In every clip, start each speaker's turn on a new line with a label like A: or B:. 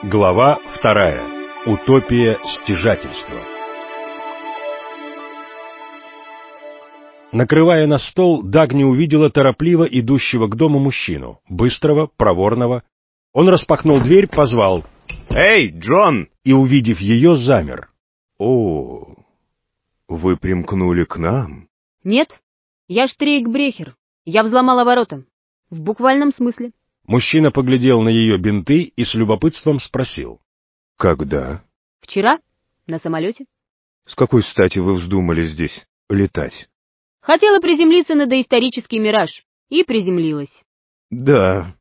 A: Глава 2. Утопия стяжательства. Накрывая на стол, Дагни увидела торопливо идущего к дому мужчину, быстрого, проворного. Он распахнул дверь, позвал: «Эй, Джон!» и, увидев ее, замер.
B: «О, вы примкнули к нам?»
C: «Нет, я Штрейкбрехер. Я взломала ворота. В буквальном смысле».
A: Мужчина поглядел на ее бинты и с любопытством спросил:
B: «Когда?»
C: «Вчера. На самолете».
B: «С какой стати вы вздумали здесь летать?»
C: «Хотела приземлиться на доисторический мираж. И приземлилась».
B: «Да,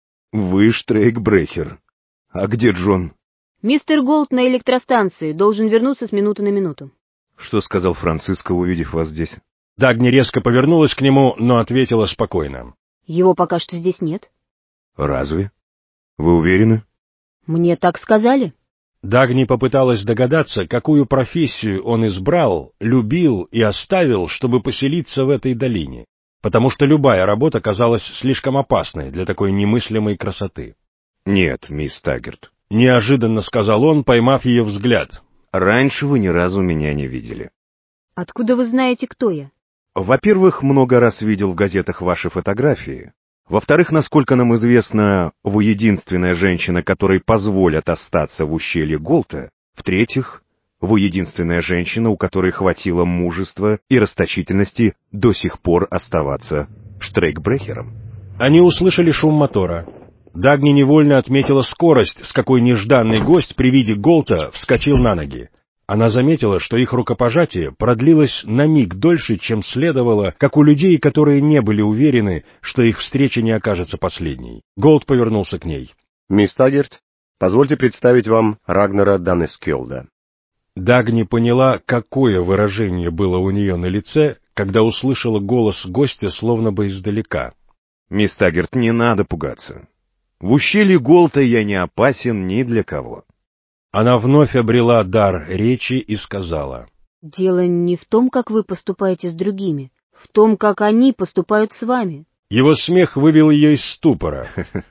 B: вы Штрейкбрехер. А где Джон?»
C: «Мистер Голд на электростанции. Должен вернуться с минуты на минуту».
B: «Что сказал Франциско, увидев вас здесь?»
A: Дагни резко повернулась к нему, но ответила спокойно:
C: «Его пока что здесь нет».
B: «Разве? Вы уверены?»
C: «Мне так сказали».
A: Дагни попыталась догадаться, какую профессию он избрал, любил и оставил, чтобы поселиться в этой долине, потому что любая работа казалась слишком опасной для такой немыслимой красоты.
B: «Нет, мисс Таггерт»,
A: — неожиданно сказал он, поймав ее взгляд.
B: «Раньше вы ни разу меня не видели».
C: «Откуда вы знаете, кто я?»
B: «Во-первых, много раз видел в газетах ваши фотографии. Во-вторых, насколько нам известно, вы единственная женщина, которой позволят остаться в ущелье Голта. В-третьих, вы единственная женщина, у которой хватило мужества и расточительности до сих пор оставаться Штрейкбрехером».
A: Они услышали шум мотора. Дагни невольно отметила скорость, с какой нежданный гость при виде Голта вскочил на ноги. Она заметила, что их рукопожатие продлилось на миг дольше, чем следовало, как у людей, которые не были уверены, что их встреча не окажется последней. Голд повернулся к ней.
D: «Мисс Таггерт, позвольте представить вам Рагнера Даннескьолда».
A: Дагни поняла, какое выражение было у нее на лице, когда услышала голос гостя словно бы издалека.
B: «Мисс Таггерт, не надо пугаться. В ущелье Голта я не опасен ни для кого».
A: Она вновь обрела дар речи и сказала:
C: «Дело не в том, как вы поступаете с другими, в том, как они поступают с вами».
A: Его смех вывел ее из ступора.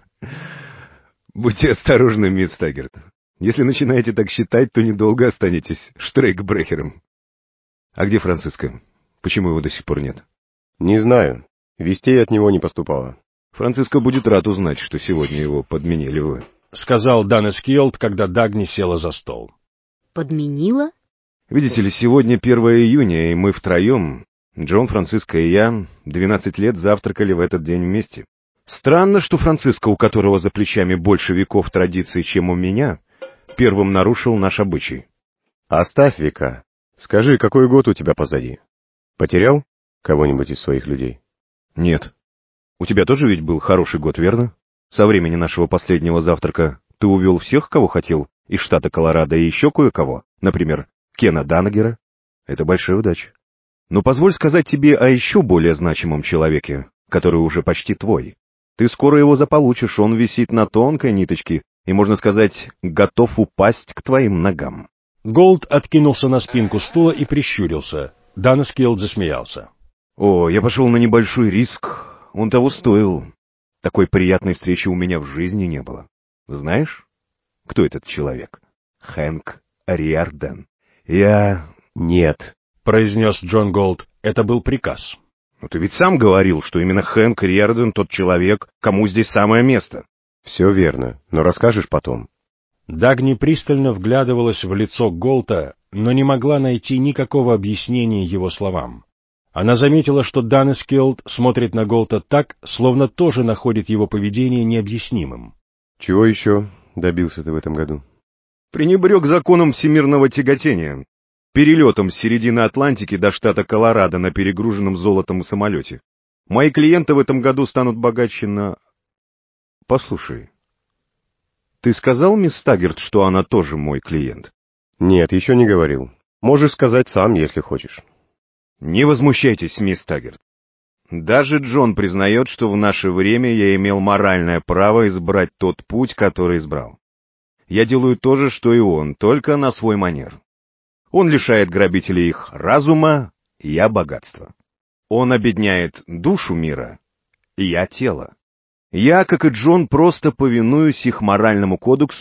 B: «Будьте осторожны, мисс Таггерт. Если начинаете так считать, то недолго останетесь Штрейкбрехером. А где Франциско? Почему его до сих пор нет?»
D: «Не знаю. Вестей от него не поступало».
B: «Франциско будет рад узнать, что сегодня его подменили вы»,
A: — сказал Даннескьолд, когда Дагни села за стол.
C: «Подменила?»
B: «Видите ли, сегодня 1 июня, и мы втроем, Джон, Франциско и я, 12 лет завтракали в этот день вместе. Странно, что Франциско, у которого за плечами больше веков традиций, чем у меня, первым нарушил наш обычай».
D: «Оставь века. Скажи, какой год у тебя позади? Потерял кого-нибудь из своих людей?»
B: «Нет. У тебя тоже ведь был хороший год, верно? Со времени нашего последнего завтрака ты увел всех, кого хотел, из штата Колорадо и еще кое-кого, например, Кена Даннегера. Это большая удача. Но позволь сказать тебе о еще более значимом человеке, который уже почти твой. Ты скоро его заполучишь, он висит на тонкой ниточке и, можно сказать, готов упасть к твоим ногам».
A: Голд откинулся на спинку стула и прищурился. Даннескьолд засмеялся.
B: «О, я пошел на небольшой риск, он того стоил. Такой приятной встречи у меня в жизни не было. Знаешь, кто этот человек? Хэнк Риарден. «Нет»,
A: — произнес Джон Голд. Это был приказ.
B: «Но ты ведь сам говорил, что именно Хэнк Риарден тот человек, кому здесь самое место».
D: «Все верно, но расскажешь потом».
A: Дагни пристально вглядывалась в лицо Голта, но не могла найти никакого объяснения его словам. Она заметила, что Даннескьолд смотрит на Голта так, словно тоже находит его поведение необъяснимым.
D: «Чего еще добился ты в этом году?»
B: «Пренебрег законом всемирного тяготения, перелетом с середины Атлантики до штата Колорадо на перегруженном золотом самолете. Мои клиенты в этом году станут богаче на...» «Послушай, ты сказал, мисс Таггерт, что она тоже мой клиент?»
D: «Нет, еще не говорил. Можешь сказать сам, если хочешь».
B: «Не возмущайтесь, мисс Таггерт. Даже Джон признает, что в наше время я имел моральное право избрать тот путь, который избрал. Я делаю то же, что и он, только на свой манер. Он лишает грабителей их разума, я богатства. Он обедняет душу мира, я тело. Я, как и Джон, просто повинуюсь их моральному кодексу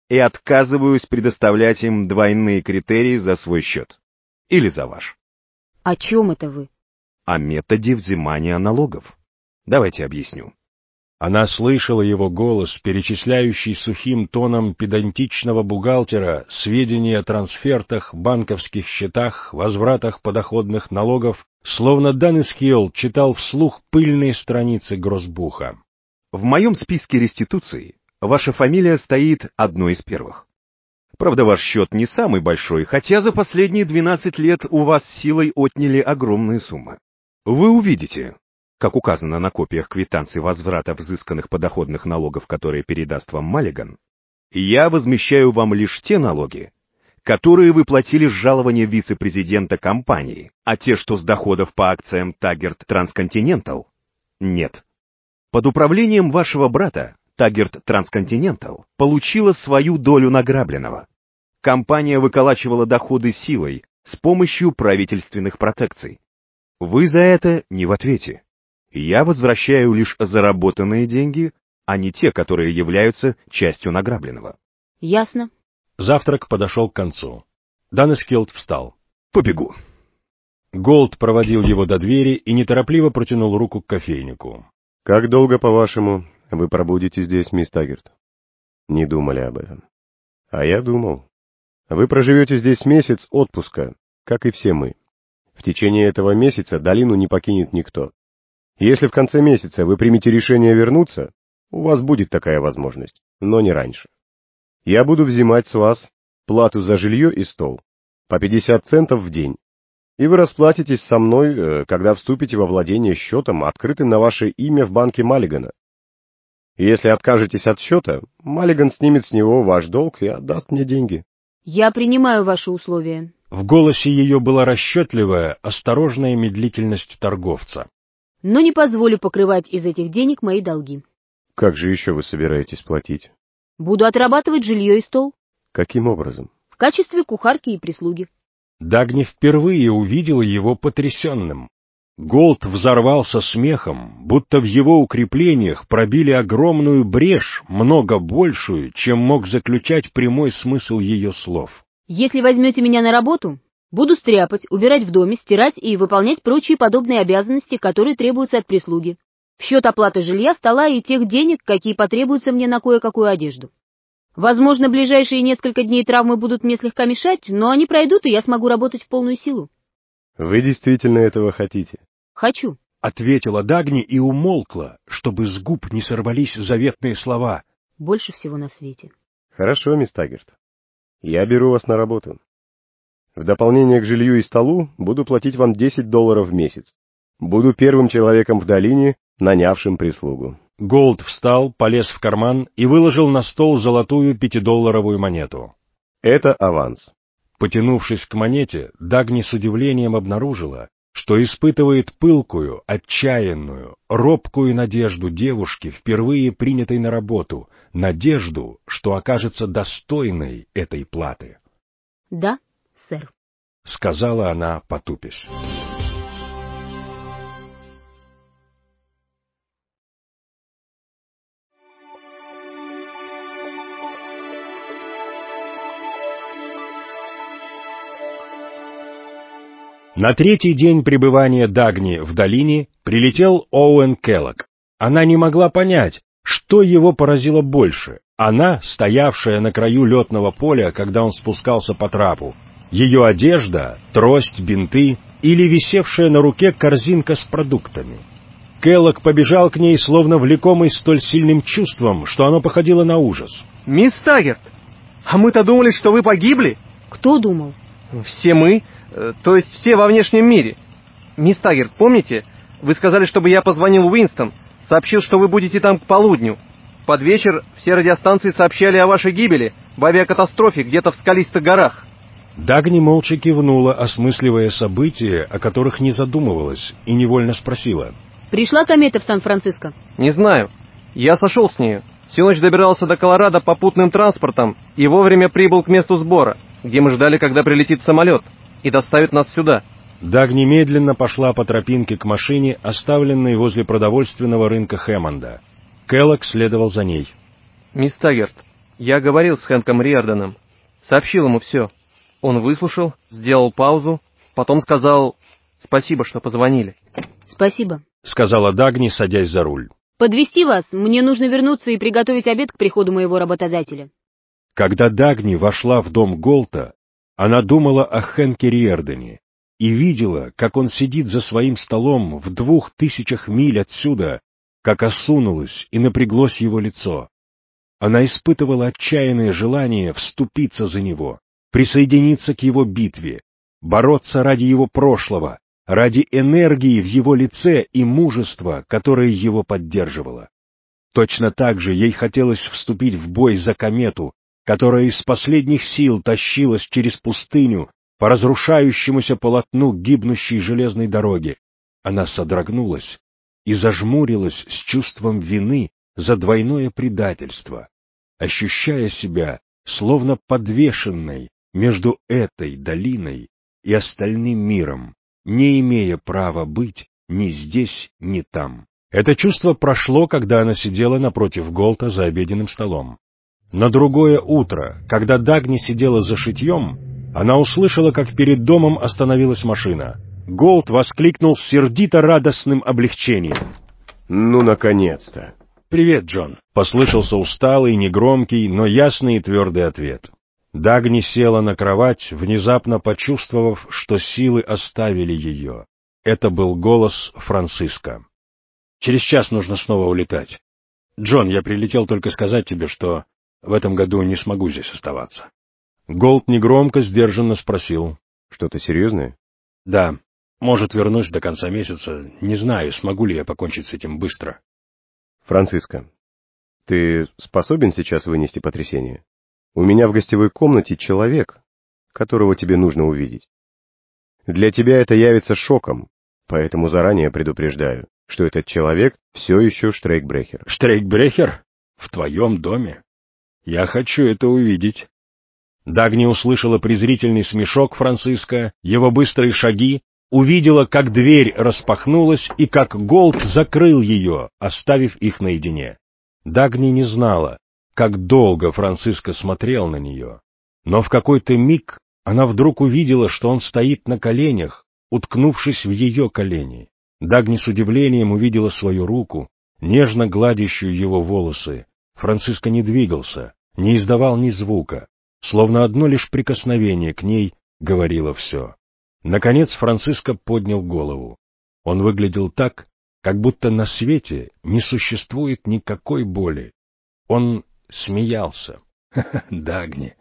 B: и отказываюсь предоставлять им двойные критерии за свой счет. Или за ваш.
C: О чем это вы?
B: О методе взимания налогов. Давайте объясню.
A: Она слышала его голос, перечисляющий сухим тоном педантичного бухгалтера сведения о трансфертах, банковских счетах, возвратах подоходных налогов, словно Данескиэлл читал вслух пыльные страницы гроссбуха.
B: В моем списке реституции ваша фамилия стоит одной из первых. Правда, ваш счет не самый большой, хотя за последние 12 лет у вас силой отняли огромные суммы. Вы увидите, как указано на копиях квитанций возврата взысканных подоходных налогов, которые передаст вам Маллиган, я возмещаю вам лишь те налоги, которые вы платили с жалования вице-президента компании, а те, что с доходов по акциям Taggart Transcontinental, нет. Под управлением вашего брата Taggart Transcontinental получила свою долю награбленного. Компания выколачивала доходы силой с помощью правительственных протекций. Вы за это не в ответе. Я возвращаю лишь заработанные деньги, а не те, которые являются частью награбленного.
C: Ясно.
A: Завтрак подошел к концу. Данескиэлл встал.
B: Побегу.
A: Голд проводил его до двери и неторопливо протянул руку к кофейнику.
D: Как долго, по-вашему, вы пробудете здесь, мисс Таггерт? Не думали об этом. А я думал. Вы проживете здесь месяц отпуска, как и все мы. В течение этого месяца долину не покинет никто. Если в конце месяца вы примете решение вернуться, у вас будет такая возможность, но не раньше. Я буду взимать с вас плату за жилье и стол, по 50 центов в день, и вы расплатитесь со мной, когда вступите во владение счетом, открытым на ваше имя в банке Маллигана. Если откажетесь от счета, Маллиган снимет с него ваш долг и отдаст мне деньги.
C: Я принимаю ваши условия.
A: В голосе ее была расчетливая, осторожная медлительность торговца.
C: Но не позволю покрывать из этих денег мои долги.
D: Как же еще вы собираетесь платить?
C: Буду отрабатывать жилье и стол.
D: Каким образом?
C: В качестве кухарки и прислуги.
A: Дагни впервые увидела его потрясенным. Голд взорвался смехом, будто в его укреплениях пробили огромную брешь, много большую, чем мог заключать прямой смысл ее слов.
C: Если возьмете меня на работу, буду стряпать, убирать в доме, стирать и выполнять прочие подобные обязанности, которые требуются от прислуги. В счет оплаты жилья, стола и тех денег, какие потребуются мне на кое-какую одежду. Возможно, ближайшие несколько дней травмы будут мне слегка мешать, но они пройдут, и я смогу работать в полную силу.
D: Вы действительно этого хотите?
C: Хочу.
A: Ответила Дагни и умолкла, чтобы с губ не сорвались заветные слова.
C: Больше всего на свете.
D: Хорошо, мисс Таггерт. Я беру вас на работу. В дополнение к жилью и столу буду платить вам $10 в месяц. Буду первым человеком в долине, нанявшим прислугу.
A: Голд встал, полез в карман и выложил на стол золотую 5-долларовую монету.
D: Это аванс.
A: Потянувшись к монете, Дагни с удивлением обнаружила, что испытывает пылкую, отчаянную, робкую надежду девушки, впервые принятой на работу, надежду, что окажется достойной этой платы.
C: Да, сэр.
A: — сказала она, потупясь. На третий день пребывания Дагни в долине прилетел Оуэн Келлог. Она не могла понять, что его поразило больше. Она, стоявшая на краю летного поля, когда он спускался по трапу, ее одежда, трость, бинты или висевшая на руке корзинка с продуктами. Келлог побежал к ней, словно влекомый столь сильным чувством, что оно походило на ужас.
E: «Мисс Таггерт, а мы-то думали, что вы погибли?»
C: Кто думал?
E: «Все мы, то есть все во внешнем мире. Мисс Таггерт, помните, вы сказали, чтобы я позвонил Уинстон, сообщил, что вы будете там к полудню. Под вечер все радиостанции сообщали о вашей гибели в авиакатастрофе где-то в скалистых горах».
A: Дагни молча кивнула, осмысливая события, о которых не задумывалась, и невольно спросила.
C: Пришла комета в Сан-Франциско?
E: «Не знаю. Я сошел с нею. Всю ночь добирался до Колорадо попутным транспортом и вовремя прибыл к месту сбора, где мы ждали, когда прилетит самолет и доставит нас сюда».
A: Дагни медленно пошла по тропинке к машине, оставленной возле продовольственного рынка Хэммонда. Келлог следовал за ней.
E: «Мисс Таггерт, Я говорил с Хэнком Риорданом, сообщил ему все. Он выслушал, сделал паузу, потом сказал «спасибо, что позвонили».
C: Спасибо.
A: — сказала Дагни, садясь за руль.
C: Подвезти вас, мне нужно вернуться и приготовить обед к приходу моего работодателя.
A: Когда Дагни вошла в дом Голта, она думала о Хэнке Риордане и видела, как он сидит за своим столом в 2000 миль отсюда, как осунулось и напряглось его лицо. Она испытывала отчаянное желание вступиться за него, присоединиться к его битве, бороться ради его прошлого, ради энергии в его лице и мужества, которое его поддерживало. Точно так же ей хотелось вступить в бой за комету, которая из последних сил тащилась через пустыню по разрушающемуся полотну гибнущей железной дороги. Она содрогнулась и зажмурилась с чувством вины за двойное предательство, ощущая себя словно подвешенной между этой долиной и остальным миром, не имея права быть ни здесь, ни там. Это чувство прошло, когда она сидела напротив Голта за обеденным столом. На другое утро, когда Дагни сидела за шитьем, она услышала, как перед домом остановилась машина. Голт воскликнул с сердито-радостным облегчением.
D: «Ну, наконец-то!»
A: «Привет, Джон!» — послышался усталый, негромкий, но ясный и твердый ответ. Дагни села на кровать, внезапно почувствовав, что силы оставили ее. Это был голос Франциска. «Через час нужно снова улетать. Джон, я прилетел только сказать тебе, что в этом году не смогу здесь оставаться». Голт негромко, сдержанно спросил.
D: «Что-то серьезное?»
A: «Да. Может, вернусь до конца месяца. Не знаю, смогу ли я покончить с этим быстро».
D: «Франциско, ты способен сейчас вынести потрясение? У меня в гостевой комнате человек, которого тебе нужно увидеть. Для тебя это явится шоком, поэтому заранее предупреждаю, что этот человек все еще Штрейкбрехер».
A: «Штрейкбрехер? В твоем доме? Я хочу это увидеть». Дагни услышала презрительный смешок Франциска, его быстрые шаги, увидела, как дверь распахнулась и как Голт закрыл ее, оставив их наедине. Дагни не знала, как долго Франциско смотрел на нее, но в какой-то миг она вдруг увидела, что он стоит на коленях, уткнувшись в ее колени. Дагни с удивлением увидела свою руку, нежно гладящую его волосы. Франциско не двигался, не издавал ни звука, словно одно лишь прикосновение к ней говорило все. Наконец Франциско поднял голову. Он выглядел так, как будто на свете не существует никакой боли. Он смеялся. «Дагни,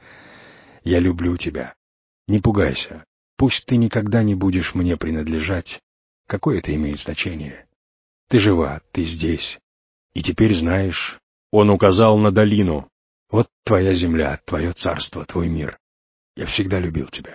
A: я люблю тебя. Не пугайся. Пусть ты никогда не будешь мне принадлежать. Какое это имеет значение? Ты жива, ты здесь. И теперь знаешь...» Он указал на долину. «Вот твоя земля, твое царство, твой мир. Я всегда любил тебя.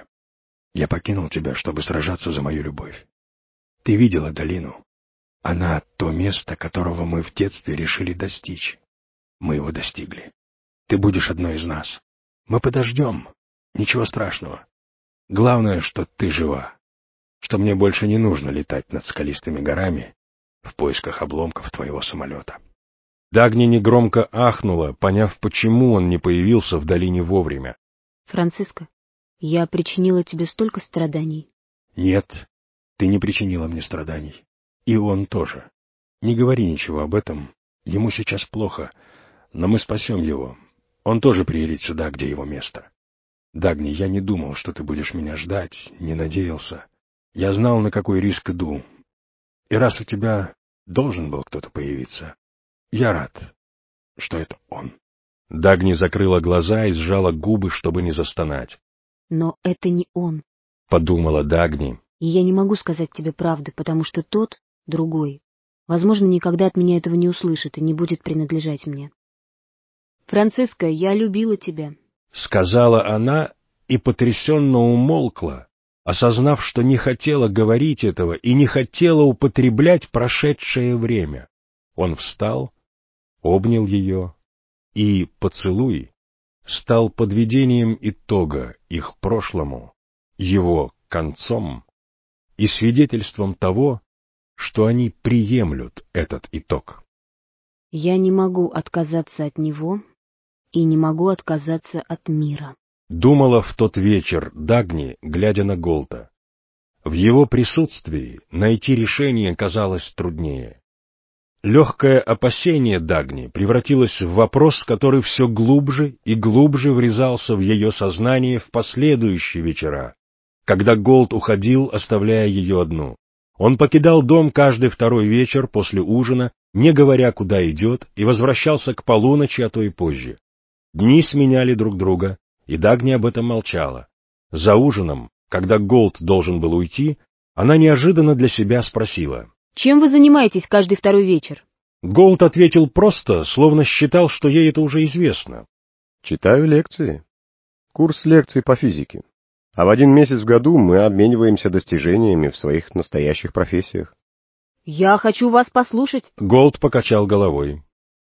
A: Я покинул тебя, чтобы сражаться за мою любовь. Ты видела долину? Она — то место, которого мы в детстве решили достичь. Мы его достигли. Ты будешь одной из нас. Мы подождем. Ничего страшного. Главное, что ты жива. Что мне больше не нужно летать над скалистыми горами в поисках обломков твоего самолета». Дагни негромко ахнула, поняв, почему он не появился в долине вовремя.
C: Франциска, я причинила тебе столько страданий.
A: «Нет, ты не причинила мне страданий. И он тоже. Не говори ничего об этом. Ему сейчас плохо, но мы спасем его. Он тоже приедет сюда, где его место. Дагни, я не думал, что ты будешь меня ждать, не надеялся. Я знал, на какой риск иду. И раз у тебя должен был кто-то появиться, я рад, что это он». Дагни закрыла глаза и сжала губы, чтобы не застонать.
C: Но это не он.
A: Подумала Дагни.
C: И я не могу сказать тебе правды, потому что тот, другой, возможно, никогда от меня этого не услышит и не будет принадлежать мне. Франциска, я любила тебя.
A: Сказала она и потрясенно умолкла, осознав, что не хотела говорить этого и не хотела употреблять прошедшее время. Он встал, обнял ее, и поцелуй стал подведением итога их прошлому, его концом и свидетельством того, что они приемлют этот итог.
C: Я не могу отказаться от него и не могу отказаться от мира.
A: Думала в тот вечер Дагни, глядя на Голта. В его присутствии найти решение казалось труднее. Легкое опасение Дагни превратилось в вопрос, который все глубже и глубже врезался в ее сознание в последующие вечера, когда Голт уходил, оставляя ее одну. Он покидал дом каждый второй вечер после ужина, не говоря, куда идет, и возвращался к полуночи, а то и позже. Дни сменяли друг друга, и Дагни об этом молчала. За ужином, когда Голт должен был уйти, она неожиданно для себя спросила:
C: «Чем вы занимаетесь каждый второй вечер?»
A: Голт ответил просто, словно считал, что ей это уже известно.
D: Читаю лекции. Курс лекций по физике. А в 1 месяц в году мы обмениваемся достижениями в своих настоящих профессиях.
C: «Я хочу вас послушать».
A: Голт покачал головой.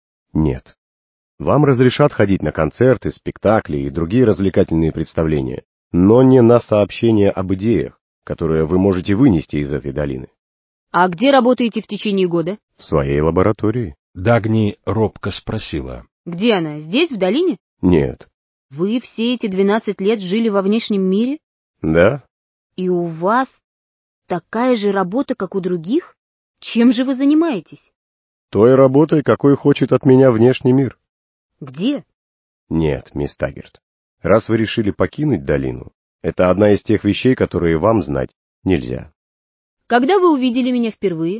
D: Нет. Вам разрешат ходить на концерты, спектакли и другие развлекательные представления, но не на сообщения об идеях, которые вы можете вынести из этой долины.
C: «А где работаете в течение года?»
D: В своей лаборатории.
A: Дагни робко спросила:
C: «Где она? Здесь, в долине?»
D: Нет.
C: «Вы все эти 12 лет жили во внешнем мире?
D: Да?
C: И у вас такая же работа, как у других? Чем же вы занимаетесь?»
D: Той работой, какой хочет от меня внешний мир.
C: «Где?»
D: Нет, мисс Таггерт. Раз вы решили покинуть долину, это одна из тех вещей, которые вам знать нельзя.
C: «Когда вы увидели меня впервые?»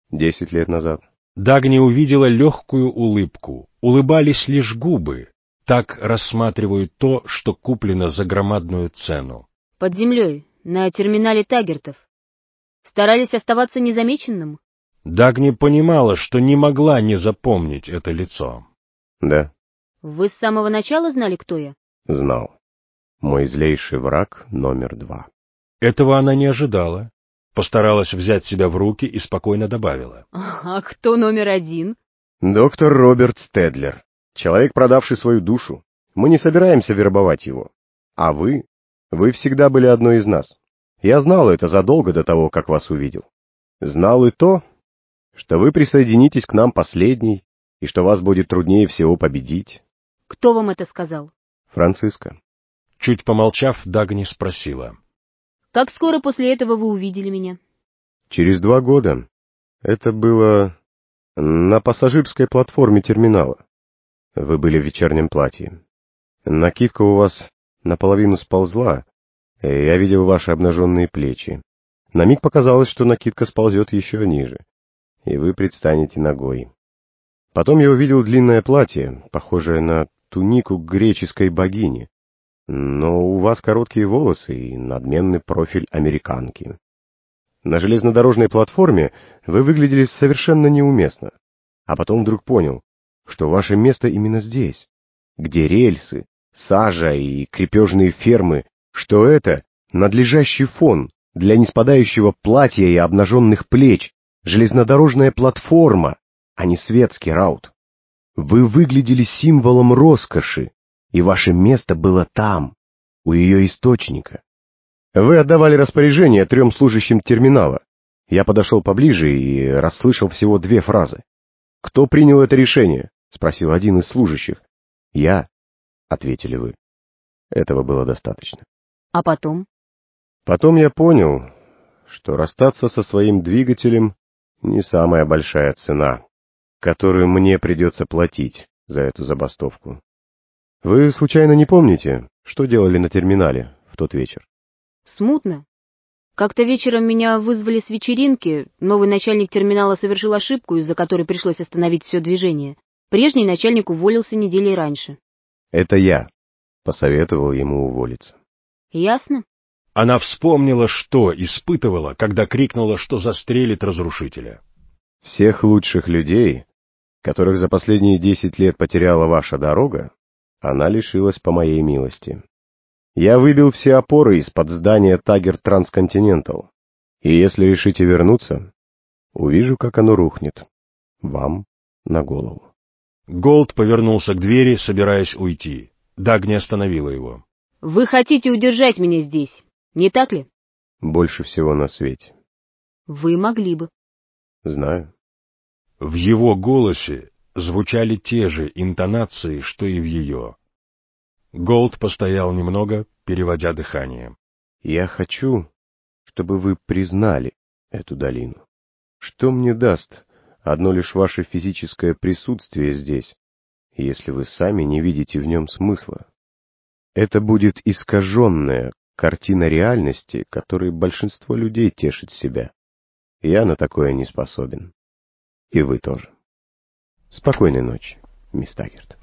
D: 10 лет назад.
A: Дагни увидела легкую улыбку. Улыбались лишь губы. Так рассматривают то, что куплено за громадную цену.
C: «Под землей, на терминале Таггертов. Старались оставаться незамеченным?»
A: Дагни понимала, что не могла не запомнить это лицо.
D: Да,
C: «Вы с самого начала знали, кто я?»
D: знал. Мой злейший враг номер 2.
A: Этого она не ожидала. Постаралась взять себя в руки и спокойно добавила:
C: «А кто номер 1?»
D: Доктор Роберт Стедлер. Человек, продавший свою душу. Мы не собираемся вербовать его. А вы? Вы всегда были одной из нас. Я знал это задолго до того, как вас увидел. Знал и то, что вы присоединитесь к нам последней, и что вас будет труднее всего победить.
C: «Кто вам это сказал?»
D: Франциска.
A: Чуть помолчав, Дагни спросила:
C: «Как скоро после этого вы увидели меня?»
D: Через 2 года. Это было на пассажирской платформе терминала. Вы были в вечернем платье. Накидка у вас наполовину сползла, и я видел ваши обнаженные плечи. На миг показалось, что накидка сползет еще ниже, и вы предстанете ногой. Потом я увидел длинное платье, похожее на тунику греческой богини, но у вас короткие волосы и надменный профиль американки. На железнодорожной платформе вы выглядели совершенно неуместно, а потом вдруг понял, что ваше место именно здесь, где рельсы, сажа и крепежные фермы, что это надлежащий фон для неспадающего платья и обнаженных плеч, железнодорожная платформа, а не светский раут. Вы выглядели символом роскоши, и ваше место было там, у ее источника. Вы отдавали распоряжение 3 служащим терминала. Я подошел поближе и расслышал всего 2 фразы. «Кто принял это решение?» — спросил один из служащих. «Я», — ответили вы. Этого было достаточно.
C: «А потом?»
D: Потом я понял, что расстаться со своим двигателем не самая большая цена, которую мне придется платить за эту забастовку. Вы случайно не помните, что делали на терминале в тот вечер?
C: «Смутно. Как-то вечером меня вызвали с вечеринки, новый начальник терминала совершил ошибку, из-за которой пришлось остановить все движение. Прежний начальник уволился недели раньше».
D: Это я посоветовал ему уволиться.
C: «Ясно?»
A: Она вспомнила, что испытывала, когда крикнула, что застрелит разрушителя.
D: Всех лучших людей, которых за последние 10 лет потеряла ваша дорога, она лишилась по моей милости. Я выбил все опоры из-под здания Taggart Transcontinental, и если решите вернуться, увижу, как оно рухнет вам на голову».
A: Голт повернулся к двери, собираясь уйти. Дагни остановила его.
C: «Вы хотите удержать меня здесь, не так ли?»
D: Больше всего на свете.
C: «Вы могли бы».
D: Знаю.
A: В его голосе звучали те же интонации, что и в ее. Голд постоял немного, переводя дыхание.
D: «Я хочу, чтобы вы признали эту долину. Что мне даст одно лишь ваше физическое присутствие здесь, если вы сами не видите в нем смысла? Это будет искаженная картина реальности, которой большинство людей тешит себя. Я на такое не способен. И вы тоже. Спокойной ночи, мисс Таггерт».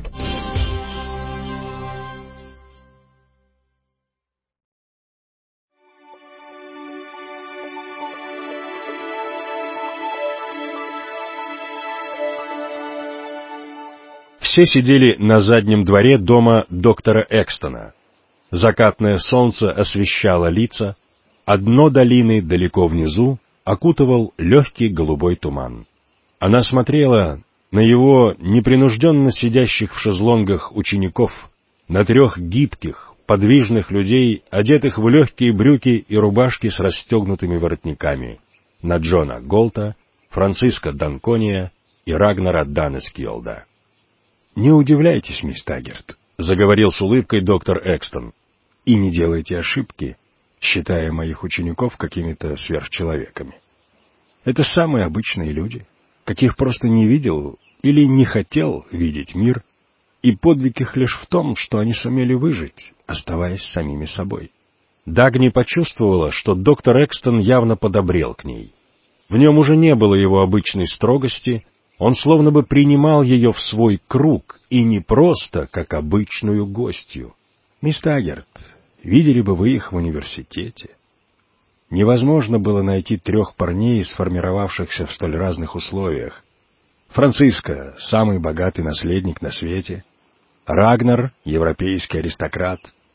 A: Все сидели на заднем дворе дома доктора Экстона. Закатное солнце освещало лица, а дно долины далеко внизу окутывал легкий голубой туман. Она смотрела на его непринужденно сидящих в шезлонгах учеников, на 3 гибких, подвижных людей, одетых в легкие брюки и рубашки с расстегнутыми воротниками, на Джона Голта, Франциска Данкония и Рагнара Данескьолда. «Не удивляйтесь, мисс Таггерт», — заговорил с улыбкой доктор Экстон, — «и не делайте ошибки, считая моих учеников какими-то сверхчеловеками. Это самые обычные люди, каких просто не видел или не хотел видеть мир, и подвиг их лишь в том, что они сумели выжить, оставаясь самими собой». Дагни почувствовала, что доктор Экстон явно подобрел к ней. В нем уже не было его обычной строгости, он словно бы принимал ее в свой круг, и не просто как обычную гостью. «Мисс Таггерт, видели бы вы их в университете?» Невозможно было найти 3 парней, сформировавшихся в столь разных условиях. Франциско — самый богатый наследник на свете, Рагнар — европейский аристократ,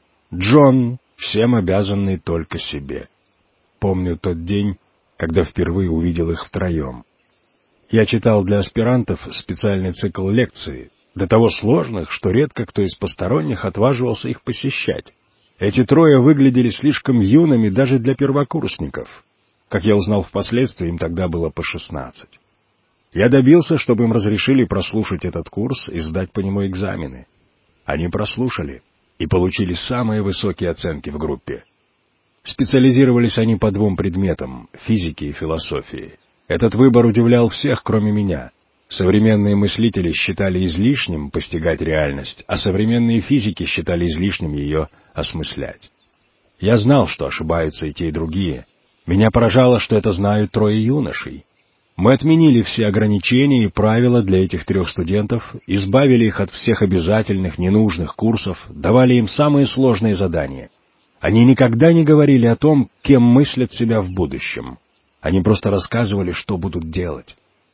A: Джон — всем обязанный только себе. Помню тот день, когда впервые увидел их втроем. Я читал для аспирантов специальный цикл лекций, до того сложных, что редко кто из посторонних отваживался их посещать. Эти 3 выглядели слишком юными даже для первокурсников. Как я узнал впоследствии, им тогда было по 16. Я добился, чтобы им разрешили прослушать этот курс и сдать по нему экзамены. Они прослушали и получили самые высокие оценки в группе. Специализировались они по 2 предметам — физике и философии. Этот выбор удивлял всех, кроме меня. Современные мыслители считали излишним постигать реальность, а современные физики считали излишним ее осмыслять. Я знал, что ошибаются и те, и другие. Меня поражало, что это знают 3 юношей. Мы отменили все ограничения и правила для этих 3 студентов, избавили их от всех обязательных, ненужных курсов, давали им самые сложные задания. Они никогда не говорили о том, кем мыслят себя в будущем. Они просто рассказывали, что будут делать.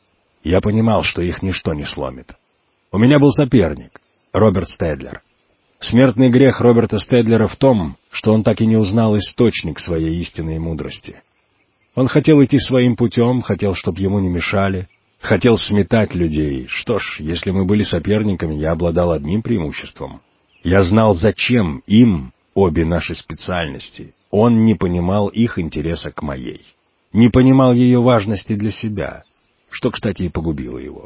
A: Я понимал, что их ничто не сломит. У меня был соперник — Роберт Стэдлер. Смертный грех Роберта Стэдлера в том, что он так и не узнал источник своей истинной мудрости. Он хотел идти своим путем, хотел, чтобы ему не мешали, хотел сметать людей. Что ж, если мы были соперниками, я обладал одним преимуществом. Я знал, зачем им обе наши специальности. Он не понимал их интереса к моей. Не понимал ее важности для себя, что, кстати, и погубило его.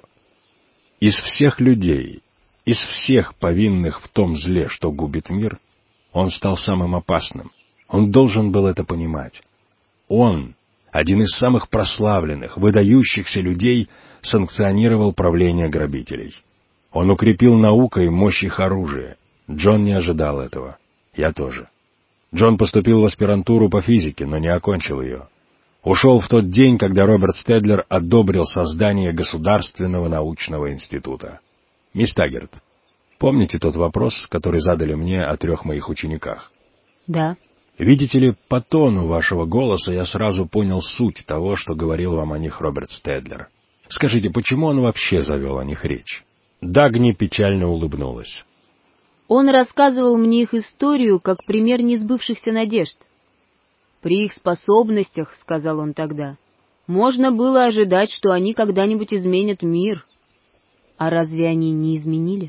A: Из всех людей, из всех повинных в том зле, что губит мир, он стал самым опасным. Он должен был это понимать. Он, один из самых прославленных, выдающихся людей, санкционировал правление грабителей. Он укрепил наукой мощь их оружия. Джон не ожидал этого. Я тоже. Джон поступил в аспирантуру по физике, но не окончил ее. Ушел в тот день, когда Роберт Стэдлер одобрил создание Государственного научного института. Мисс Таггерт, помните тот вопрос, который задали мне о 3 моих учениках?
C: Да.
A: Видите ли, по тону вашего голоса я сразу понял суть того, что говорил вам о них Роберт Стэдлер. Скажите, почему он вообще завел о них речь? Дагни печально улыбнулась.
C: Он рассказывал мне их историю как пример несбывшихся надежд. «При их способностях, — сказал он тогда, — можно было ожидать, что они когда-нибудь изменят мир. А разве они не изменили?»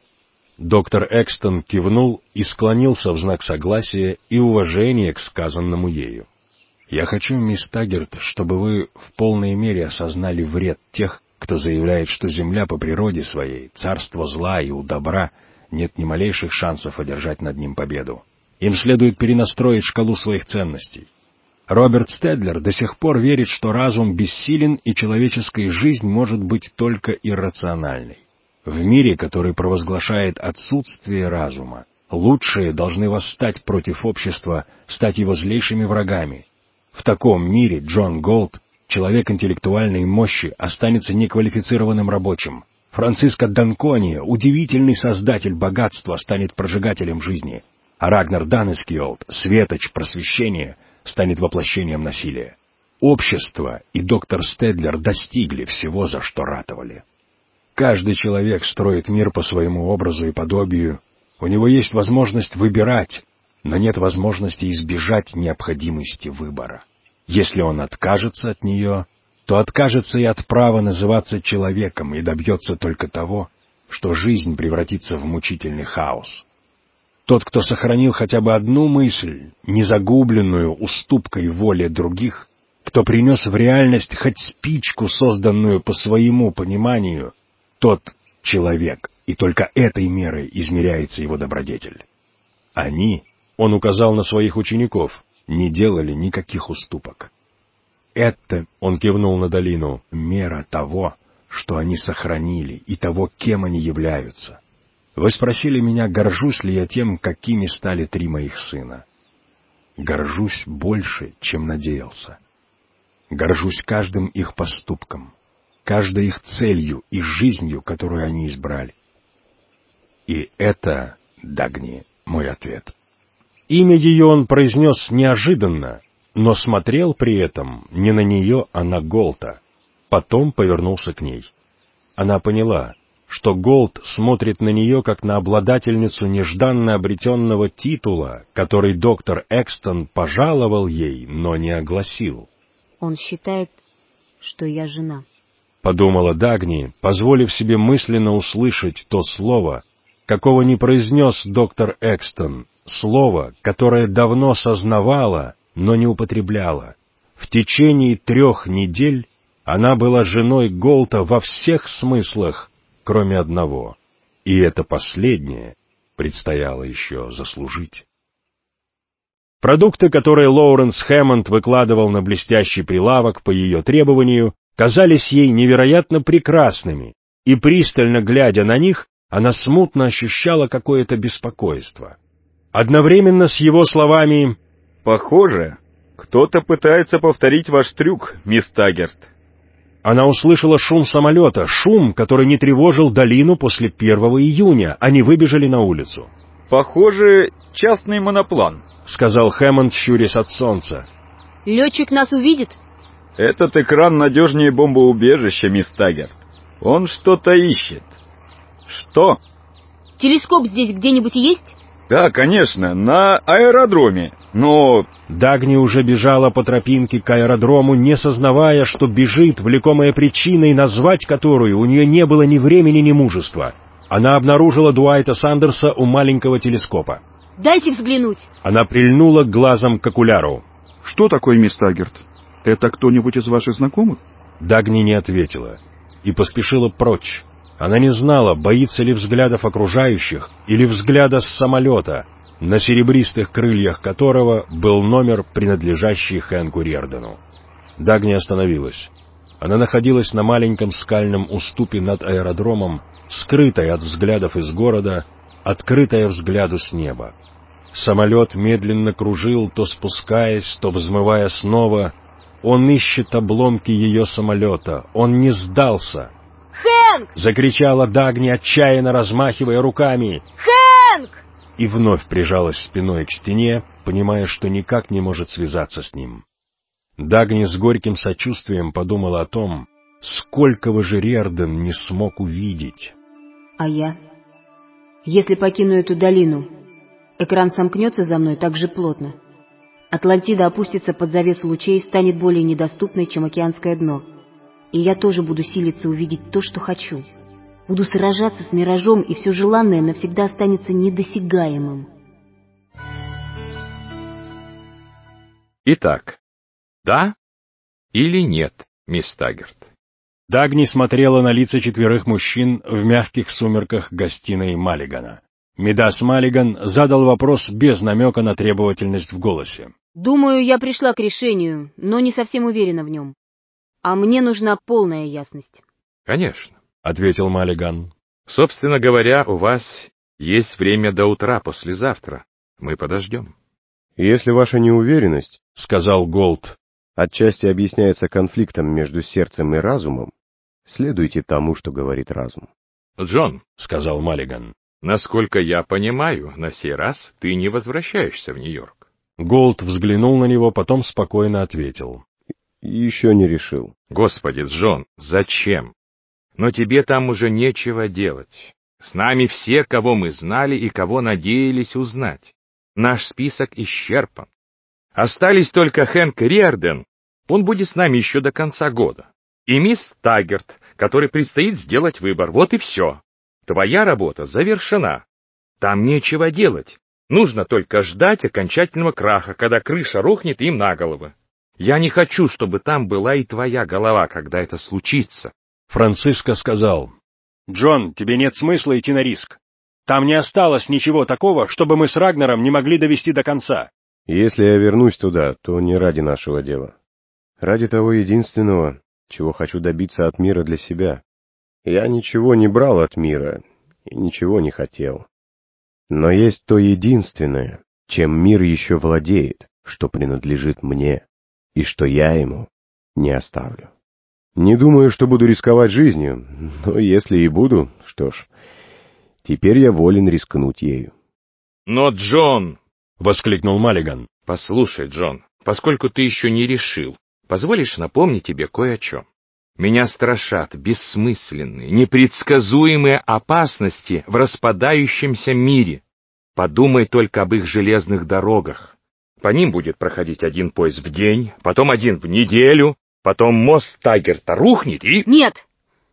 A: Доктор Экстон кивнул и склонился в знак согласия и уважения к сказанному ею. «Я хочу, мисс Таггерт, чтобы вы в полной мере осознали вред тех, кто заявляет, что Земля по природе своей, царство зла и у добра, нет ни малейших шансов одержать над ним победу. Им следует перенастроить шкалу своих ценностей. Роберт Стэдлер до сих пор верит, что разум бессилен и человеческая жизнь может быть только иррациональной. В мире, который провозглашает отсутствие разума, лучшие должны восстать против общества, стать его злейшими врагами. В таком мире Джон Голд, человек интеллектуальной мощи, останется неквалифицированным рабочим. Франциско Данкони, удивительный создатель богатства, станет прожигателем жизни, а Рагнар Данескиолд, светоч просвещения, станет воплощением насилия. Общество и доктор Стэдлер достигли всего, за что ратовали. Каждый человек строит мир по своему образу и подобию. У него есть возможность выбирать, но нет возможности избежать необходимости выбора. Если он откажется от нее, то откажется и от права называться человеком и добьется только того, что жизнь превратится в мучительный хаос. Тот, кто сохранил хотя бы одну мысль, не загубленную уступкой воле других, кто принес в реальность хоть спичку, созданную по своему пониманию, тот человек, и только этой мерой измеряется его добродетель. Они, он указал на своих учеников, не делали никаких уступок. Это, он кивнул на долину, мера того, что они сохранили, и того, кем они являются. Вы спросили меня, горжусь ли я тем, какими стали 3 моих сына. Горжусь больше, чем надеялся. Горжусь каждым их поступком, каждой их целью и жизнью, которую они избрали. И это, Дагни, мой ответ. Имя ее он произнес неожиданно, но смотрел при этом не на нее, а на Голта. Потом повернулся к ней. Она поняла, что Голт смотрит на нее как на обладательницу нежданно обретенного титула, который доктор Экстон пожаловал ей, но не огласил.
C: Он считает, что я жена.
A: Подумала Дагни, позволив себе мысленно услышать то слово, какого не произнес доктор Экстон, слово, которое давно сознавала, но не употребляла. В течение 3 недель она была женой Голта во всех смыслах, кроме одного, и это последнее предстояло еще заслужить. Продукты, которые Лоуренс Хэммонд выкладывал на блестящий прилавок по ее требованию, казались ей невероятно прекрасными, и, пристально глядя на них, она смутно ощущала какое-то беспокойство. Одновременно с его словами
F: «Похоже, кто-то пытается повторить ваш трюк, мисс Таггерт».
A: Она услышала шум самолета, шум, который не тревожил долину после 1 июня. Они выбежали на улицу.
F: «Похоже, частный моноплан»,
A: — сказал Хэммонд, щурясь от солнца.
C: Летчик нас увидит?
F: «Этот экран надежнее бомбоубежища, мисс Таггерт. Он что-то ищет». «Что?»
C: Телескоп здесь где-нибудь есть?
F: «Да, конечно, на аэродроме, но...»
A: Дагни уже бежала по тропинке к аэродрому, не сознавая, что бежит, влекомая причиной, назвать которую у нее не было ни времени, ни мужества. Она обнаружила Дуайта Сандерса у маленького телескопа.
C: Дайте взглянуть.
A: Она прильнула глазом к окуляру.
G: «Что такое, мисс Таггерт? Это кто-нибудь из ваших знакомых?»
A: Дагни не ответила и поспешила прочь. Она не знала, боится ли взглядов окружающих или взгляда с самолета, на серебристых крыльях которого был номер, принадлежащий Хэнку Риордану. Дагни остановилась. Она находилась на маленьком скальном уступе над аэродромом, скрытая от взглядов из города, открытая взгляду с неба. Самолет медленно кружил, то спускаясь, то взмывая снова. Он ищет обломки ее самолета. Он не сдался.
C: «Хэнк!» —
A: закричала Дагни, отчаянно размахивая руками.
C: «Хэнк!»
A: И вновь прижалась спиной к стене, понимая, что никак не может связаться с ним. Дагни с горьким сочувствием подумала о том, сколького же Риордан не смог увидеть.
C: А я? Если покину эту долину, экран сомкнется за мной так же плотно. Атлантида опустится под завесу лучей и станет более недоступной, чем океанское дно. И я тоже буду силиться увидеть то, что хочу. Буду сражаться с миражом, и все желанное навсегда останется недосягаемым.
H: Итак, да или нет, мисс Таггерт?
A: Дагни смотрела на лица 4 мужчин в мягких сумерках гостиной Маллигана. Мидас Маллиган задал вопрос без намека на требовательность в голосе.
C: Думаю, я пришла к решению, но не совсем уверена в нем. А мне нужна полная ясность.
H: Конечно.
A: — ответил Маллиган.
H: Собственно говоря, у вас есть время до утра послезавтра. Мы подождем.
D: Если ваша неуверенность,
A: — сказал Голд,
D: — отчасти объясняется конфликтом между сердцем и разумом, следуйте тому, что говорит разум.
H: Джон,
A: — сказал Маллиган.
H: насколько я понимаю, на сей раз ты не возвращаешься в Нью-Йорк.
A: Голд взглянул на него, потом спокойно ответил.
D: Еще не решил.
H: Господи, Джон, зачем? Но тебе там уже нечего делать. С нами все, кого мы знали и кого надеялись узнать. Наш список исчерпан. Остались только Хэнк Риордан, он будет с нами еще до конца года. И мисс Таггерт, которой предстоит сделать выбор, вот и все. Твоя работа завершена. Там нечего делать. Нужно только ждать окончательного краха, когда крыша рухнет им на головы. Я не хочу, чтобы там была и твоя голова, когда это случится.
A: Франциско сказал. «Джон, тебе нет смысла идти на риск. Там не осталось ничего такого, чтобы мы с Рагнером не могли довести до конца».
D: Если я вернусь туда, то не ради нашего дела. Ради того единственного, чего хочу добиться от мира для себя. Я ничего не брал от мира и ничего не хотел. Но есть то единственное, чем мир еще владеет, что принадлежит мне, и что я ему не оставлю. Не думаю, что буду рисковать жизнью, но если и буду, что ж, теперь я волен рискнуть ею.
H: Но, Джон,
A: — воскликнул Маллиган,
H: — послушай, Джон, поскольку ты еще не решил, позволишь напомнить тебе кое о чем. Меня страшат бессмысленные, непредсказуемые опасности в распадающемся мире. Подумай только об их железных дорогах. По ним будет проходить один поезд в день, потом один в неделю, потом мост Таггерта рухнет и...
C: Нет,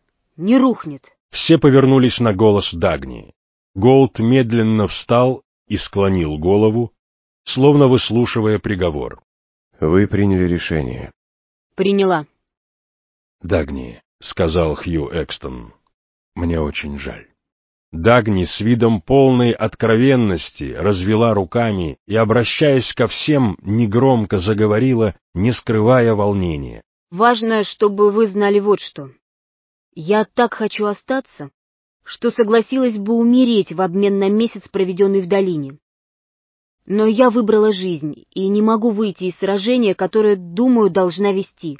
C: не рухнет.
A: Все повернулись на голос Дагни. Голд медленно встал и склонил голову, словно выслушивая приговор.
D: Вы приняли решение.
C: Приняла.
A: «Дагни», — сказал Хью Экстон, — «мне очень жаль». Дагни с видом полной откровенности развела руками и, обращаясь ко всем, негромко заговорила, не скрывая волнения.
C: Важно, чтобы вы знали вот что. Я так хочу остаться, что согласилась бы умереть в обмен на месяц, проведенный в долине. Но я выбрала жизнь и не могу выйти из сражения, которое, думаю, должна вести.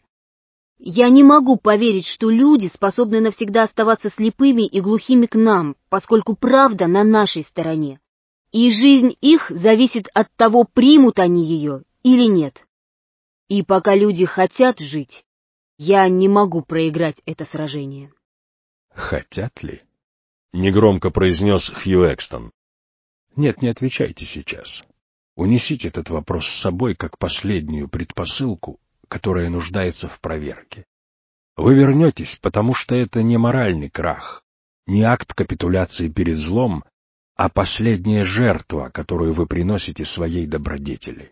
C: Я не могу поверить, что люди способны навсегда оставаться слепыми и глухими к нам, поскольку правда на нашей стороне. И жизнь их зависит от того, примут они ее или нет. И пока люди хотят жить, я не могу проиграть это сражение.
A: «Хотят ли?» — негромко произнес Хью Экстон. «Нет, не отвечайте сейчас. Унесите этот вопрос с собой как последнюю предпосылку, которая нуждается в проверке. Вы вернетесь, потому что это не моральный крах, не акт капитуляции перед злом, а последняя жертва, которую вы приносите своей добродетели.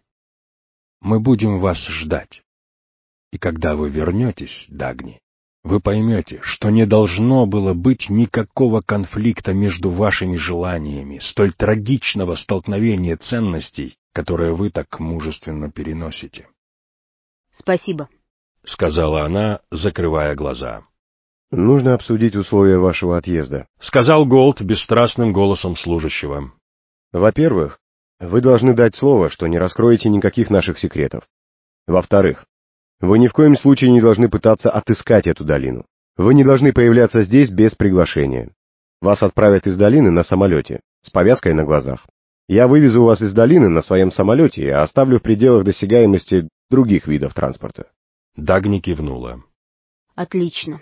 A: Мы будем вас ждать. И когда вы вернетесь, Дагни, вы поймете, что не должно было быть никакого конфликта между вашими желаниями, столь трагичного столкновения ценностей, которое вы так мужественно переносите.
C: Спасибо,
A: — сказала она, закрывая глаза.
D: Нужно обсудить условия вашего отъезда,
A: — сказал Голд бесстрастным голосом служащего.
D: Во-первых, вы должны дать слово, что не раскроете никаких наших секретов. Во-вторых, вы ни в коем случае не должны пытаться отыскать эту долину. Вы не должны появляться здесь без приглашения. Вас отправят из долины на самолете, с повязкой на глазах. Я вывезу вас из долины на своем самолете и оставлю в пределах досягаемости других видов транспорта.
A: Дагни кивнула.
C: Отлично.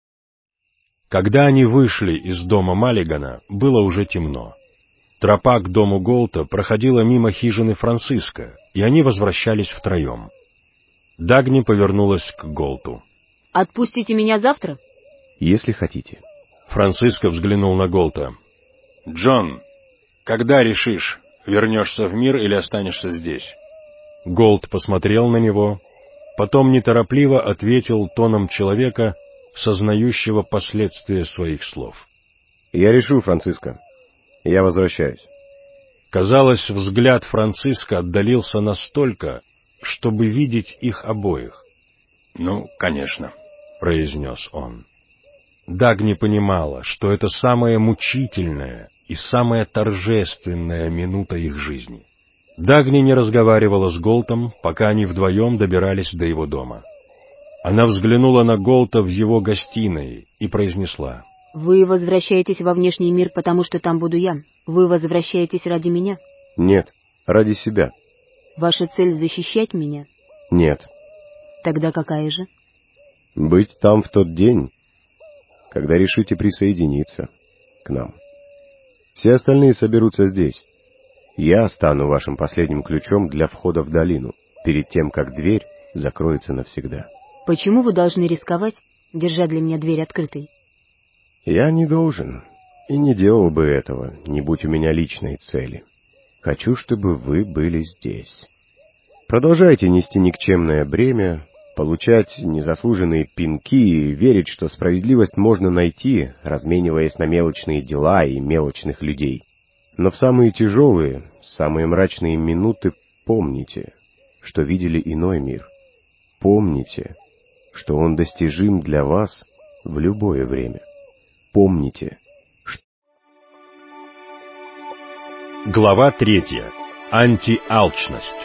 A: Когда они вышли из дома Маллигана, было уже темно. Тропа к дому Голта проходила мимо хижины Франциско, и они возвращались втроем. Дагни повернулась к Голту.
C: Отпустите меня завтра?
D: Если хотите.
A: Франциско взглянул на Голта. «Джон, когда решишь, вернешься в мир или останешься здесь?» Голт посмотрел на него, потом неторопливо ответил тоном человека, сознающего последствия своих слов.
D: «Я решу, Франциско. Я возвращаюсь.
A: Казалось, взгляд Франциска отдалился настолько, чтобы видеть их обоих. «Ну, конечно», — произнес он. Дагни понимала, что это самая мучительная и самая торжественная минута их жизни. Дагни не разговаривала с Голтом, пока они вдвоем добирались до его дома. Она взглянула на Голта в его гостиной и произнесла:
C: «Вы возвращаетесь во внешний мир, потому что там буду я. Вы возвращаетесь ради меня?»
D: Нет, ради себя.
C: «Ваша цель — защищать меня?»
D: Нет.
C: «Тогда какая же?»
D: Быть там в тот день, когда решите присоединиться к нам. Все остальные соберутся здесь. Я стану вашим последним ключом для входа в долину, перед тем, как дверь закроется навсегда.
C: «Почему вы должны рисковать, держа для меня дверь открытой?»
D: Я не должен и не делал бы этого, не будь у меня личной цели. Хочу, чтобы вы были здесь. Продолжайте нести никчемное бремя, получать незаслуженные пинки и верить, что справедливость можно найти, размениваясь на мелочные дела и мелочных людей. Но в самые тяжелые, самые мрачные минуты помните, что видели иной мир. Помните, что он достижим для вас в любое время. Помните, что...
A: Глава 3. Антиалчность.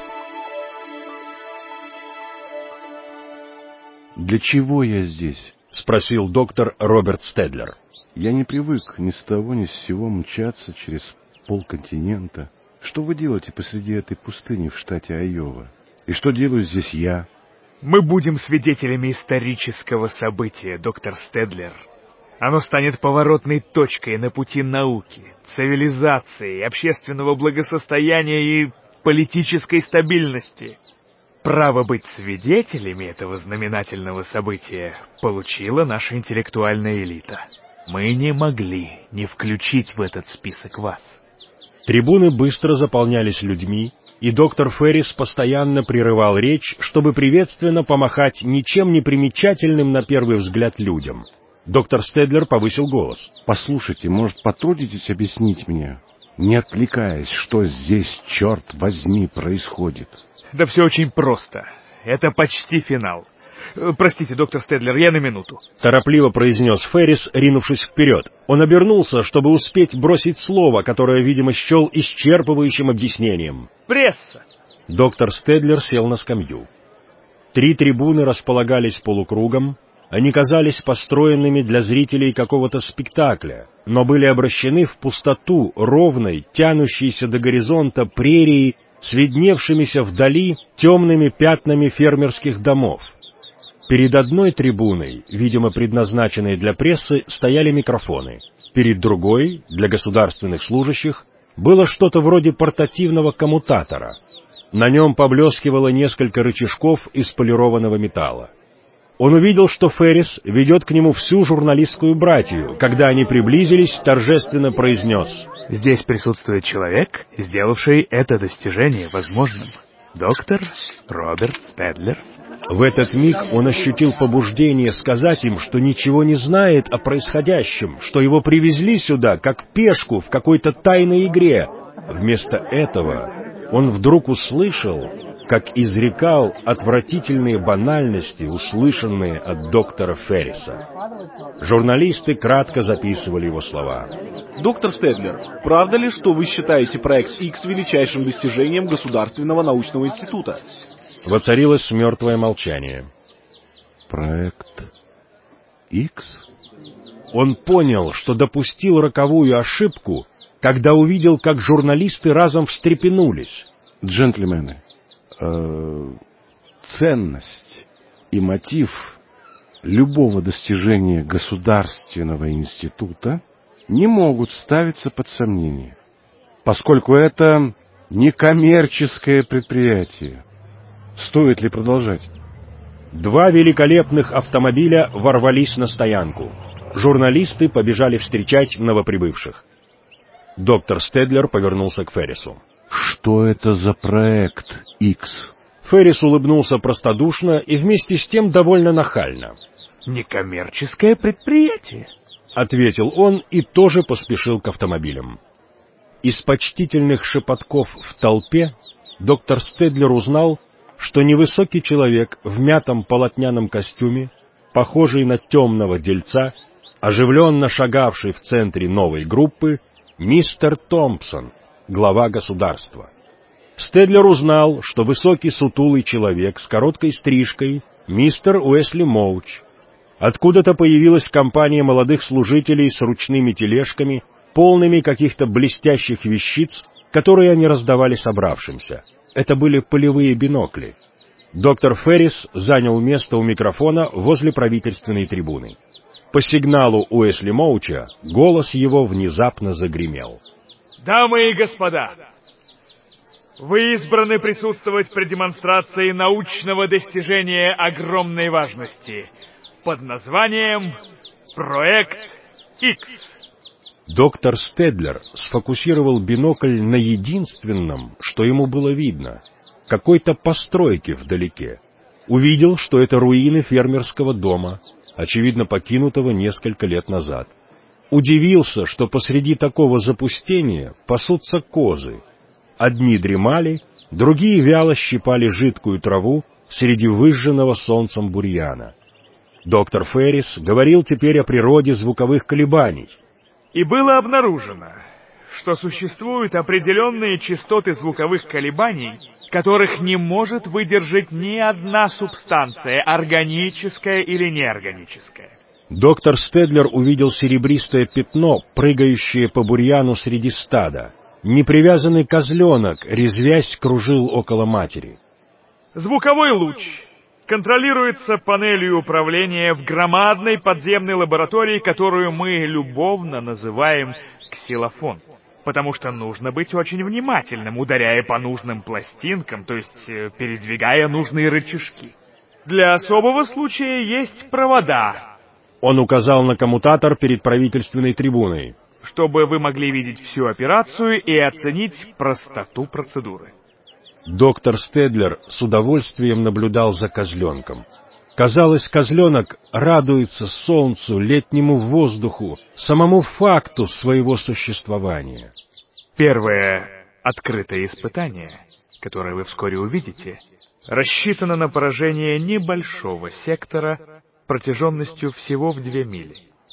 G: «Для чего я здесь?»
A: — спросил доктор Роберт Стедлер.
G: «Я не привык ни с того ни с сего мчаться через полконтинента. Что вы делаете посреди этой пустыни в штате Айова? И что делаю здесь я?»
I: «Мы будем свидетелями исторического события, доктор Стедлер. Оно станет поворотной точкой на пути науки, цивилизации, общественного благосостояния и политической стабильности. Право быть свидетелями этого знаменательного события получила наша интеллектуальная элита. Мы не могли не включить в этот список вас».
A: Трибуны быстро заполнялись людьми, и доктор Феррис постоянно прерывал речь, чтобы приветственно помахать ничем не примечательным на первый взгляд людям. Доктор Стедлер повысил голос.
G: «Послушайте, может, потрудитесь объяснить мне, не отвлекаясь, что здесь, черт возьми, происходит?»
I: Да все очень просто. Это почти финал. Простите, доктор Стедлер, я на минуту.
A: Торопливо произнес Феррис, ринувшись вперед. Он обернулся, чтобы успеть бросить слово, которое, видимо, счел исчерпывающим объяснением.
I: Пресса!
A: Доктор Стедлер сел на скамью. 3 трибуны располагались полукругом. Они казались построенными для зрителей какого-то спектакля, но были обращены в пустоту ровной, тянущейся до горизонта прерии, с видневшимися вдали темными пятнами фермерских домов. Перед одной трибуной, видимо предназначенной для прессы, стояли микрофоны. Перед другой, для государственных служащих, было что-то вроде портативного коммутатора. На нем поблескивало несколько рычажков из полированного металла. Он увидел, что Феррис ведет к нему всю журналистскую братью. Когда они приблизились, торжественно произнес:
I: «Здесь присутствует человек, сделавший это достижение возможным. Доктор Роберт Стедлер».
A: В этот миг он ощутил побуждение сказать им, что ничего не знает о происходящем, что его привезли сюда, как пешку в какой-то тайной игре. Вместо этого он вдруг услышал, как изрекал отвратительные банальности, услышанные от доктора Ферриса. Журналисты кратко записывали его слова.
J: «Доктор Стедлер, правда ли, что вы считаете проект X величайшим достижением Государственного научного института?»
A: Воцарилось мертвое молчание.
G: «Проект X?»
A: Он понял, что допустил роковую ошибку, когда увидел, как журналисты разом встрепенулись.
G: «Джентльмены, ценность и мотив любого достижения Государственного института не могут ставиться под сомнение, поскольку это некоммерческое предприятие. Стоит ли продолжать?»
A: 2 великолепных автомобиля ворвались на стоянку. Журналисты побежали встречать новоприбывших. Доктор Стедлер повернулся к Феррису.
G: «Что это за проект X?»
A: Феррис улыбнулся простодушно и вместе с тем довольно нахально.
I: «Некоммерческое предприятие», —
A: ответил он и тоже поспешил к автомобилям. Из почтительных шепотков в толпе доктор Стедлер узнал, что невысокий человек в мятом полотняном костюме, похожий на темного дельца, оживленно шагавший в центре новой группы, мистер Томпсон, глава государства. Стедлер узнал, что высокий сутулый человек с короткой стрижкой — мистер Уэсли Моуч. Откуда-то появилась компания молодых служителей с ручными тележками, полными каких-то блестящих вещиц, которые они раздавали собравшимся. Это были полевые бинокли. Доктор Феррис занял место у микрофона возле правительственной трибуны. По сигналу Уэсли Моуча голос его внезапно загремел.
I: «Дамы и господа, вы избраны присутствовать при демонстрации научного достижения огромной важности под названием «Проект X».
A: Доктор Стедлер сфокусировал бинокль на единственном, что ему было видно — какой-то постройке вдалеке. Увидел, что это руины фермерского дома, очевидно покинутого несколько лет назад. Удивился, что посреди такого запустения пасутся козы. Одни дремали, другие вяло щипали жидкую траву среди выжженного солнцем бурьяна. Доктор Феррис говорил теперь о природе звуковых колебаний.
I: И было обнаружено, что существуют определенные частоты звуковых колебаний, которых не может выдержать ни одна субстанция, органическая или неорганическая.
A: Доктор Стедлер увидел серебристое пятно, прыгающее по бурьяну среди стада. Непривязанный козленок, резвясь, кружил около матери.
I: Звуковой луч контролируется панелью управления в громадной подземной лаборатории, которую мы любовно называем ксилофон, потому что нужно быть очень внимательным, ударяя по нужным пластинкам, то есть передвигая нужные рычажки. Для особого случая есть провода.
A: Он указал на коммутатор перед правительственной трибуной.
I: Чтобы вы могли видеть всю операцию и оценить простоту процедуры.
A: Доктор Стедлер с удовольствием наблюдал за козленком. Казалось, козленок радуется солнцу, летнему воздуху, самому факту своего существования.
I: Первое открытое испытание, которое вы вскоре увидите, рассчитано на поражение небольшого сектора протяженностью всего в 2 мили.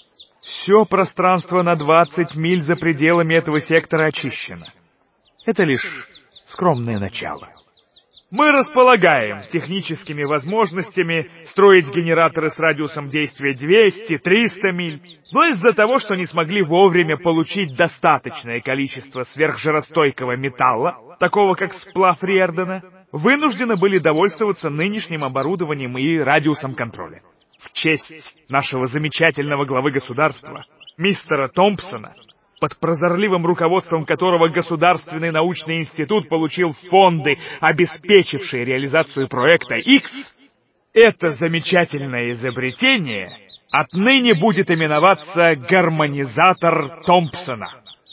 I: Все пространство на 20 миль за пределами этого сектора очищено. Это лишь скромное начало. Мы располагаем техническими возможностями строить генераторы с радиусом действия 200-300 миль, но из-за того, что не смогли вовремя получить достаточное количество сверхжиростойкого металла, такого как сплав Риердена, вынуждены были довольствоваться нынешним оборудованием и радиусом контроля. В честь нашего замечательного главы государства, мистера Томпсона, под прозорливым руководством которого Государственный научный институт получил фонды, обеспечившие реализацию проекта X, это замечательное изобретение отныне будет именоваться гармонизатор Томпсона.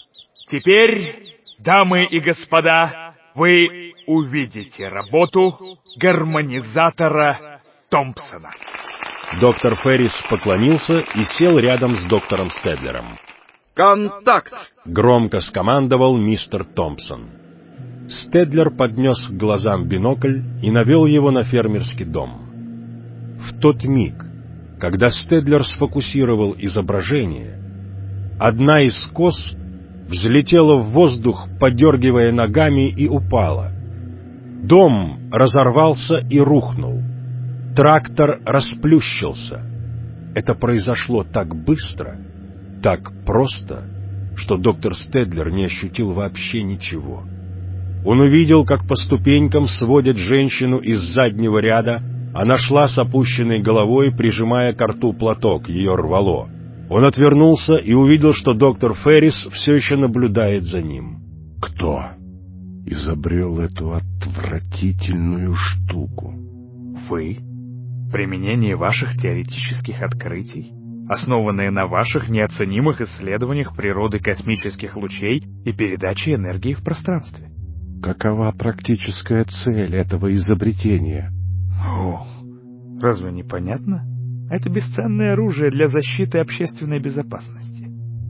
I: Теперь, дамы и господа, вы увидите работу гармонизатора Томпсона.
A: Доктор Феррис поклонился и сел рядом с доктором Стедлером.
K: «Контакт!»
A: — громко скомандовал мистер Томпсон. Стедлер поднес к глазам бинокль и навел его на фермерский дом. В тот миг, когда Стедлер сфокусировал изображение, одна из коз взлетела в воздух, подергивая ногами, и упала. Дом разорвался и рухнул. Трактор расплющился. Это произошло так быстро, так просто, что доктор Стедлер не ощутил вообще ничего. Он увидел, как по ступенькам сводят женщину из заднего ряда. Она шла с опущенной головой, прижимая к рту платок, ее рвало. Он отвернулся и увидел, что доктор Феррис все еще наблюдает за ним.
G: Кто изобрел эту отвратительную штуку?
I: Вы? Применение ваших теоретических открытий, основанные на ваших неоценимых исследованиях природы космических лучей и передачи энергии в пространстве.
G: Какова практическая цель этого изобретения?
I: О, разве не понятно? Это бесценное оружие для защиты общественной безопасности.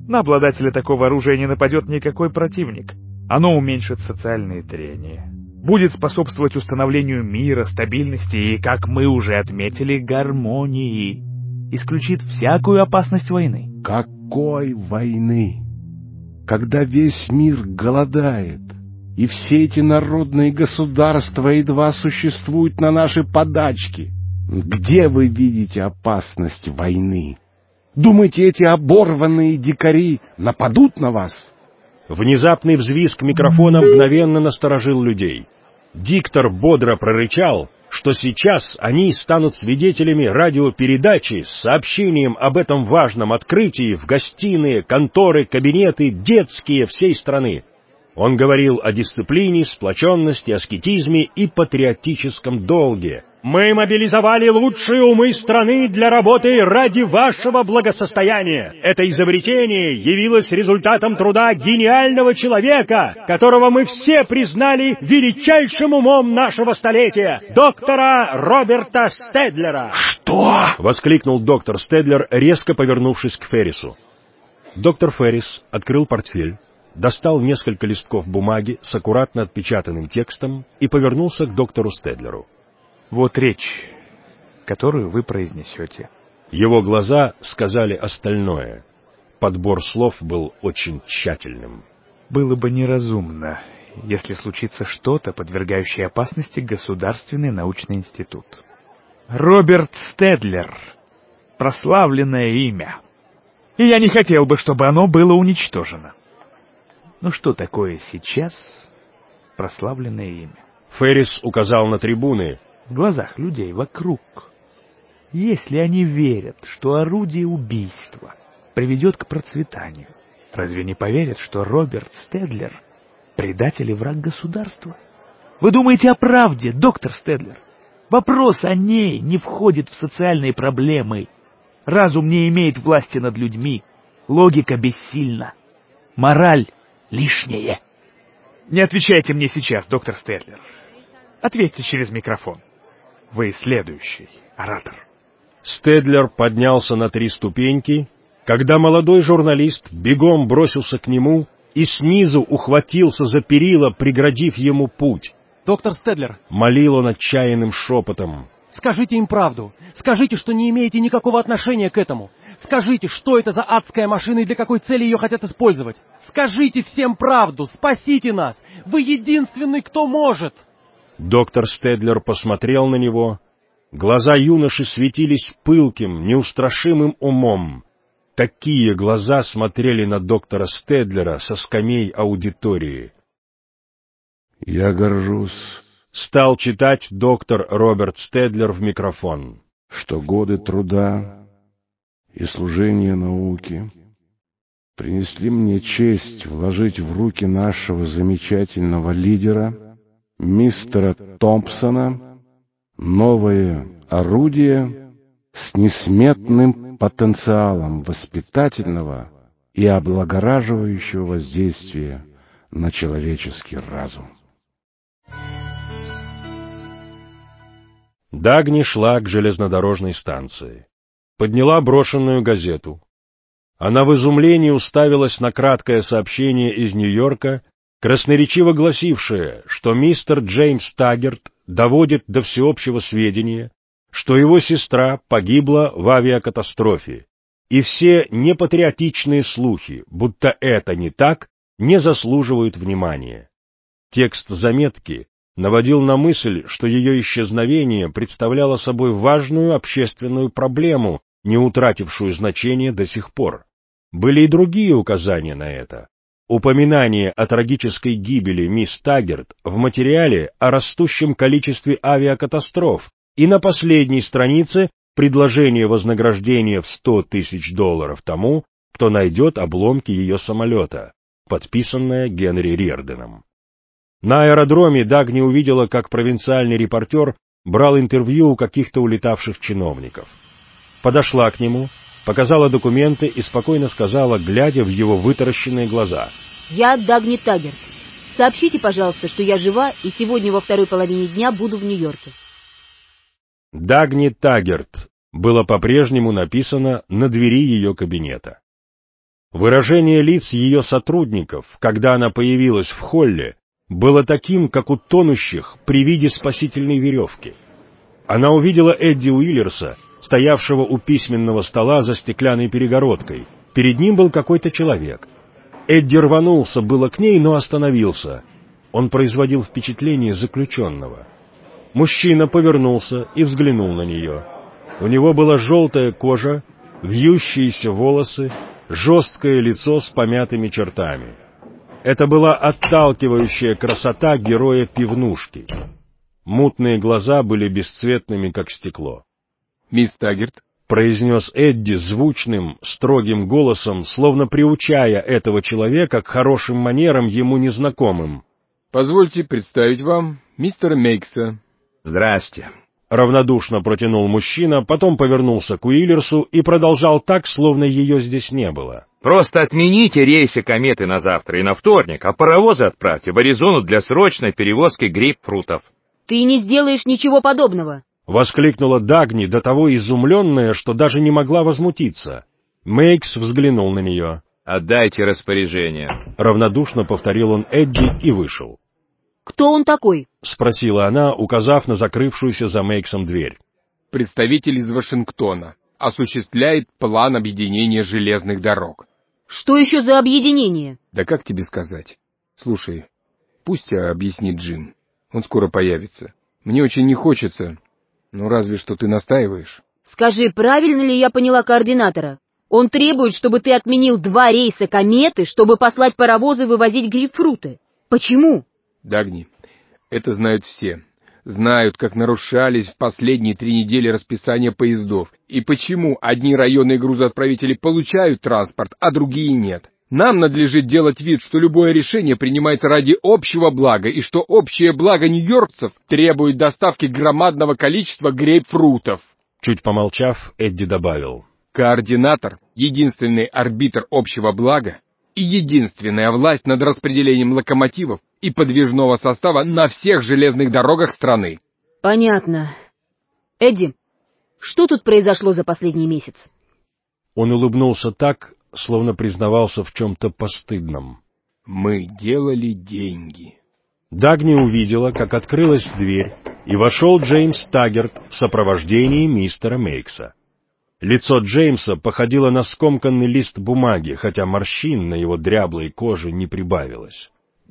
I: На обладателя такого оружия не нападет никакой противник. Оно уменьшит социальные трения, будет способствовать установлению мира, стабильности и, как мы уже отметили, гармонии. Исключит всякую опасность войны.
G: Какой войны? Когда весь мир голодает, и все эти народные государства едва существуют на наши подачки. Где вы видите опасность войны? Думаете, эти оборванные дикари нападут на вас?
A: Внезапный взвизг микрофона мгновенно насторожил людей. Диктор бодро прорычал, что сейчас они станут свидетелями радиопередачи с сообщением об этом важном открытии в гостиные, конторы, кабинеты, детские всей страны. Он говорил о дисциплине, сплоченности, аскетизме и патриотическом долге. «Мы мобилизовали лучшие умы страны для работы ради вашего благосостояния. Это изобретение явилось результатом труда гениального человека, которого мы все признали величайшим умом нашего столетия, доктора Роберта Стедлера».
G: «Что?» —
A: воскликнул доктор Стедлер, резко повернувшись к Феррису. Доктор Феррис открыл портфель, достал несколько листков бумаги с аккуратно отпечатанным текстом и повернулся к доктору Стедлеру.
I: Вот речь, которую вы произнесете.
A: Его глаза сказали остальное. Подбор слов был очень тщательным.
I: Было бы неразумно, если случится что-то, подвергающее опасности Государственный научный институт. Роберт Стедлер. Прославленное имя. И я не хотел бы, чтобы оно было уничтожено. Но что такое сейчас прославленное имя?
A: Феррис указал на трибуны.
I: В глазах людей вокруг. Если они верят, что орудие убийства приведет к процветанию, разве не поверят, что Роберт Стедлер — предатель и враг государства? Вы думаете о правде, доктор Стедлер? Вопрос о ней не входит в социальные проблемы. Разум не имеет власти над людьми. Логика бессильна. Мораль лишняя. Не отвечайте мне сейчас, доктор Стедлер. Ответьте через микрофон. Вы следующий оратор.
A: Стедлер поднялся на 3 ступеньки, когда молодой журналист бегом бросился к нему и снизу ухватился за перила, преградив ему путь.
L: «Доктор Стедлер!» —
A: молил он отчаянным шепотом.
L: «Скажите им правду. Скажите, что не имеете никакого отношения к этому. Скажите, что это за адская машина и для какой цели ее хотят использовать. Скажите всем правду. Спасите нас. Вы единственный, кто может!»
A: Доктор Стедлер посмотрел на него. Глаза юноши светились пылким, неустрашимым умом. Такие глаза смотрели на доктора Стедлера со скамей аудитории.
G: «Я горжусь»,
A: — стал читать доктор Роберт Стедлер в микрофон,
G: «что годы труда и служения науке принесли мне честь вложить в руки нашего замечательного лидера, мистера Томпсона, новое орудие с несметным потенциалом воспитательного и облагораживающего воздействия на человеческий разум».
A: Дагни шла к железнодорожной станции. Подняла брошенную газету. Она в изумлении уставилась на краткое сообщение из Нью-Йорка, красноречиво гласившее, что мистер Джеймс Таггерт доводит до всеобщего сведения, что его сестра погибла в авиакатастрофе, и все непатриотичные слухи, будто это не так, не заслуживают внимания. Текст заметки наводил на мысль, что ее исчезновение представляло собой важную общественную проблему, не утратившую значения до сих пор. Были и другие указания на это. Упоминание о трагической гибели мисс Таггерт в материале о растущем количестве авиакатастроф и на последней странице предложение вознаграждения в $100 000 тому, кто найдет обломки ее самолета, подписанное Генри Риорданом. На аэродроме Дагни увидела, как провинциальный репортер брал интервью у каких-то улетавших чиновников. Подошла к нему, показала документы и спокойно сказала, глядя в его вытаращенные глаза:
C: «Я Дагни Таггерт. Сообщите, пожалуйста, что я жива и сегодня во второй половине дня буду в Нью-Йорке».
A: Дагни Таггерт было по-прежнему написано на двери ее кабинета. Выражение лиц ее сотрудников, когда она появилась в холле, было таким, как у тонущих при виде спасительной веревки. Она увидела Эдди Уиллерса, стоявшего у письменного стола за стеклянной перегородкой. Перед ним был какой-то человек. Эдди рванулся было к ней, но остановился. Он производил впечатление заключенного. Мужчина повернулся и взглянул на нее. У него была желтая кожа, вьющиеся волосы, жесткое лицо с помятыми чертами. Это была отталкивающая красота героя пивнушки. Мутные глаза были бесцветными, как стекло.
M: «Мисс Таггерт»,
A: — произнес Эдди звучным, строгим голосом, словно приучая этого человека к хорошим манерам ему незнакомым.
M: «Позвольте представить вам мистера Мейкса».
H: «Здрасте»,
A: — равнодушно протянул мужчина, потом повернулся к Уиллерсу и продолжал так, словно ее здесь не было.
H: «Просто отмените рейсы кометы на завтра и на вторник, а паровозы отправьте в Аризону для срочной перевозки грейпфрутов».
C: «Ты не сделаешь ничего подобного!»
A: — воскликнула Дагни, до того изумленная, что даже не могла возмутиться. Мейкс взглянул на нее.
H: «Отдайте распоряжение»,
A: — равнодушно повторил он Эдди и вышел.
C: «Кто он такой?»
A: — спросила она, указав на закрывшуюся за Мейксом дверь.
M: «Представитель из Вашингтона. Осуществляет план объединения железных дорог».
C: «Что еще за объединение?»
M: «Да как тебе сказать? Слушай, пусть объяснит Джим. Он скоро появится. Мне очень не хочется, но разве что ты настаиваешь».
C: «Скажи, правильно ли я поняла координатора? Он требует, чтобы ты отменил 2 рейса кометы, чтобы послать паровозы вывозить грейпфруты. Почему?»
M: «Дагни, это знают все. Знают, как нарушались в последние 3 недели расписания поездов, и почему одни районные грузоотправители получают транспорт, а другие нет. Нам надлежит делать вид, что любое решение принимается ради общего блага, и что общее благо нью-йоркцев требует доставки громадного количества грейпфрутов».
A: Чуть помолчав, Эдди добавил.
M: «Координатор — единственный арбитр общего блага и единственная власть над распределением локомотивов и подвижного состава на всех железных дорогах страны».
C: «Понятно. Эдди, что тут произошло за последний месяц?»
A: Он улыбнулся так, словно признавался в чем-то постыдном.
M: «Мы делали деньги».
A: Дагни увидела, как открылась дверь, и вошел Джеймс Таггерт в сопровождении мистера Мейкса. Лицо Джеймса походило на скомканный лист бумаги, хотя морщин на его дряблой коже не прибавилось.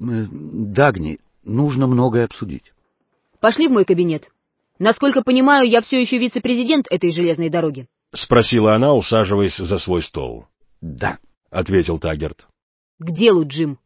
N: «Дагни, нужно многое обсудить».
C: «Пошли в мой кабинет. Насколько понимаю, я все еще вице-президент этой железной дороги».
A: — спросила она, усаживаясь за свой стол.
N: «Да»,
A: — ответил Таггерт.
C: «К делу, Джим».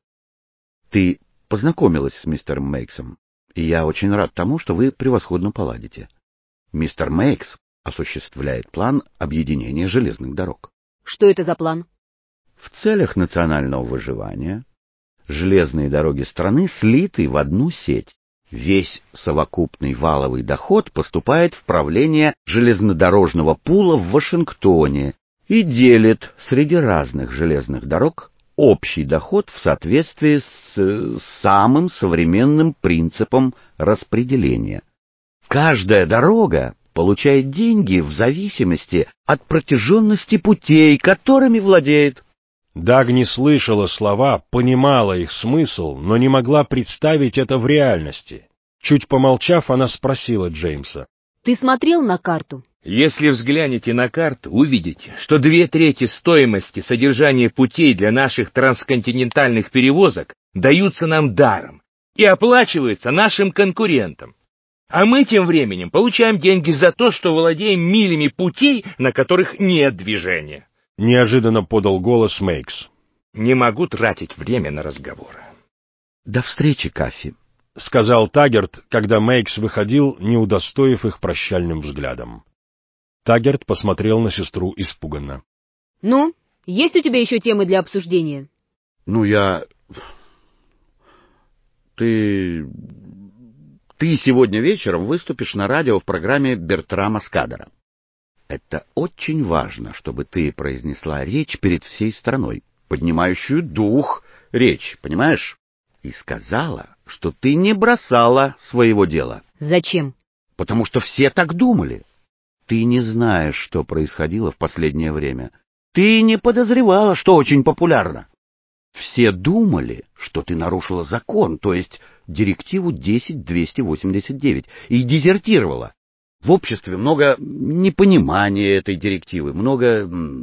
N: «Ты познакомилась с мистером Мейксом, и я очень рад тому, что вы превосходно поладите. Мистер Мейкс осуществляет план объединения железных дорог».
C: «Что это за план?»
N: «В целях национального выживания железные дороги страны слиты в одну сеть. Весь совокупный валовый доход поступает в правление железнодорожного пула в Вашингтоне и делит среди разных железных дорог общий доход в соответствии с самым современным принципом распределения. Каждая дорога получает деньги в зависимости от протяженности путей, которыми владеет».
A: Дагни слышала слова, понимала их смысл, но не могла представить это в реальности. Чуть помолчав, она спросила Джеймса.
C: «Ты смотрел на карту?»
H: «Если взглянете на карту, увидите, что 2/3 стоимости содержания путей для наших трансконтинентальных перевозок даются нам даром и оплачиваются нашим конкурентам. А мы тем временем получаем деньги за то, что владеем милями путей, на которых нет движения».
A: Неожиданно подал голос Мейкс.
H: «Не могу тратить время на разговоры».
N: «До встречи, Каффи»,
A: — сказал Таггерт, когда Мейкс выходил, не удостоив их прощальным взглядом. Таггерт посмотрел на сестру испуганно.
C: «Ну, есть у тебя еще темы для обсуждения?»
N: Ты сегодня вечером выступишь на радио в программе Бертрама Скадера. Это очень важно, чтобы ты произнесла речь перед всей страной, поднимающую дух речь, понимаешь? И сказала, что ты не бросала своего дела».
C: «Зачем?»
N: «Потому что все так думали. Ты не знаешь, что происходило в последнее время. Ты не подозревала, что очень популярно. Все думали, что ты нарушила закон, то есть директиву 10-289, и дезертировала. В обществе много непонимания этой директивы, много,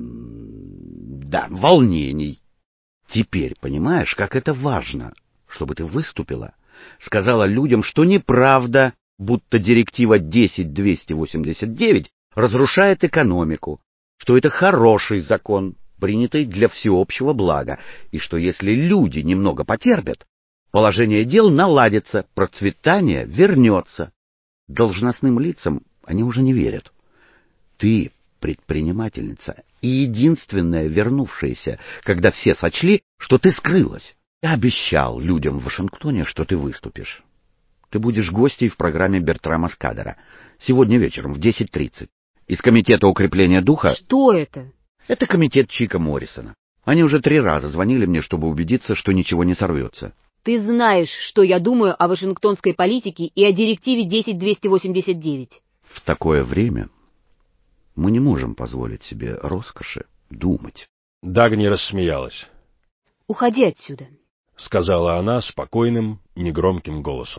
N: волнений. Теперь понимаешь, как это важно, чтобы ты выступила, сказала людям, что неправда, будто директива 10-289 разрушает экономику, что это хороший закон, принятый для всеобщего блага, и что если люди немного потерпят, положение дел наладится, процветание вернется. Должностным лицам они уже не верят. Ты предпринимательница и единственная вернувшаяся, когда все сочли, что ты скрылась. Я обещал людям в Вашингтоне, что ты выступишь. Ты будешь гостьей в программе Бертрама Скаддера сегодня вечером в 10:30. Из Комитета укрепления духа...
C: Что это?
N: Это комитет Чика Моррисона. Они уже 3 раза звонили мне, чтобы убедиться, что ничего не сорвется.
C: Ты знаешь, что я думаю о вашингтонской политике и о директиве 10-289.
N: В такое время мы не можем позволить себе роскоши думать.
A: Дагни рассмеялась.
C: «Уходи отсюда»,
A: — сказала она спокойным, негромким голосом.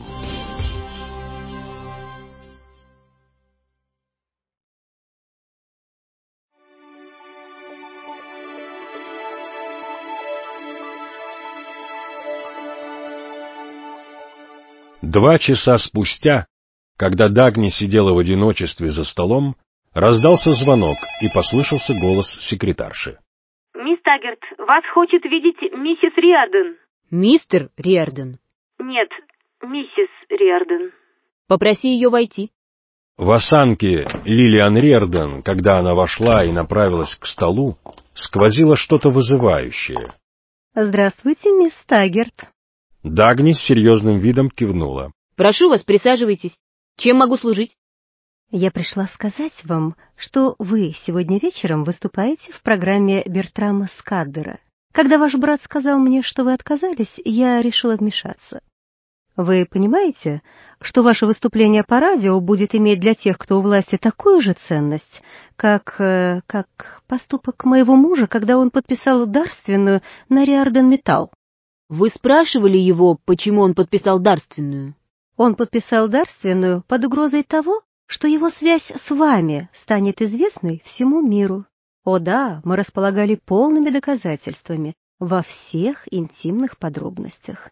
A: Два часа спустя, когда Дагни сидела в одиночестве за столом, раздался звонок и послышался голос секретарши.
O: «Мисс Таггерт, вас хочет видеть миссис Риарден».
C: «Мистер Риарден?»
O: «Нет, миссис Риарден».
C: «Попроси ее войти».
A: В осанке Лилиан Риарден, когда она вошла и направилась к столу, сквозило что-то вызывающее.
P: «Здравствуйте, мисс Таггерт».
A: Дагни с серьезным видом кивнула.
C: «Прошу вас, присаживайтесь. Чем могу служить?»
P: «Я пришла сказать вам, что вы сегодня вечером выступаете в программе Бертрама Скаддера. Когда ваш брат сказал мне, что вы отказались, я решила вмешаться. Вы понимаете, что ваше выступление по радио будет иметь для тех, кто у власти, такую же ценность, как поступок моего мужа, когда он подписал дарственную на Риарден Металл?»
C: «Вы спрашивали его, почему он подписал дарственную?»
P: «Он подписал дарственную под угрозой того, что его связь с вами станет известной всему миру. О да, мы располагали полными доказательствами во всех интимных подробностях.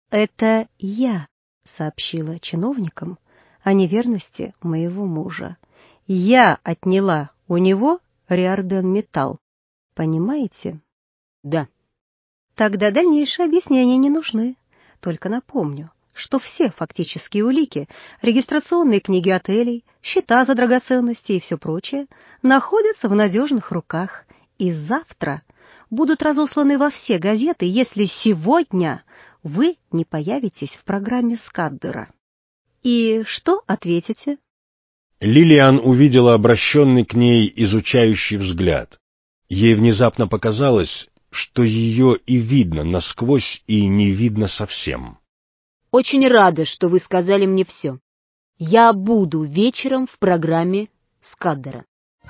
P: Это я сообщила чиновникам о неверности моего мужа. Я отняла у него Риарден Металл. Понимаете?»
C: «Да».
P: «Тогда дальнейшие объяснения не нужны. Только напомню, что все фактические улики, регистрационные книги отелей, счета за драгоценности и все прочее находятся в надежных руках и завтра будут разосланы во все газеты, если сегодня вы не появитесь в программе Скаддера. И что ответите?»
A: Лилиан увидела обращенный к ней изучающий взгляд. Ей внезапно показалось, что ее и видно насквозь, и не видно совсем.
C: «Очень рада, что вы сказали мне все. Я буду вечером в программе Скаддера».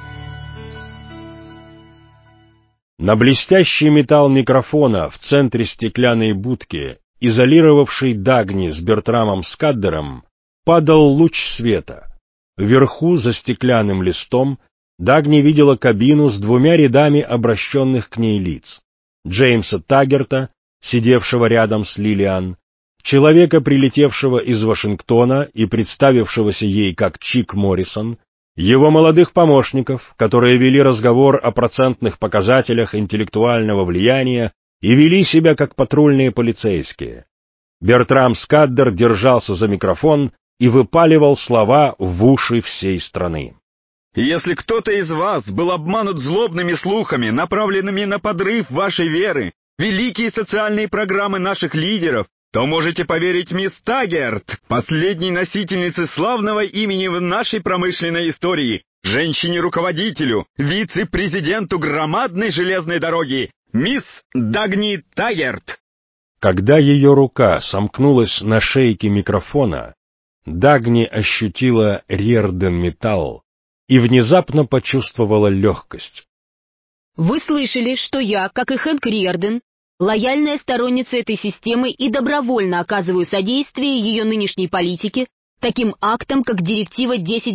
A: На блестящий металл микрофона в центре стеклянной будки, изолировавшей Дагни с Бертрамом Скаддером, падал луч света. Вверху, за стеклянным листом, Дагни видела кабину с 2 рядами обращенных к ней лиц. Джеймса Таггерта, сидевшего рядом с Лилиан, человека, прилетевшего из Вашингтона и представившегося ей как Чик Моррисон, его молодых помощников, которые вели разговор о процентных показателях интеллектуального влияния и вели себя как патрульные полицейские. Бертрам Скаддер держался за микрофон и выпаливал слова в уши всей страны.
F: Если кто-то из вас был обманут злобными слухами, направленными на подрыв вашей веры, великие социальные программы наших лидеров, то можете поверить мисс Таггерт, последней носительнице славного имени в нашей промышленной истории, женщине-руководителю, вице-президенту громадной железной дороги, мисс Дагни Таггерт.
A: Когда ее рука сомкнулась на шейке микрофона, Дагни ощутила Риарден Металл и внезапно почувствовала легкость.
C: Вы слышали, что я, как и Хэнк Риордан, лояльная сторонница этой системы и добровольно оказываю содействие ее нынешней политике таким актам, как Директива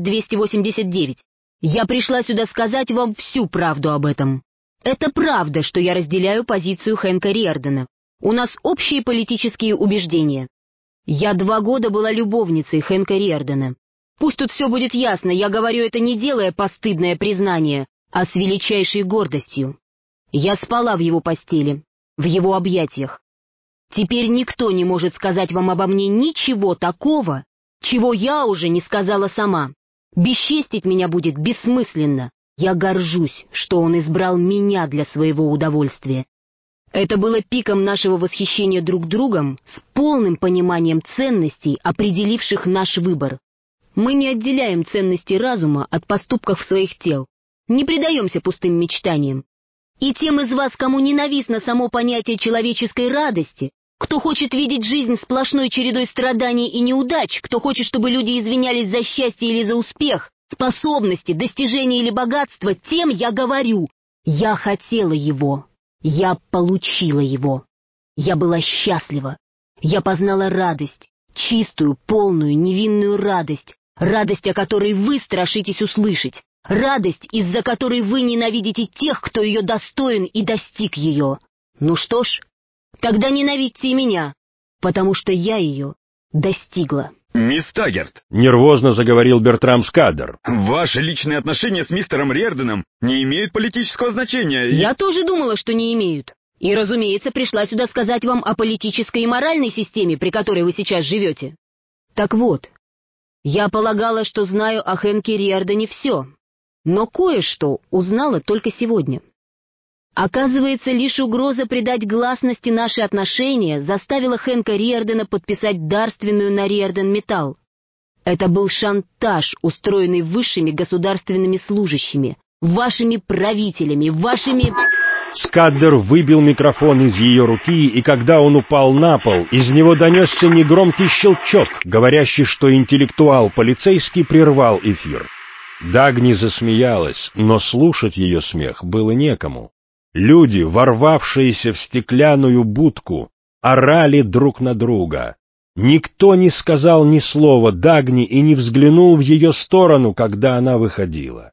C: 10289. Я пришла сюда сказать вам всю правду об этом. Это правда, что я разделяю позицию Хэнка Риордана. У нас общие политические убеждения. Я 2 года была любовницей Хэнка Риордана. Пусть тут все будет ясно, я говорю это не делая постыдное признание, а с величайшей гордостью. Я спала в его постели, в его объятиях. Теперь никто не может сказать вам обо мне ничего такого, чего я уже не сказала сама. Бесчестить меня будет бессмысленно. Я горжусь, что он избрал меня для своего удовольствия. Это было пиком нашего восхищения друг другом с полным пониманием ценностей, определивших наш выбор. Мы не отделяем ценности разума от поступков своих тел, не предаемся пустым мечтаниям. И тем из вас, кому ненавистно само понятие человеческой радости, кто хочет видеть жизнь сплошной чередой страданий и неудач, кто хочет, чтобы люди извинялись за счастье или за успех, способности, достижения или богатство, тем я говорю: я хотела его, я получила его, я была счастлива, я познала радость, чистую, полную, невинную радость, радость, о которой вы страшитесь услышать, радость, из-за которой вы ненавидите тех, кто ее достоин и достиг ее. Ну что ж, тогда ненавидьте и меня, потому что я ее достигла.
F: «Мисс Таггерт!»
A: — нервозно заговорил Бертрам Скаддер.
F: «Ваши личные отношения с мистером Риорданом не имеют политического значения.
C: Я тоже думала, что не имеют. И, разумеется, пришла сюда сказать вам о политической и моральной системе, при которой вы сейчас живете. Так вот, я полагала, что знаю о Хэнке Риордане все, но кое-что узнала только сегодня. Оказывается, лишь угроза придать гласности наши отношения заставила Хэнка Риордана подписать дарственную на Риордан Металл. Это был шантаж, устроенный высшими государственными служащими, вашими правителями, вашими...
A: Скаддер выбил микрофон из ее руки, и когда он упал на пол, из него донесся негромкий щелчок, говорящий, что интеллектуал-полицейский прервал эфир. Дагни засмеялась, но слушать ее смех было некому. Люди, ворвавшиеся в стеклянную будку, орали друг на друга. Никто не сказал ни слова Дагни и не взглянул в ее сторону, когда она выходила.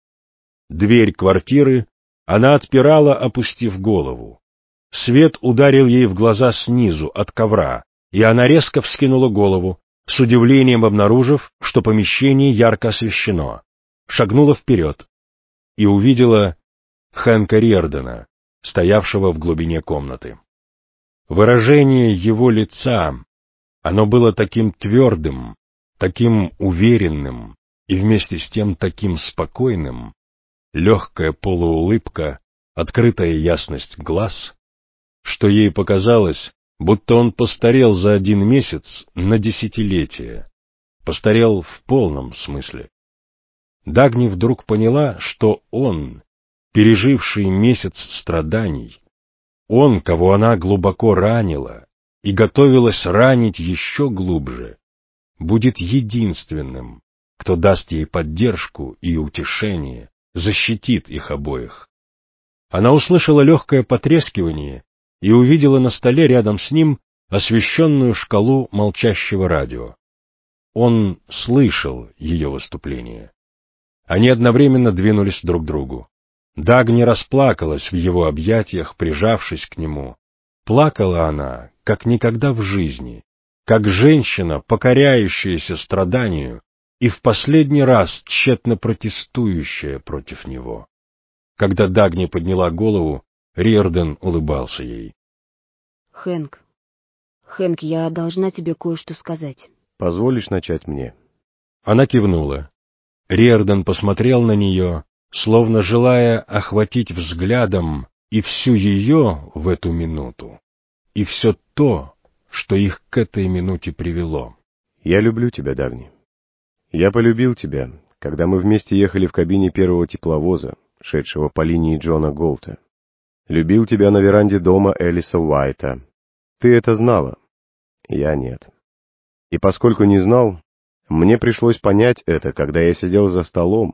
A: Дверь квартиры она отпирала, опустив голову. Свет ударил ей в глаза снизу, от ковра, и она резко вскинула голову, с удивлением обнаружив, что помещение ярко освещено. Шагнула вперед и увидела Хэнка Риордана, стоявшего в глубине комнаты. Выражение его лица, оно было таким твердым, таким уверенным и вместе с тем таким спокойным, легкая полуулыбка, открытая ясность глаз, что ей показалось, будто он постарел за 1 месяц на десятилетие, постарел в полном смысле. Дагни вдруг поняла, что он, переживший месяц страданий, он, кого она глубоко ранила и готовилась ранить еще глубже, будет единственным, кто даст ей поддержку и утешение, защитит их обоих. Она услышала легкое потрескивание и увидела на столе рядом с ним освещенную шкалу молчащего радио. Он слышал ее выступление. Они одновременно двинулись друг к другу. Дагни расплакалась в его объятиях, прижавшись к нему. Плакала она, как никогда в жизни, как женщина, покоряющаяся страданию и в последний раз тщетно протестующая против него. Когда Дагни подняла голову, Риордан улыбался ей.
C: Хэнк, я должна тебе кое-что сказать.
D: Позволишь начать мне?
A: Она кивнула. Риордан посмотрел на нее, словно желая охватить взглядом и всю ее в эту минуту, и все то, что их к этой минуте привело.
D: Я люблю тебя, Дагни. Я полюбил тебя, когда мы вместе ехали в кабине первого тепловоза, шедшего по линии Джона Голта. Любил тебя на веранде дома Элиса Уайта. Ты это знала. Я нет. И поскольку не знал, мне пришлось понять это, когда я сидел за столом,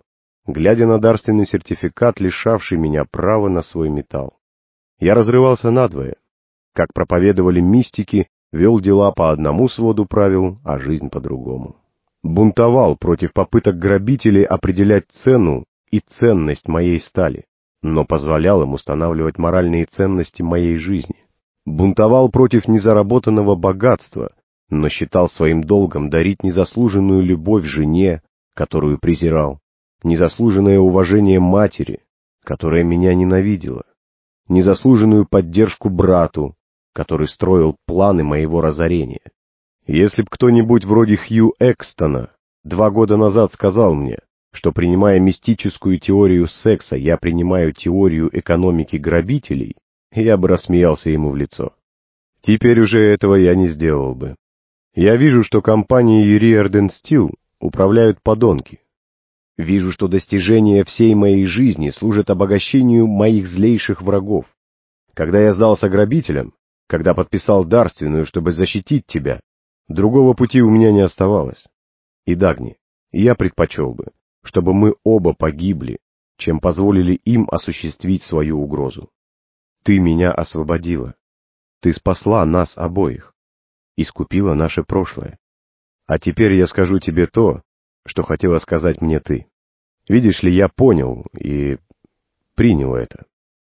D: глядя на дарственный сертификат, лишавший меня права на свой металл. Я разрывался надвое. Как проповедовали мистики, вел дела по одному своду правил, а жизнь по другому. Бунтовал против попыток грабителей определять цену и ценность моей стали, но позволял им устанавливать моральные ценности моей жизни. Бунтовал против незаработанного богатства, но считал своим долгом дарить незаслуженную любовь жене, которую презирал, незаслуженное уважение матери, которая меня ненавидела, незаслуженную поддержку брату, который строил планы моего разорения. Если б кто-нибудь вроде Хью Экстона 2 года назад сказал мне, что, принимая мистическую теорию секса, я принимаю теорию экономики грабителей, я бы рассмеялся ему в лицо. Теперь уже этого я не сделал бы. Я вижу, что компанией Riordan Steel управляют подонки. Вижу, что достижения всей моей жизни служат обогащению моих злейших врагов. Когда я сдался грабителям, когда подписал дарственную, чтобы защитить тебя, другого пути у меня не оставалось. И, Дагни, я предпочел бы, чтобы мы оба погибли, чем позволили им осуществить свою угрозу. Ты меня освободила. Ты спасла нас обоих. Искупила наше прошлое. А теперь я скажу тебе то, что хотела сказать мне ты. Видишь ли, я понял и принял это.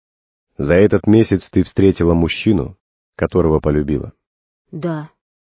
D: За этот месяц ты встретила мужчину, которого полюбила.
C: Да.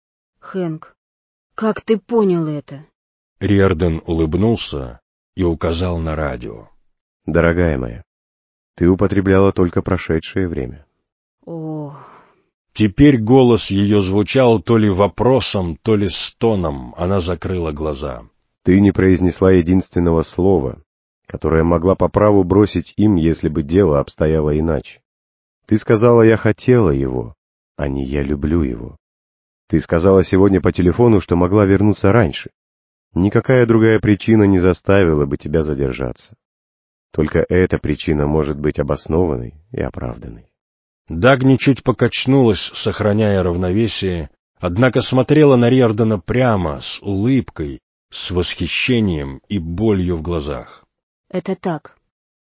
C: Хэнк, как ты понял это?
A: Риордан улыбнулся и указал на радио.
D: Дорогая моя, ты употребляла только прошедшее время.
C: О.
A: Теперь голос ее звучал то ли вопросом, то ли стоном. Она закрыла глаза.
D: Ты не произнесла единственного слова, которое могла по праву бросить им, если бы дело обстояло иначе. Ты сказала: «Я хотела его», а не «Я люблю его». Ты сказала сегодня по телефону, что могла вернуться раньше. Никакая другая причина не заставила бы тебя задержаться. Только эта причина может быть обоснованной и оправданной.
A: Дагни чуть покачнулась, сохраняя равновесие, однако смотрела на Риордана прямо, с улыбкой, с восхищением и болью в глазах.
C: Это так.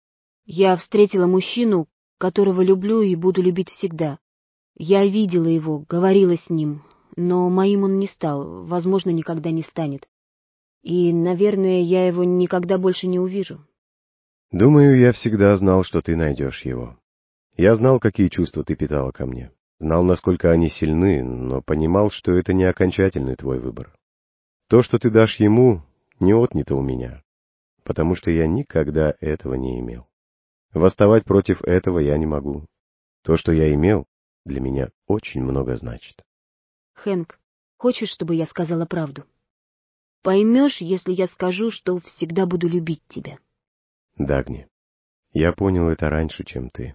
C: Я встретила мужчину, которого люблю и буду любить всегда. Я видела его, говорила с ним, но моим он не стал, возможно, никогда не станет. И, наверное, я его никогда больше не увижу.
D: Думаю, я всегда знал, что ты найдешь его. Я знал, какие чувства ты питала ко мне. Знал, насколько они сильны, но понимал, что это не окончательный твой выбор. То, что ты дашь ему, не отнято у меня, потому что я никогда этого не имел. Восставать против этого я не могу. То, что я имел, для меня очень много значит.
C: Хэнк, хочешь, чтобы я сказала правду? Поймешь, если я скажу, что всегда буду любить тебя?
D: Дагни, я понял это раньше, чем ты.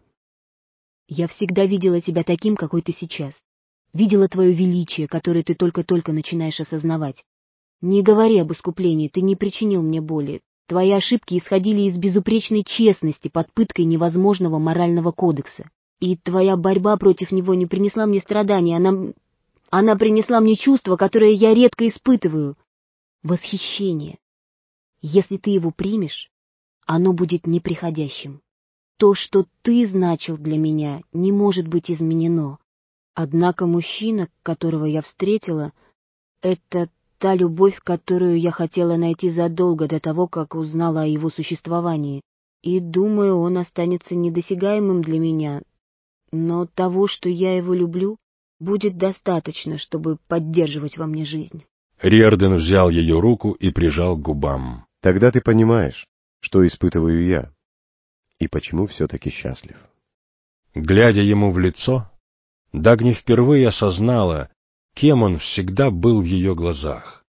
C: Я всегда видела тебя таким, какой ты сейчас. Видела твое величие, которое ты только-только начинаешь осознавать. Не говори об искуплении, ты не причинил мне боли. Твои ошибки исходили из безупречной честности под пыткой невозможного морального кодекса. И твоя борьба против него не принесла мне страданий, она принесла мне чувство, которое я редко испытываю. Восхищение. Если ты его примешь, оно будет неприходящим. То, что ты значил для меня, не может быть изменено. Однако мужчина, которого я встретила, это та любовь, которую я хотела найти задолго до того, как узнала о его существовании. И, думаю, он останется недосягаемым для меня. Но того, что я его люблю, будет достаточно, чтобы поддерживать во мне жизнь.
A: Риордан взял ее руку и прижал к губам.
D: Тогда ты понимаешь, что испытываю я, и почему все-таки счастлив.
A: Глядя ему в лицо, Дагни впервые осознала, кем он всегда был в ее глазах.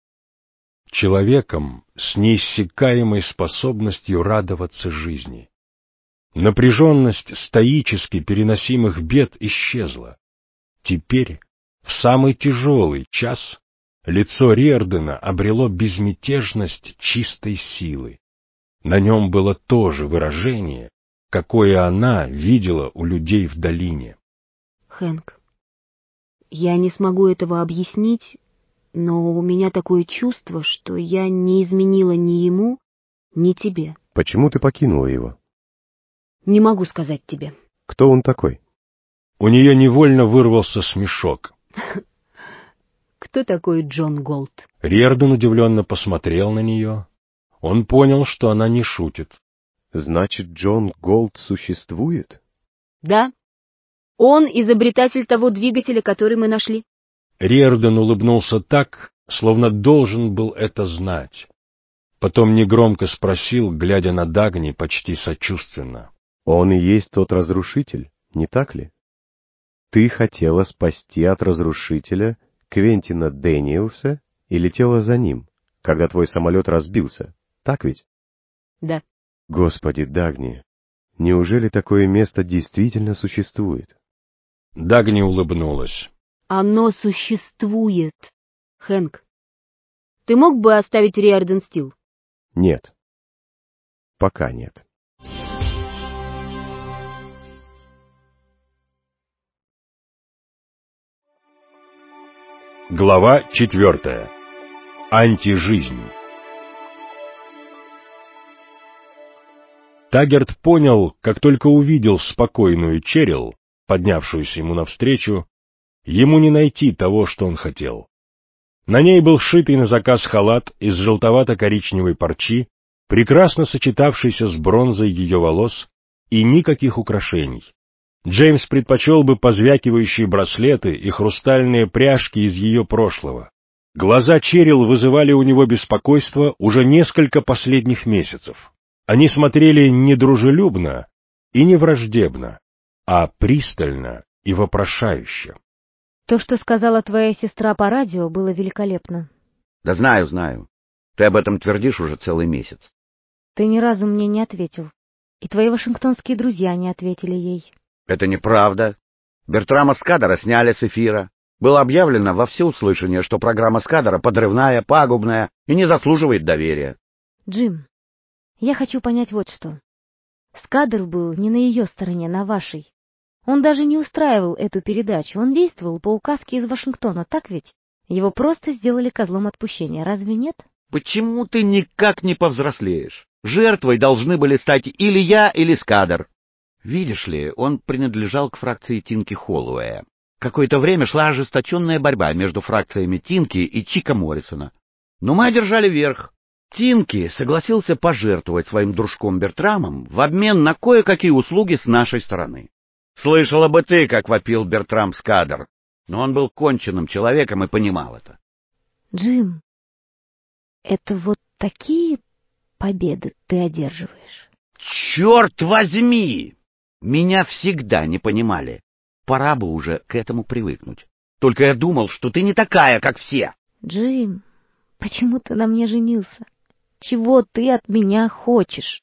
A: Человеком с неиссякаемой способностью радоваться жизни. Напряженность стоически переносимых бед исчезла. Теперь, в самый тяжелый час, лицо Риордана обрело безмятежность чистой силы. На нем было то же выражение, какое она видела у людей в долине.
C: Хэнк, я не смогу этого объяснить, но у меня такое чувство, что я не изменила ни ему, ни тебе.
D: Почему ты покинула его?
C: Не могу сказать тебе.
D: Кто он такой?
A: У нее невольно вырвался смешок.
C: Кто такой Джон Голд?
A: Риордан удивленно посмотрел на нее. Он понял, что она не шутит.
D: Значит, Джон Голд существует?
C: Да. Он изобретатель того двигателя, который мы нашли.
A: Риордан улыбнулся так, словно должен был это знать. Потом негромко спросил, глядя на Дагни почти сочувственно.
D: Он и есть тот разрушитель, не так ли? Ты хотела спасти от разрушителя Квентина Дэниелса и летела за ним, когда твой самолет разбился, так ведь?
C: Да.
D: Господи, Дагни, неужели такое место действительно существует?
A: Дагни улыбнулась.
C: Оно существует. Хэнк, ты мог бы оставить Риордан Стил?
D: Нет. Пока нет.
A: Глава 4. Антижизнь. Таггерт понял, как только увидел спокойную Черил, поднявшуюся ему навстречу, ему не найти того, что он хотел. На ней был сшитый на заказ халат из желтовато-коричневой парчи, прекрасно сочетавшийся с бронзой ее волос, и никаких украшений. Джеймс предпочел бы позвякивающие браслеты и хрустальные пряжки из ее прошлого. Глаза Черил вызывали у него беспокойство уже несколько последних месяцев. Они смотрели не дружелюбно и не враждебно, а пристально и вопрошающе.
P: То, что сказала твоя сестра по радио, было великолепно.
N: Да знаю, знаю. Ты об этом твердишь уже целый месяц.
P: Ты ни разу мне не ответил. И твои вашингтонские друзья не ответили ей.
N: Это неправда. Бертрама Скадера сняли с эфира. Было объявлено во всеуслышание, что программа Скадера подрывная, пагубная и не заслуживает доверия.
P: Джим, я хочу понять вот что. Скадер был не на ее стороне, на вашей. Он даже не устраивал эту передачу, он действовал по указке из Вашингтона, так ведь? Его просто сделали козлом отпущения, разве нет?
N: Почему ты никак не повзрослеешь? Жертвой должны были стать или я, или Скадер. Видишь ли, он принадлежал к фракции Тинки Холлоуэя. Какое-то время шла ожесточенная борьба между фракциями Тинки и Чика Моррисона. Но мы одержали верх. Тинки согласился пожертвовать своим дружком Бертрамом в обмен на кое-какие услуги с нашей стороны. Слышала бы ты, как вопил Бертрам Скадер, но он был конченным человеком и понимал это.
P: Джим, это вот такие победы ты одерживаешь?
N: Черт возьми! Меня всегда не понимали. Пора бы уже к этому привыкнуть. Только я думал, что ты не такая, как все.
P: Джим, почему ты на мне женился? Чего ты от меня хочешь?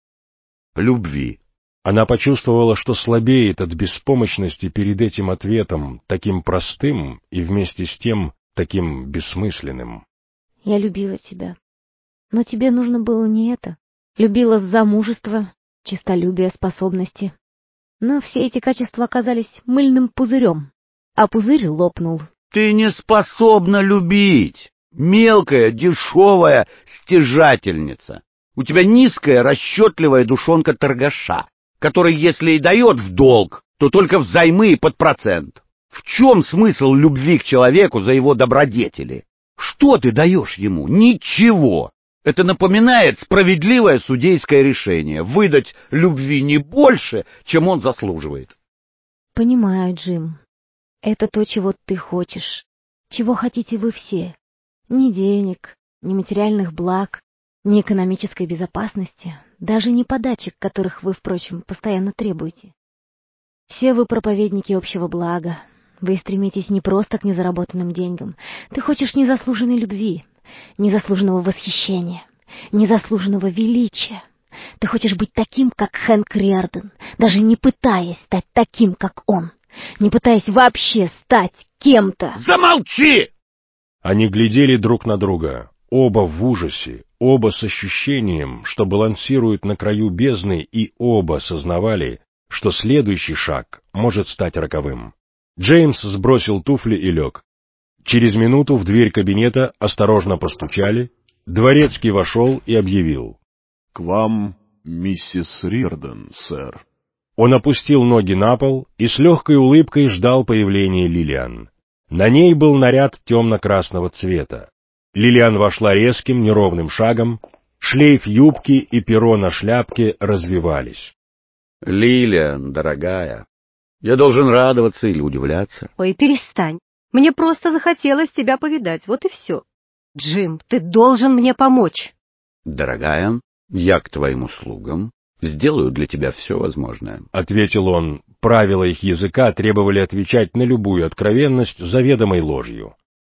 N: Любви.
A: Она почувствовала, что слабеет от беспомощности перед этим ответом, таким простым и вместе с тем таким бессмысленным.
P: Я любила тебя. Но тебе нужно было не это. Любила замужество, честолюбие, способности. Но все эти качества оказались мыльным пузырем, а пузырь лопнул.
N: Ты не способна любить. Мелкая, дешевая стяжательница. У тебя низкая, расчетливая душонка торгаша, который, если и дает в долг, то только взаймы и под процент. В чем смысл любви к человеку за его добродетели? Что ты даешь ему? Ничего. Это напоминает справедливое судейское решение — выдать любви не больше, чем он заслуживает.
P: Понимаю, Джим. Это то, чего ты хочешь. Чего хотите вы все. Ни денег, ни материальных благ, ни экономической безопасности, даже не подачек, которых вы, впрочем, постоянно требуете. Все вы проповедники общего блага. Вы стремитесь не просто к незаработанным деньгам. Ты хочешь незаслуженной любви, незаслуженного восхищения, незаслуженного величия. Ты хочешь быть таким, как Хэнк Риордан, даже не пытаясь стать таким, как он, не пытаясь вообще стать кем-то.
N: Замолчи!
A: Они глядели друг на друга, оба в ужасе, оба с ощущением, что балансируют на краю бездны, и оба сознавали, что следующий шаг может стать роковым. Джеймс сбросил туфли и лег. Через минуту в дверь кабинета осторожно постучали, дворецкий вошел и объявил:
J: — К вам
G: Миссис Риордан, сэр.
A: Он опустил ноги на пол и с легкой улыбкой ждал появления Лилиан. На ней был наряд темно-красного цвета. Лилиан вошла резким, неровным шагом, шлейф юбки и перо на шляпке развивались.
N: Лилиан, дорогая, я должен радоваться или удивляться?
P: Ой, перестань. Мне просто захотелось тебя повидать, вот и все. Джим, ты должен мне помочь.
N: Дорогая, я к твоим услугам сделаю для тебя все возможное.
A: Ответил он. Правила их языка требовали отвечать на любую откровенность заведомой ложью.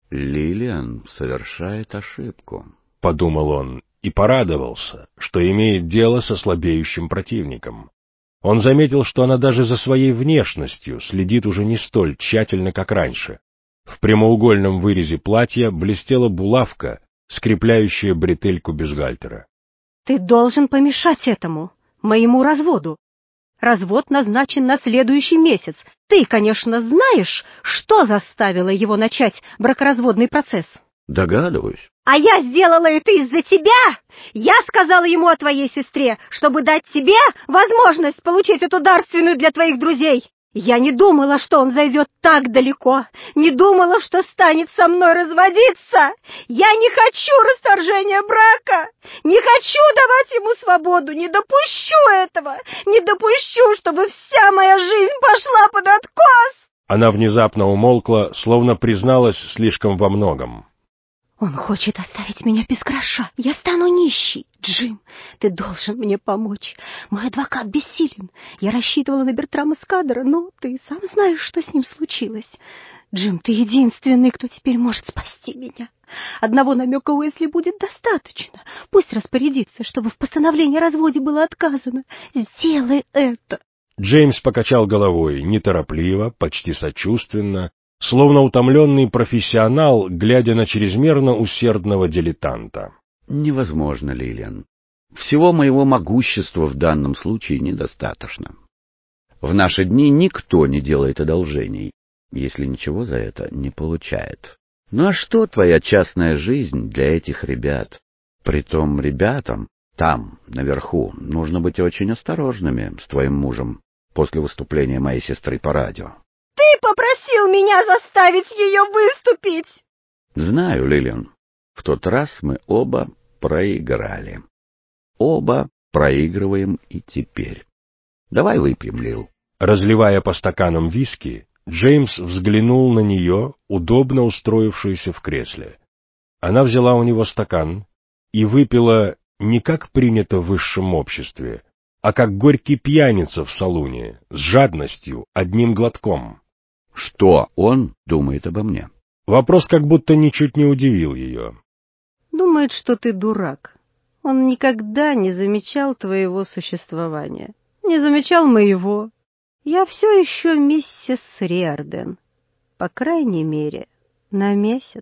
N: Лилиан совершает ошибку,
A: подумал он и порадовался, что имеет дело со слабеющим противником. Он заметил, что она даже за своей внешностью следит уже не столь тщательно, как раньше. В прямоугольном вырезе платья блестела булавка, скрепляющая бретельку бюстгальтера.
P: Ты должен помешать этому, моему разводу. Развод назначен на следующий месяц. Ты, конечно, знаешь, что заставило его начать бракоразводный процесс.
N: Догадываюсь.
P: А я сделала это из-за тебя! Я сказала ему о твоей сестре, чтобы дать тебе возможность получить эту дарственную для твоих друзей. Я не думала, что он зайдет так далеко, не думала, что станет со мной разводиться. Я не хочу расторжения брака, не хочу давать ему свободу, не допущу этого, не допущу, чтобы вся моя жизнь пошла под откос.
A: Она внезапно умолкла, словно призналась слишком во многом.
P: Он хочет оставить меня без гроша. Я стану нищей. Джим, ты должен мне помочь. Мой адвокат бессилен. Я рассчитывала на Бертрама Скадера, но ты сам знаешь, что с ним случилось. Джим, ты единственный, кто теперь может спасти меня. Одного намека Уэсли будет достаточно. Пусть распорядится, чтобы в постановлении о разводе было отказано. Сделай это.
A: Джеймс покачал головой, неторопливо, почти сочувственно, словно утомленный профессионал, глядя на чрезмерно усердного дилетанта.
N: Невозможно, Лилиан. Всего моего могущества в данном случае недостаточно. В наши дни никто не делает одолжений, если ничего за это не получает. Ну а что твоя частная жизнь для этих ребят? Притом ребятам там, наверху, нужно быть очень осторожными с твоим мужем после выступления моей сестры по радио.
P: Ты попросил меня заставить ее выступить.
N: Знаю, Лилиан, в тот раз мы оба проиграли. Оба проигрываем и теперь. Давай выпьем, Лил.
A: Разливая по стаканам виски, Джеймс взглянул на нее, удобно устроившуюся в кресле. Она взяла у него стакан и выпила не как принято в высшем обществе, а как горький пьяница в салуне, с жадностью, одним глотком.
N: Что он думает обо мне?
A: Вопрос как будто ничуть не удивил ее.
P: Думает, что ты дурак. Он никогда не замечал твоего существования. Не замечал моего. Я все еще миссис Риордан. По крайней мере, на месяц.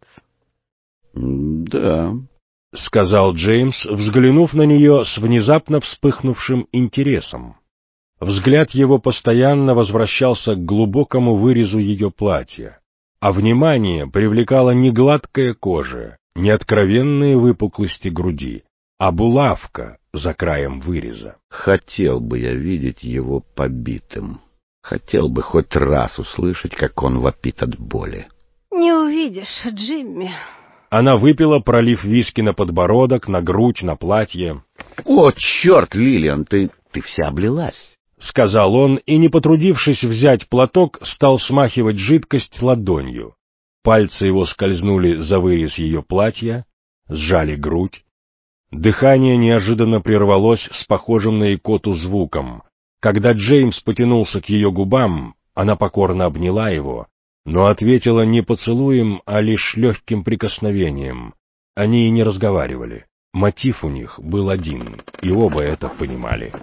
N: Да,
A: — сказал Джеймс, взглянув на нее с внезапно вспыхнувшим интересом. Взгляд его постоянно возвращался к глубокому вырезу ее платья, а внимание привлекала не гладкая кожа, не откровенные выпуклости груди, а булавка за краем выреза.
N: Хотел бы я видеть его побитым. Хотел бы хоть раз услышать, как он вопит от боли.
P: Не увидишь, Джимми.
A: Она выпила, пролив виски на подбородок, на грудь, на платье.
N: — О, черт, Лилиан, ты вся облилась!
A: — сказал он, и, не потрудившись взять платок, стал смахивать жидкость ладонью. Пальцы его скользнули за вырез ее платья, сжали грудь. Дыхание неожиданно прервалось с похожим на икоту звуком. Когда Джеймс потянулся к ее губам, она покорно обняла его, но ответила не поцелуем, а лишь легким прикосновением. Они и не разговаривали. Мотив у них был один, и оба это понимали.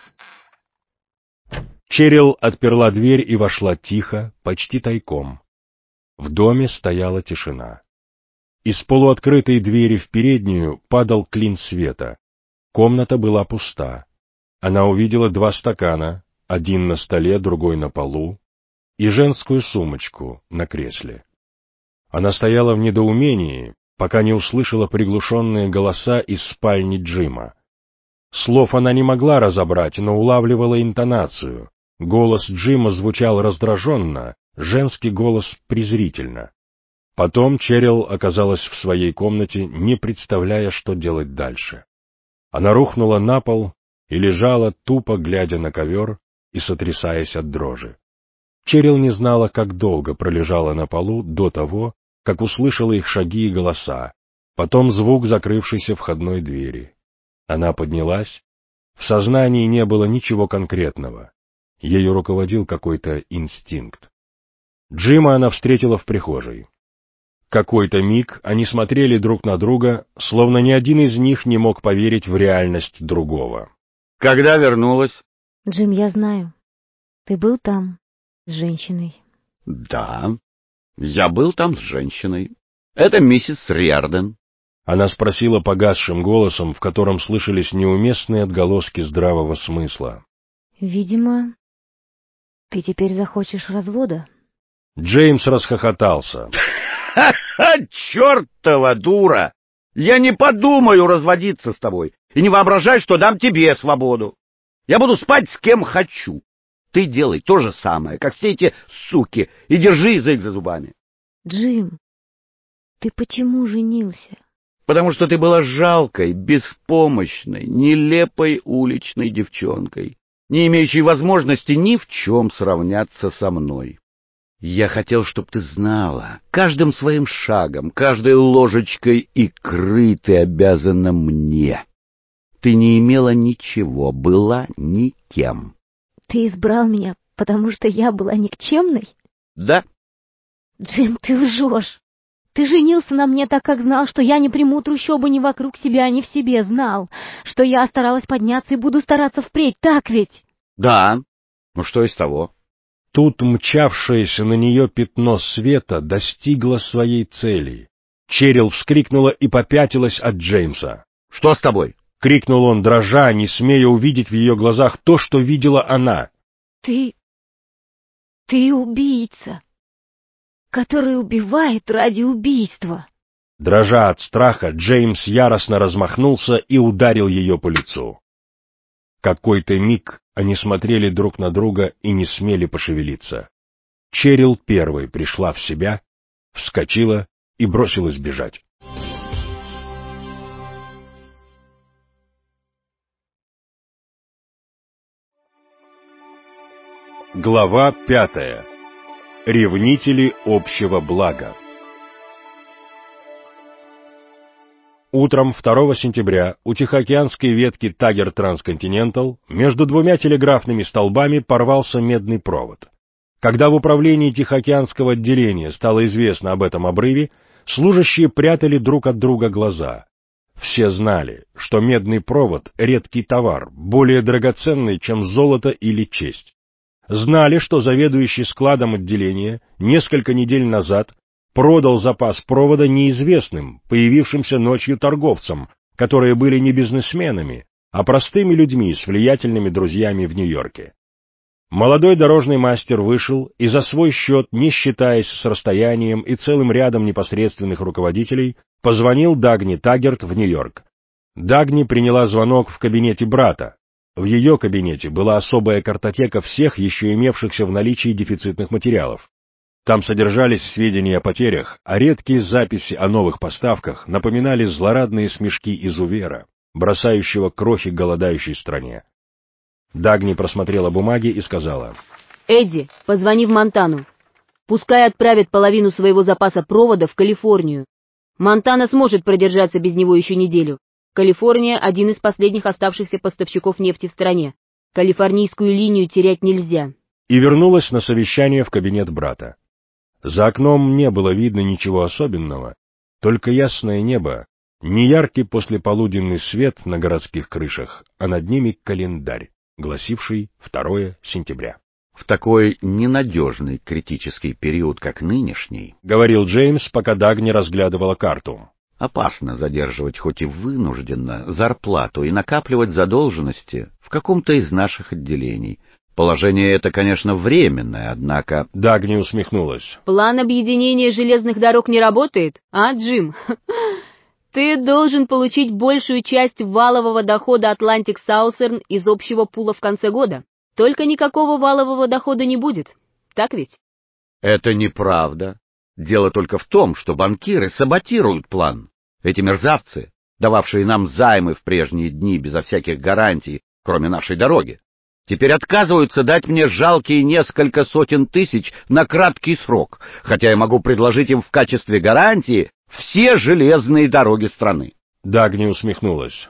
A: Черил отперла дверь и вошла тихо, почти тайком. В доме стояла тишина. Из полуоткрытой двери в переднюю падал клин света. Комната была пуста. Она увидела 2 стакана, один на столе, другой на полу, и женскую сумочку на кресле. Она стояла в недоумении, пока не услышала приглушенные голоса из спальни Джима. Слов она не могла разобрать, но улавливала интонацию. Голос Джима звучал раздраженно, женский голос презрительно. Потом Черил оказалась в своей комнате, не представляя, что делать дальше. Она рухнула на пол и лежала, тупо глядя на ковер и сотрясаясь от дрожи. Черил не знала, как долго пролежала на полу до того, как услышала их шаги и голоса, потом звук закрывшейся входной двери. Она поднялась. В сознании не было ничего конкретного. Ею руководил какой-то инстинкт. Джима она встретила в прихожей. Какой-то миг они смотрели друг на друга, словно ни один из них не мог поверить в реальность другого.
N: «Когда вернулась?»
P: «Джим, я знаю. Ты был там с женщиной».
N: «Да, я был там с женщиной. Это миссис Риарден».
A: Она спросила погасшим голосом, в котором слышались неуместные отголоски здравого смысла.
P: «Видимо, ты теперь захочешь развода?»
A: Джеймс расхохотался.
N: «Ха-ха, чертова дура! Я не подумаю разводиться с тобой, и не воображай, что дам тебе свободу. Я буду спать с кем хочу. Ты делай то же самое, как все эти суки, и держи язык за зубами».
P: «Джим, ты почему женился?»
N: «Потому что ты была жалкой, беспомощной, нелепой уличной девчонкой, не имеющей возможности ни в чем сравняться со мной. Я хотел, чтобы ты знала, каждым своим шагом, каждой ложечкой икры ты обязана мне. Ты не имела ничего, была никем».
P: «Ты избрал меня, потому что я была никчемной?»
N: «Да».
P: «Джим, ты лжешь. Ты женился на мне так, как знал, что я не приму трущобы ни вокруг себя, ни в себе. Знал, что я старалась подняться и буду стараться впредь, так ведь?»
N: «Да. Ну что из того?»
A: Тут мчавшееся на нее пятно света достигло своей цели. Черил вскрикнула и попятилась от Джеймса.
N: «Что с тобой?»
A: — крикнул он, дрожа, не смея увидеть в ее глазах то, что видела она.
P: Ты убийца, который убивает ради убийства».
A: Дрожа от страха, Джеймс яростно размахнулся и ударил ее по лицу. Какой-то миг они смотрели друг на друга и не смели пошевелиться. Черил первой пришла в себя, вскочила и бросилась бежать. Глава 5. Ревнители общего блага. Утром 2 сентября у Тихоокеанской ветки Тагер Трансконтинентал между двумя телеграфными столбами порвался медный провод. Когда в управлении Тихоокеанского отделения стало известно об этом обрыве, служащие прятали друг от друга глаза. Все знали, что медный провод — редкий товар, более драгоценный, чем золото или честь. Знали, что заведующий складом отделения несколько недель назад продал запас провода неизвестным, появившимся ночью торговцам, которые были не бизнесменами, а простыми людьми с влиятельными друзьями в Нью-Йорке. Молодой дорожный мастер вышел и за свой счет, не считаясь с расстоянием и целым рядом непосредственных руководителей, позвонил Дагни Таггерт в Нью-Йорк. Дагни приняла звонок в кабинете брата. В ее кабинете была особая картотека всех еще имевшихся в наличии дефицитных материалов. Там содержались сведения о потерях, а редкие записи о новых поставках напоминали злорадные смешки изувера, бросающего крохи голодающей стране. Дагни просмотрела бумаги и сказала:
C: «Эдди, позвони в Монтану. Пускай отправят половину своего запаса провода в Калифорнию. Монтана сможет продержаться без него еще неделю. Калифорния — один из последних оставшихся поставщиков нефти в стране. Калифорнийскую линию терять нельзя».
A: И вернулась на совещание в кабинет брата. За окном не было видно ничего особенного, только ясное небо, неяркий послеполуденный свет на городских крышах, а над ними календарь, гласивший 2 сентября.
N: «В такой ненадежный критический период, как нынешний, — говорил
A: Джеймс, пока Дагни разглядывала карту,
N: — опасно задерживать хоть и вынужденно зарплату и накапливать задолженности в каком-то из наших отделений. Положение это, конечно, временное, однако...»
A: Дагни усмехнулась.
C: «План объединения железных дорог не работает, а, Джим? Ты должен получить большую часть валового дохода Atlantic Southern из общего пула в конце года. Только никакого валового дохода не будет. Так ведь?
N: Это неправда. Дело только в том, что банкиры саботируют план. Эти мерзавцы, дававшие нам займы в прежние дни безо всяких гарантий, кроме нашей дороги, теперь отказываются дать мне жалкие несколько сотен тысяч на краткий срок, хотя я могу предложить им в качестве гарантии все железные дороги страны.
A: Дагни усмехнулась.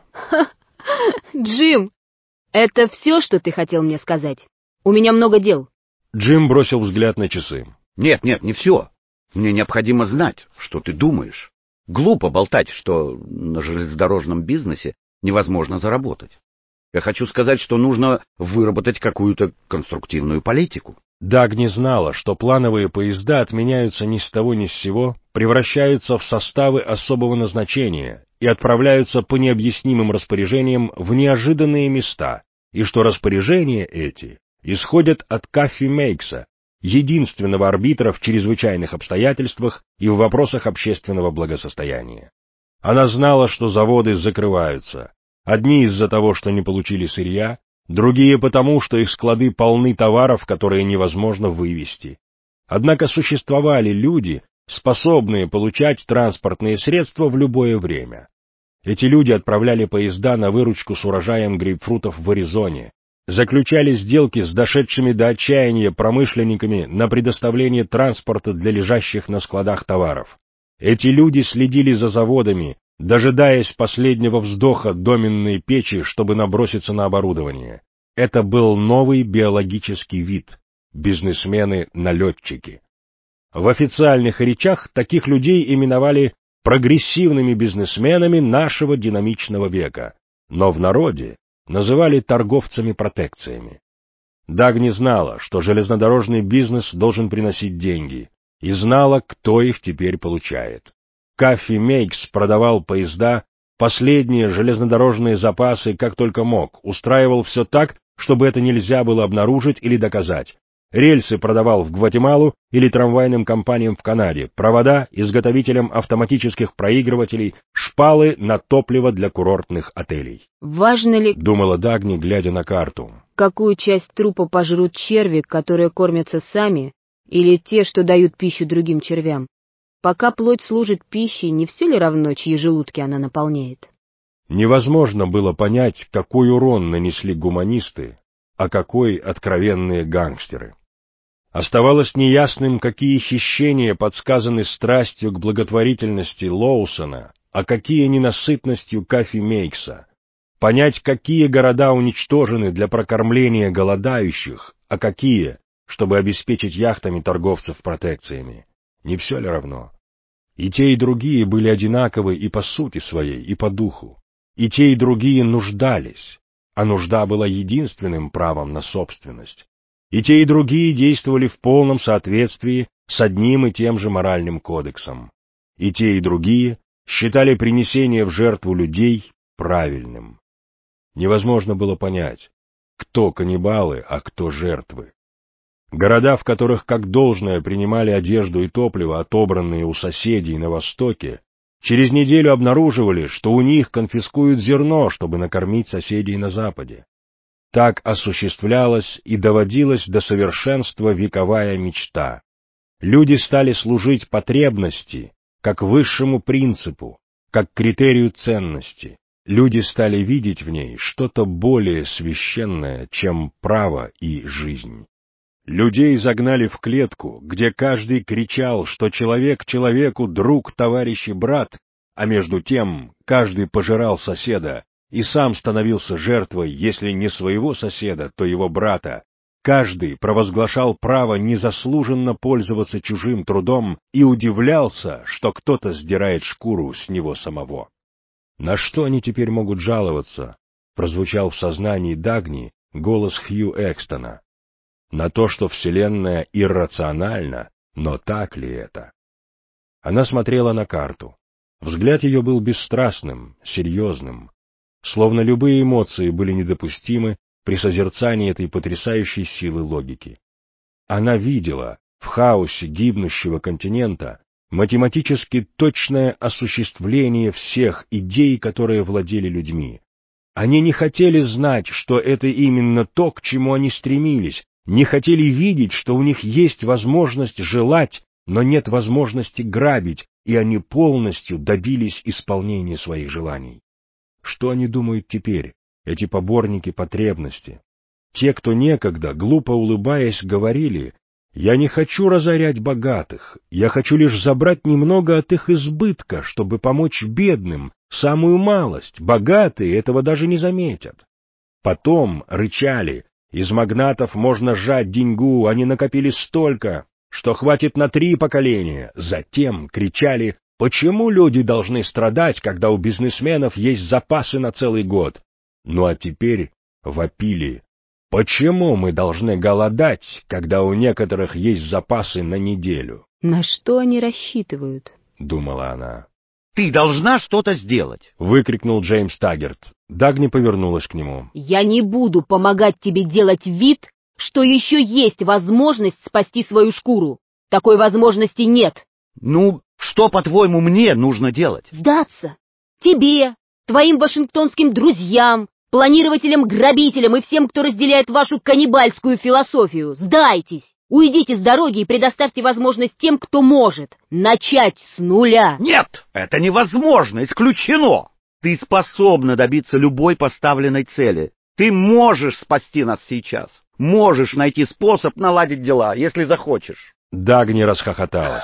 C: Джим, это все, что ты хотел мне сказать? У меня много дел.
A: Джим бросил взгляд на часы.
N: Нет, не все. Мне необходимо знать, что ты думаешь. Глупо болтать, что на железнодорожном бизнесе невозможно заработать. Я хочу сказать, что нужно выработать какую-то конструктивную политику.
A: Дагни знала, что плановые поезда отменяются ни с того ни с сего, превращаются в составы особого назначения и отправляются по необъяснимым распоряжениям в неожиданные места, и что распоряжения эти исходят от Каффи Мейкса, единственного арбитра в чрезвычайных обстоятельствах и в вопросах общественного благосостояния. Она знала, что заводы закрываются, одни из-за того, что не получили сырья, другие потому, что их склады полны товаров, которые невозможно вывести. Однако существовали люди, способные получать транспортные средства в любое время. Эти люди отправляли поезда на выручку с урожаем грейпфрутов в Аризоне, заключали сделки с дошедшими до отчаяния промышленниками на предоставление транспорта для лежащих на складах товаров. Эти люди следили за заводами, дожидаясь последнего вздоха доменной печи, чтобы наброситься на оборудование. Это был новый биологический вид — бизнесмены-налетчики. В официальных речах таких людей именовали прогрессивными бизнесменами нашего динамичного века, но в народе называли торговцами протекциями. Дагни знала, что железнодорожный бизнес должен приносить деньги, и знала, кто их теперь получает. Каффи Мейкс продавал поезда, последние железнодорожные запасы как только мог, устраивал все так, чтобы это нельзя было обнаружить или доказать. Рельсы продавал в Гватемалу или трамвайным компаниям в Канаде, провода изготовителям автоматических проигрывателей, шпалы на топливо для курортных отелей.
C: Важно ли,
A: думала Дагни, глядя на карту,
C: какую часть трупа пожрут черви, которые кормятся сами, или те, что дают пищу другим червям? Пока плоть служит пищей, не все ли равно, чьи желудки она наполняет?
A: Невозможно было понять, какой урон нанесли гуманисты, а какой откровенные гангстеры. Оставалось неясным, какие хищения подсказаны страстью к благотворительности Лоусона, а какие ненасытностью Каффи Мейкса. Понять, какие города уничтожены для прокормления голодающих, а какие, чтобы обеспечить яхтами торговцев протекциями. Не все ли равно? И те, и другие были одинаковы и по сути своей, и по духу. И те, и другие нуждались, а нужда была единственным правом на собственность. И те, и другие действовали в полном соответствии с одним и тем же моральным кодексом. И те, и другие считали принесение в жертву людей правильным. Невозможно было понять, кто каннибалы, а кто жертвы. Города, в которых как должное принимали одежду и топливо, отобранные у соседей на Востоке, через неделю обнаруживали, что у них конфискуют зерно, чтобы накормить соседей на Западе. Так осуществлялась и доводилась до совершенства вековая мечта. Люди стали служить потребности, как высшему принципу, как критерию ценности. Люди стали видеть в ней что-то более священное, чем право и жизнь. Людей загнали в клетку, где каждый кричал, что человек человеку друг, товарищ и брат, а между тем каждый пожирал соседа и сам становился жертвой, если не своего соседа, то его брата. Каждый провозглашал право незаслуженно пользоваться чужим трудом и удивлялся, что кто-то сдирает шкуру с него самого. «На что они теперь могут жаловаться?» — прозвучал в сознании Дагни голос Хью Экстона. «На то, что Вселенная иррациональна, но так ли это?» Она смотрела на карту. Взгляд ее был бесстрастным, серьезным. Словно любые эмоции были недопустимы при созерцании этой потрясающей силы логики. Она видела в хаосе гибнущего континента математически точное осуществление всех идей, которые владели людьми. Они не хотели знать, что это именно то, к чему они стремились, не хотели видеть, что у них есть возможность желать, но нет возможности грабить, и они полностью добились исполнения своих желаний. Что они думают теперь, эти поборники потребности? Те, кто некогда, глупо улыбаясь, говорили: «Я не хочу разорять богатых, я хочу лишь забрать немного от их избытка, чтобы помочь бедным, самую малость, богатые этого даже не заметят». Потом рычали: «Из магнатов можно сжать деньгу, они накопили столько, что хватит на 3 поколения». Затем кричали: «Почему люди должны страдать, когда у бизнесменов есть запасы на целый год?» Ну а теперь вопили: «Почему мы должны голодать, когда у некоторых есть запасы на неделю?»
C: На что они рассчитывают?
A: — думала она.
N: «Ты должна что-то сделать!» —
A: выкрикнул Джеймс Таггерт. Дагни повернулась к нему.
C: Я не буду помогать тебе делать вид, что еще есть возможность спасти свою шкуру. Такой возможности нет.
N: Ну, что, по-твоему, мне нужно делать?
C: Сдаться. Тебе, твоим вашингтонским друзьям, планирователям-грабителям и всем, кто разделяет вашу каннибальскую философию. Сдайтесь. Уйдите с дороги и предоставьте возможность тем, кто может, начать с нуля.
N: Нет, это невозможно, исключено. Ты способна добиться любой поставленной цели. Ты можешь спасти нас сейчас. Можешь найти способ наладить дела, если захочешь.
A: Дагни расхохоталась.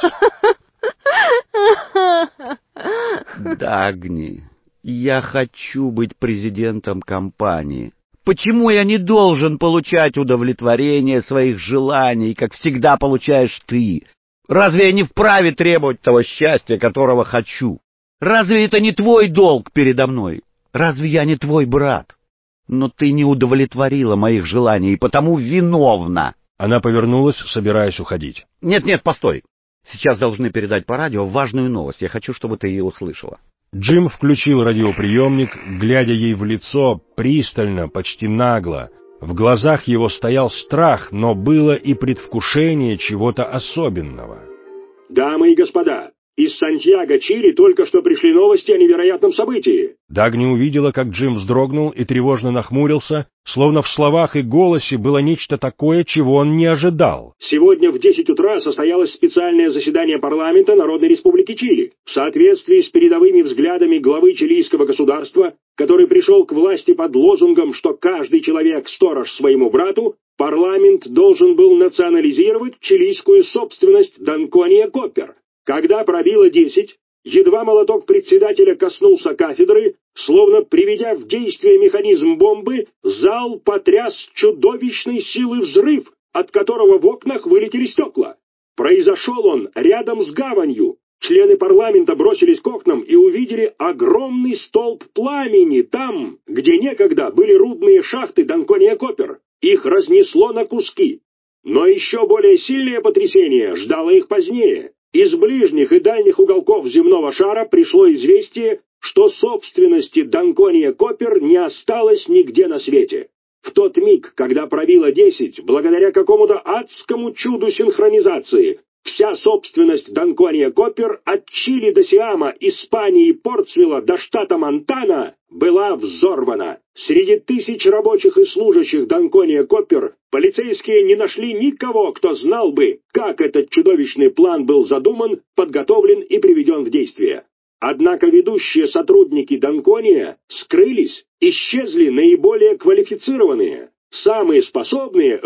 N: Дагни, я хочу быть президентом компании. Почему я не должен получать удовлетворение своих желаний, как всегда получаешь ты? Разве я не вправе требовать того счастья, которого хочу? Разве это не твой долг передо мной? Разве я не твой брат? Но ты не удовлетворила моих желаний, и потому виновна.
A: Она повернулась, собираясь уходить.
N: Нет, постой. Сейчас должны передать по радио важную новость. Я хочу, чтобы ты ее услышала.
A: Джим включил радиоприемник, глядя ей в лицо пристально, почти нагло. В глазах его стоял страх, но было и предвкушение чего-то особенного.
Q: «Дамы и господа, из Сантьяго, Чили, только что пришли новости о невероятном событии».
A: Дагни увидела, как Джим вздрогнул и тревожно нахмурился, словно в словах и голосе было нечто такое, чего он не ожидал.
Q: «Сегодня в 10 утра состоялось специальное заседание парламента Народной Республики Чили. В соответствии с передовыми взглядами главы чилийского государства, который пришел к власти под лозунгом, что каждый человек сторож своему брату, парламент должен был национализировать чилийскую собственность Данкония Коппер. Когда пробило 10, едва молоток председателя коснулся кафедры, словно приведя в действие механизм бомбы, зал потряс чудовищной силы взрыв, от которого в окнах вылетели стекла. Произошел он рядом с гаванью. Члены парламента бросились к окнам и увидели огромный столб пламени там, где некогда были рудные шахты Данкония Коппер. Их разнесло на куски. Но еще более сильное потрясение ждало их позднее. Из ближних и дальних уголков земного шара пришло известие, что собственности Данкония Коппер не осталось нигде на свете. В тот миг, когда пробило 10, благодаря какому-то адскому чуду синхронизации, вся собственность Данкония Коппер от Чили до Сиама, Испании и Портсвилла до штата Монтана была взорвана. Среди тысяч рабочих и служащих Данкония Коппер полицейские не нашли никого, кто знал бы, как этот чудовищный план был задуман, подготовлен и приведен в действие. Однако ведущие сотрудники Данкония скрылись, исчезли наиболее квалифицированные. Самые способные,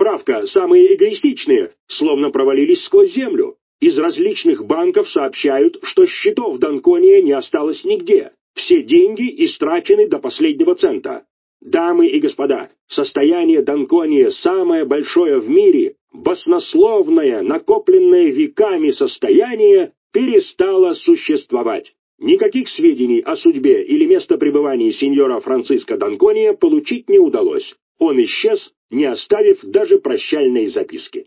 Q: самые эгоистичные, словно провалились сквозь землю. Из различных банков сообщают, что счетов Данкония не осталось нигде. Все деньги истрачены до последнего цента. Дамы и господа, состояние Данкония самое большое в мире, баснословное, накопленное веками состояние, перестало существовать. Никаких сведений о судьбе или местопребывании сеньора Франциско Данкония получить не удалось. Он исчез, не оставив даже прощальной записки.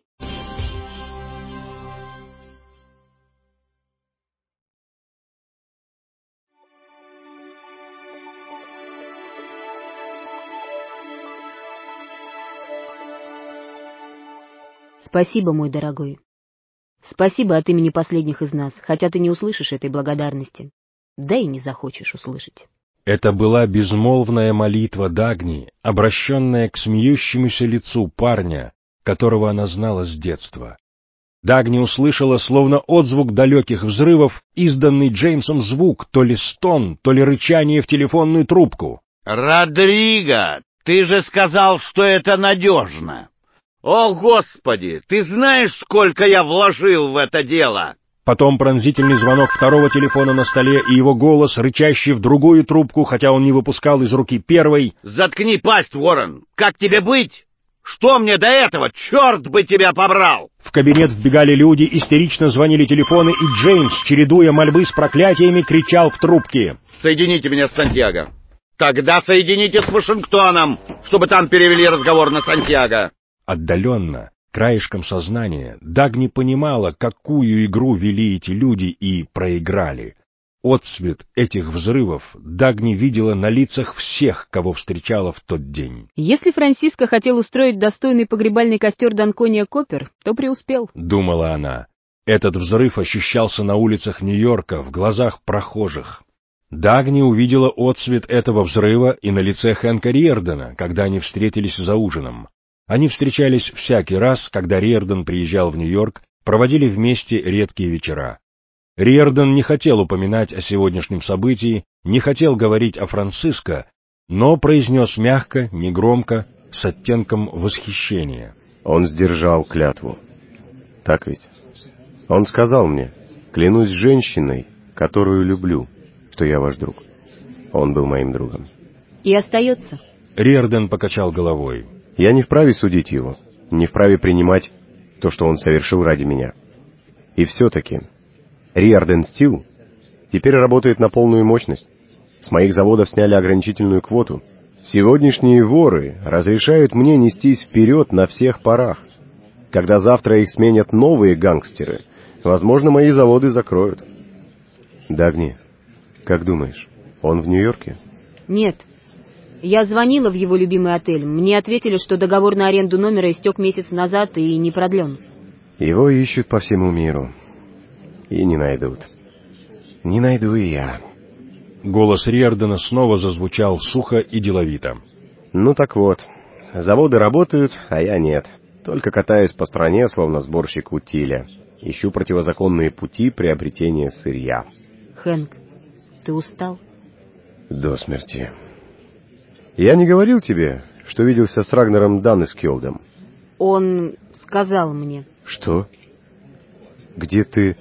C: Спасибо, мой дорогой. Спасибо от имени последних из нас, хотя ты не услышишь этой благодарности. Да и не захочешь услышать.
A: Это была безмолвная молитва Дагни, обращенная к смеющемуся лицу парня, которого она знала с детства. Дагни услышала, словно отзвук далеких взрывов, изданный Джеймсом звук, то ли стон, то ли рычание в телефонную трубку.
N: «Родриго, ты же сказал, что это надежно! О, Господи, ты знаешь, сколько я вложил в это дело!»
A: Потом пронзительный звонок второго телефона на столе и его голос, рычащий в другую трубку, хотя он не выпускал из руки первой.
N: «Заткни пасть, Уоррен! Как тебе быть? Что мне до этого? Черт бы тебя побрал!»
A: В кабинет вбегали люди, истерично звонили телефоны, и Джеймс, чередуя мольбы с проклятиями, кричал в трубке.
N: «Соедините меня с Сантьяго! Тогда соедините с Вашингтоном, чтобы там перевели разговор на Сантьяго!»
A: Отдаленно, краешком сознания, Дагни понимала, какую игру вели эти люди и проиграли. Отсвет этих взрывов Дагни видела на лицах всех, кого встречала в тот день.
C: Если Франсиско хотел устроить достойный погребальный костер Д'Анкония Коппер, то преуспел.
A: Думала она. Этот взрыв ощущался на улицах Нью-Йорка, в глазах прохожих. Дагни увидела отсвет этого взрыва и на лице Хэнка Риордана, когда они встретились за ужином. Они встречались всякий раз, когда Риордан приезжал в Нью-Йорк, проводили вместе редкие вечера. Риордан не хотел упоминать о сегодняшнем событии, не хотел говорить о Франциско, но произнес мягко, негромко, с оттенком восхищения.
D: Он сдержал клятву. Так ведь? Он сказал мне, клянусь женщиной, которую люблю, что я ваш друг. Он был моим другом.
C: И остается.
A: Риордан покачал головой.
D: Я не вправе судить его, не вправе принимать то, что он совершил ради меня. И все-таки Риордан Стил теперь работает на полную мощность. С моих заводов сняли ограничительную квоту. Сегодняшние воры разрешают мне нестись вперед на всех парах. Когда завтра их сменят новые гангстеры, возможно, мои заводы закроют. Дагни, как думаешь, он в Нью-Йорке?
C: Нет. Я звонила в его любимый отель. Мне ответили, что договор на аренду номера истек месяц назад и не продлен.
D: Его ищут по всему миру. И не найдут. Не найду и я.
A: Голос Риордана снова зазвучал сухо и деловито.
D: Ну так вот, заводы работают, а я нет. Только катаюсь по стране, словно сборщик утиля. Ищу противозаконные пути приобретения сырья.
C: Хэнк, ты устал?
D: До смерти. Я не говорил тебе, что виделся с Рагнером Даннескьолдом?
C: Он сказал мне.
D: Что? Где ты...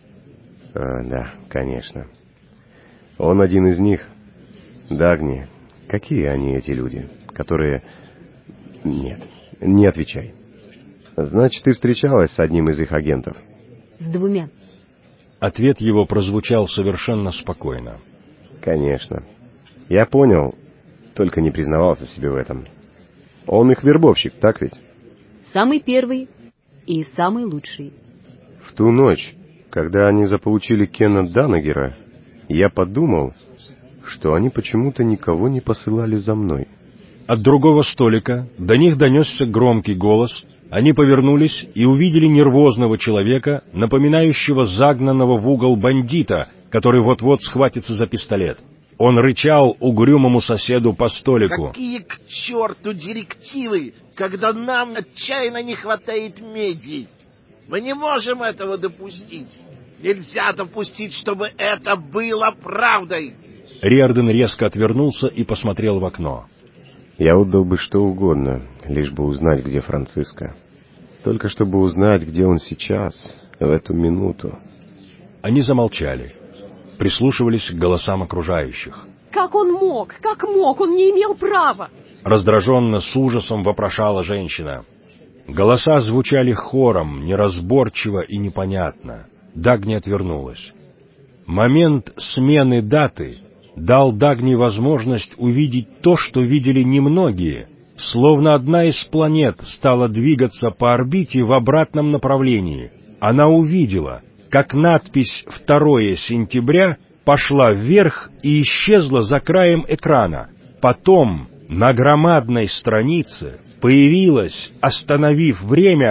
D: да, конечно. Он один из них. Дагни, какие они, эти люди, которые... Нет, не отвечай. Значит, ты встречалась с одним из их агентов?
C: С двумя.
A: Ответ его прозвучал совершенно спокойно.
D: Конечно. Я понял, только не признавался себе в этом. Он их вербовщик, так ведь?
C: Самый первый и самый лучший.
D: В ту ночь, когда они заполучили Кена Данагера, я подумал, что они почему-то никого не посылали за мной.
A: От другого столика до них донесся громкий голос. Они повернулись и увидели нервозного человека, напоминающего загнанного в угол бандита, который вот-вот схватится за пистолет. Он рычал угрюмому соседу по столику.
R: «Какие к черту директивы, когда нам отчаянно не хватает меди? Мы не можем этого допустить. Нельзя допустить, чтобы это было правдой!»
A: Риордан резко отвернулся и посмотрел в окно.
D: «Я отдал бы что угодно, лишь бы узнать, где Франциско. Только чтобы узнать, где он сейчас, в эту минуту».
A: Они замолчали, прислушивались к голосам окружающих.
S: «Как он мог? Как мог? Он не имел права!»
A: Раздраженно, с ужасом вопрошала женщина. Голоса звучали хором, неразборчиво и непонятно. Дагни отвернулась. Момент смены даты дал Дагни возможность увидеть то, что видели немногие, словно одна из планет стала двигаться по орбите в обратном направлении. Она увидела, как надпись «2 сентября» пошла вверх и исчезла за краем экрана. Потом на громадной странице появилась, остановив время,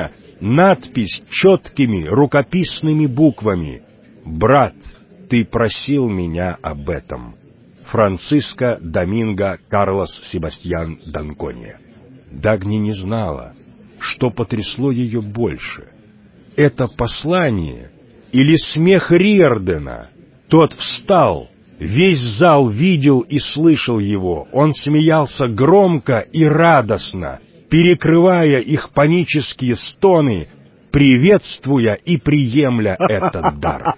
A: надпись четкими рукописными буквами: «Брат, ты просил меня об этом. Франциско Доминго Карлос Себастьян Данкония». Дагни не знала, что потрясло ее больше: это послание или смех Риордена. Тот встал, весь зал видел и слышал его. Он смеялся громко и радостно, перекрывая их панические стоны, приветствуя и приемля этот дар.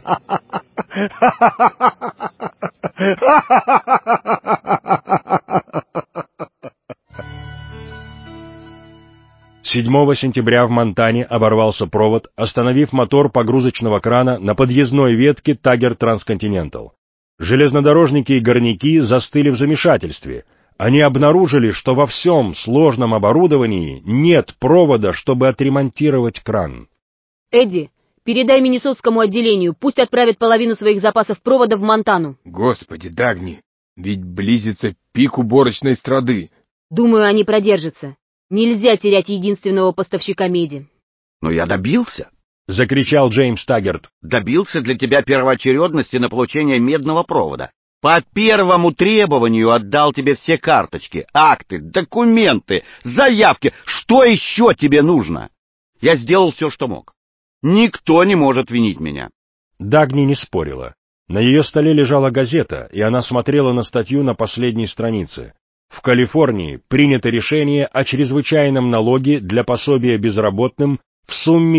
A: 7 сентября в Монтане оборвался провод, остановив мотор погрузочного крана на подъездной ветке Таггерт Трансконтинентал. Железнодорожники и горняки застыли в замешательстве. Они обнаружили, что во всем сложном оборудовании нет провода, чтобы отремонтировать кран.
C: Эдди, передай Миннесотскому отделению, пусть отправят половину своих запасов провода в Монтану.
M: Господи, Дагни, ведь близится пик уборочной страды.
C: Думаю, они продержатся. Нельзя терять единственного поставщика меди.
N: Но я добился.
A: — закричал Джеймс Таггерт.
N: Добился для тебя первоочередности на получение медного провода. По первому требованию отдал тебе все карточки, акты, документы, заявки. Что еще тебе нужно? Я сделал все, что мог. Никто не может винить меня.
A: Дагни не спорила. На ее столе лежала газета, и она смотрела на статью на последней странице. В Калифорнии принято решение о чрезвычайном налоге для пособия безработным в сумме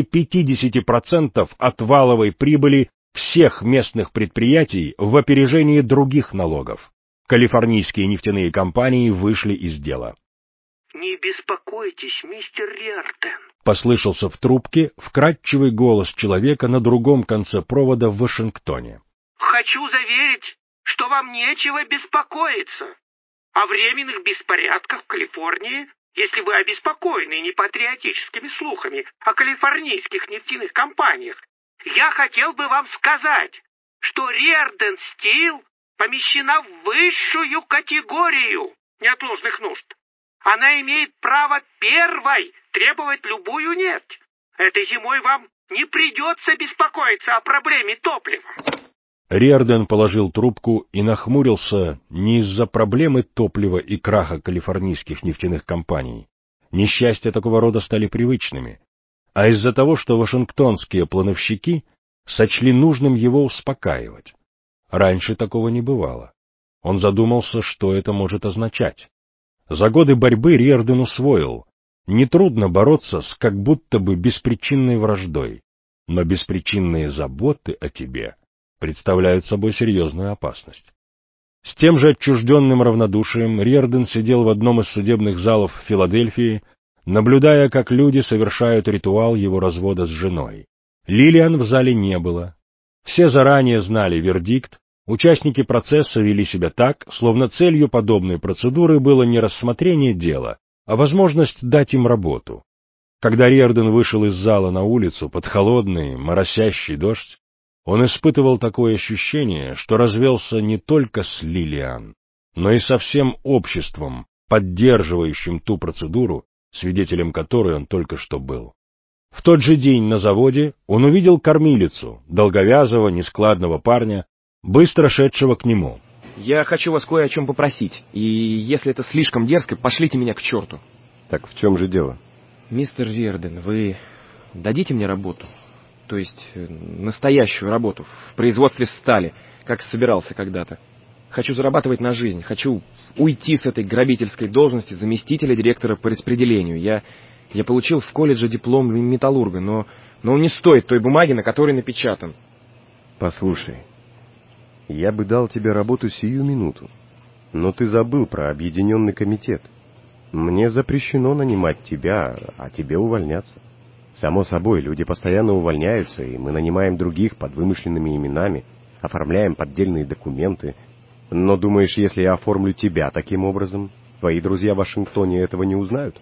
A: 50% от валовой прибыли всех местных предприятий в опережении других налогов. Калифорнийские нефтяные компании вышли из дела.
T: «Не беспокойтесь, мистер Риордан», —
A: послышался в трубке вкрадчивый голос человека на другом конце провода в Вашингтоне.
T: «Хочу заверить, что вам нечего беспокоиться. О временных беспорядках в Калифорнии, если вы обеспокоены непатриотическими слухами о калифорнийских нефтяных компаниях, я хотел бы вам сказать, что Риордан Стил помещена в высшую категорию неотложных нужд. Она имеет право первой требовать любую нефть. Этой зимой вам не придется беспокоиться о проблеме топлива».
A: Риордан положил трубку и нахмурился не из-за проблемы топлива и краха калифорнийских нефтяных компаний. Несчастья такого рода стали привычными, а из-за того, что вашингтонские плановщики сочли нужным его успокаивать. Раньше такого не бывало. Он задумался, что это может означать. За годы борьбы Риордан усвоил: нетрудно бороться с как будто бы беспричинной враждой, но беспричинные заботы о тебе представляют собой серьезную опасность. С тем же отчужденным равнодушием Риордан сидел в одном из судебных залов в Филадельфии, наблюдая, как люди совершают ритуал его развода с женой. Лилиан в зале не было. Все заранее знали вердикт, участники процесса вели себя так, словно целью подобной процедуры было не рассмотрение дела, а возможность дать им работу. Когда Риордан вышел из зала на улицу под холодный, моросящий дождь, он испытывал такое ощущение, что развелся не только с Лилиан, но и со всем обществом, поддерживающим ту процедуру, свидетелем которой он только что был. В тот же день на заводе он увидел кормилицу, долговязого, нескладного парня, быстро шедшего к нему.
E: «Я хочу вас кое о чем попросить, и если это слишком дерзко, пошлите меня к черту».
D: «Так в чем же дело?»
E: «Мистер Риордан, вы дадите мне работу? То есть настоящую работу в производстве стали, как собирался когда-то. Хочу зарабатывать на жизнь, хочу уйти с этой грабительской должности заместителя директора по распределению. Я получил в колледже диплом металлурга, но он не стоит той бумаги, на которой напечатан».
D: «Послушай, я бы дал тебе работу сию минуту, но ты забыл про объединенный комитет. Мне запрещено нанимать тебя, а тебе увольняться. Само собой, люди постоянно увольняются, и мы нанимаем других под вымышленными именами, оформляем поддельные документы. Но думаешь, если я оформлю тебя таким образом, твои друзья в Вашингтоне этого не узнают?»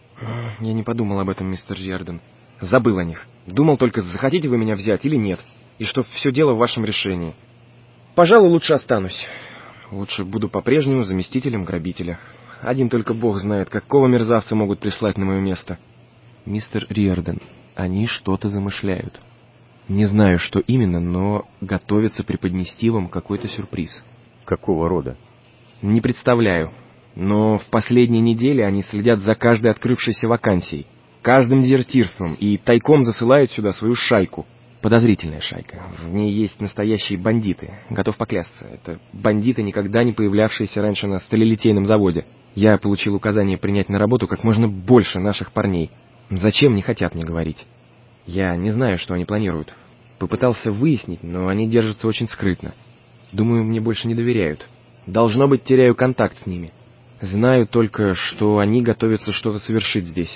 E: «Я не подумал об этом, мистер Риордан. Забыл о них. Думал только, захотите вы меня взять или нет, и что все дело в вашем решении. Пожалуй, лучше останусь. Лучше буду по-прежнему заместителем грабителя. Один только Бог знает, какого мерзавца могут прислать на мое место». «Мистер Риордан, Они что-то замышляют. Не знаю, что именно, но готовятся преподнести вам какой-то сюрприз.
D: Какого рода?
E: Не представляю. Но в последние недели они следят за каждой открывшейся вакансией, каждым дезертирством и тайком засылают сюда свою шайку. Подозрительная шайка. В ней есть настоящие бандиты. Готов поклясться. Это бандиты, никогда не появлявшиеся раньше на сталелитейном заводе. Я получил указание принять на работу как можно больше наших парней. Зачем, не хотят мне говорить. Я не знаю, что они планируют. Попытался выяснить, но они держатся очень скрытно. Думаю, мне больше не доверяют. Должно быть, теряю контакт с ними. Знаю только, что они готовятся что-то совершить здесь.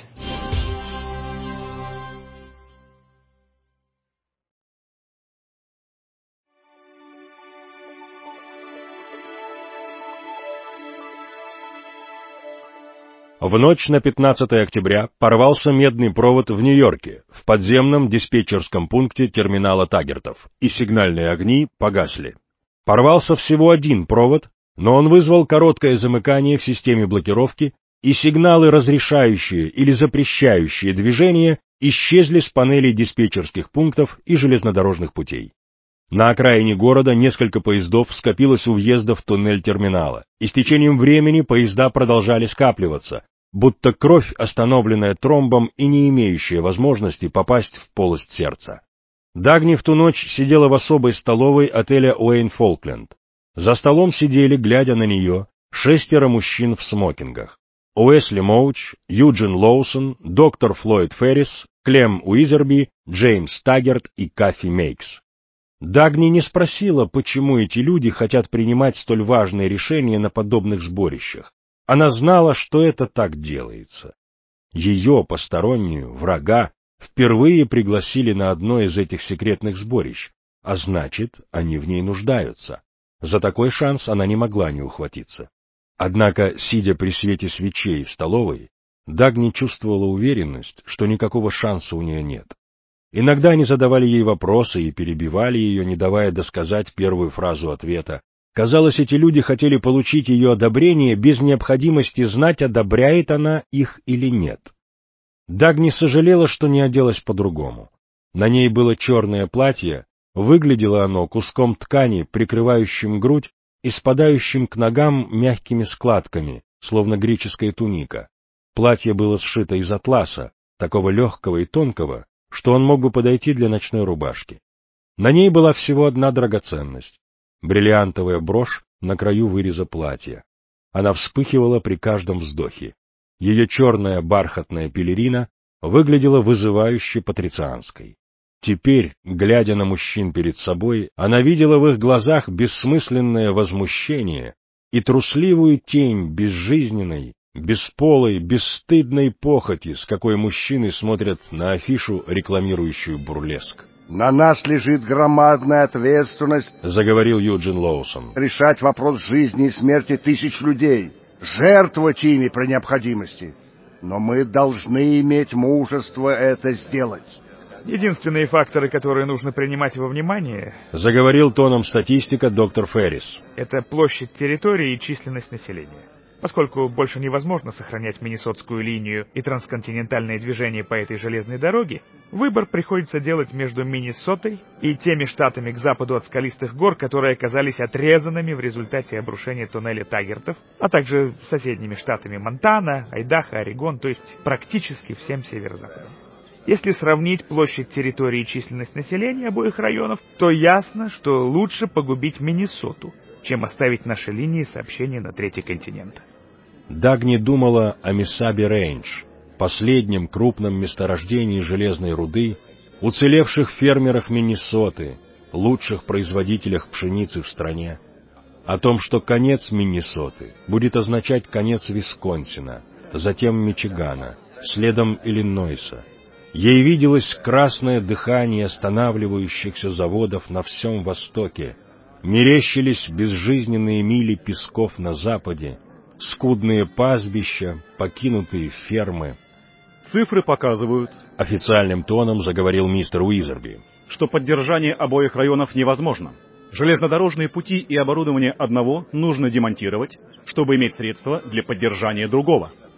A: В ночь на 15 октября порвался медный провод в Нью-Йорке, в подземном диспетчерском пункте терминала Таггертов, и сигнальные огни погасли. Порвался всего один провод, но он вызвал короткое замыкание в системе блокировки, и сигналы, разрешающие или запрещающие движение, исчезли с панелей диспетчерских пунктов и железнодорожных путей. На окраине города несколько поездов скопилось у въезда в туннель терминала, и с течением времени поезда продолжали скапливаться, будто кровь, остановленная тромбом и не имеющая возможности попасть в полость сердца. Дагни в ту ночь сидела в особой столовой отеля Уэйн Фолкленд. За столом сидели, глядя на нее, 6 мужчин в смокингах. Уэсли Моуч, Юджин Лоусон, доктор Флойд Феррис, Клем Уизерби, Джеймс Таггерт и Каффи Мейкс. Дагни не спросила, почему эти люди хотят принимать столь важные решения на подобных сборищах. Она знала, что это так делается. Ее, постороннюю, врага, впервые пригласили на одно из этих секретных сборищ, а значит, они в ней нуждаются. За такой шанс она не могла не ухватиться. Однако, сидя при свете свечей в столовой, Дагни чувствовала уверенность, что никакого шанса у нее нет. Иногда они задавали ей вопросы и перебивали ее, не давая досказать первую фразу ответа. Казалось, эти люди хотели получить ее одобрение без необходимости знать, одобряет она их или нет. Дагни сожалела, что не оделась по-другому. На ней было черное платье, выглядело оно куском ткани, прикрывающим грудь и спадающим к ногам мягкими складками, словно греческая туника. Платье было сшито из атласа, такого легкого и тонкого, что он мог бы подойти для ночной рубашки. На ней была всего одна драгоценность — бриллиантовая брошь на краю выреза платья. Она вспыхивала при каждом вздохе. Ее черная бархатная пелерина выглядела вызывающе патрицианской. Теперь, глядя на мужчин перед собой, она видела в их глазах бессмысленное возмущение и трусливую тень безжизненной, бесполой, бесстыдной похоти, с какой мужчины смотрят на афишу, рекламирующую бурлеск.
G: «На нас лежит громадная ответственность, —
A: заговорил Юджин Лоусон, —
G: решать вопрос жизни и смерти тысяч людей, жертвовать ими при необходимости. Но мы должны иметь мужество это сделать».
I: Единственные факторы, которые нужно принимать во внимание, —
A: заговорил тоном статистика доктор Феррис,
I: — это площадь территории и численность населения. Поскольку больше невозможно сохранять Миннесотскую линию и трансконтинентальное движение по этой железной дороге, выбор приходится делать между Миннесотой и теми штатами к западу от скалистых гор, которые оказались отрезанными в результате обрушения туннеля Таггертов, а также соседними штатами Монтана, Айдахо, Орегон, то есть практически всем северо-западом. Если сравнить площадь территории и численность населения обоих районов, то ясно, что лучше погубить Миннесоту, чем оставить наши линии сообщения на третий континент.
A: Дагни думала о Миссаби-Рейндж, последнем крупном месторождении железной руды, уцелевших фермерах Миннесоты, лучших производителях пшеницы в стране, о том, что конец Миннесоты будет означать конец Висконсина, затем Мичигана, следом Иллинойса. Ей виделось красное дыхание останавливающихся заводов на всем Востоке, мерещились безжизненные мили песков на Западе, скудные пастбища, покинутые фермы.
J: Цифры показывают, —
A: официальным тоном заговорил мистер Уизерби,
J: — что поддержание обоих районов невозможно. Железнодорожные пути и оборудование одного нужно демонтировать, чтобы иметь средства для поддержания другого.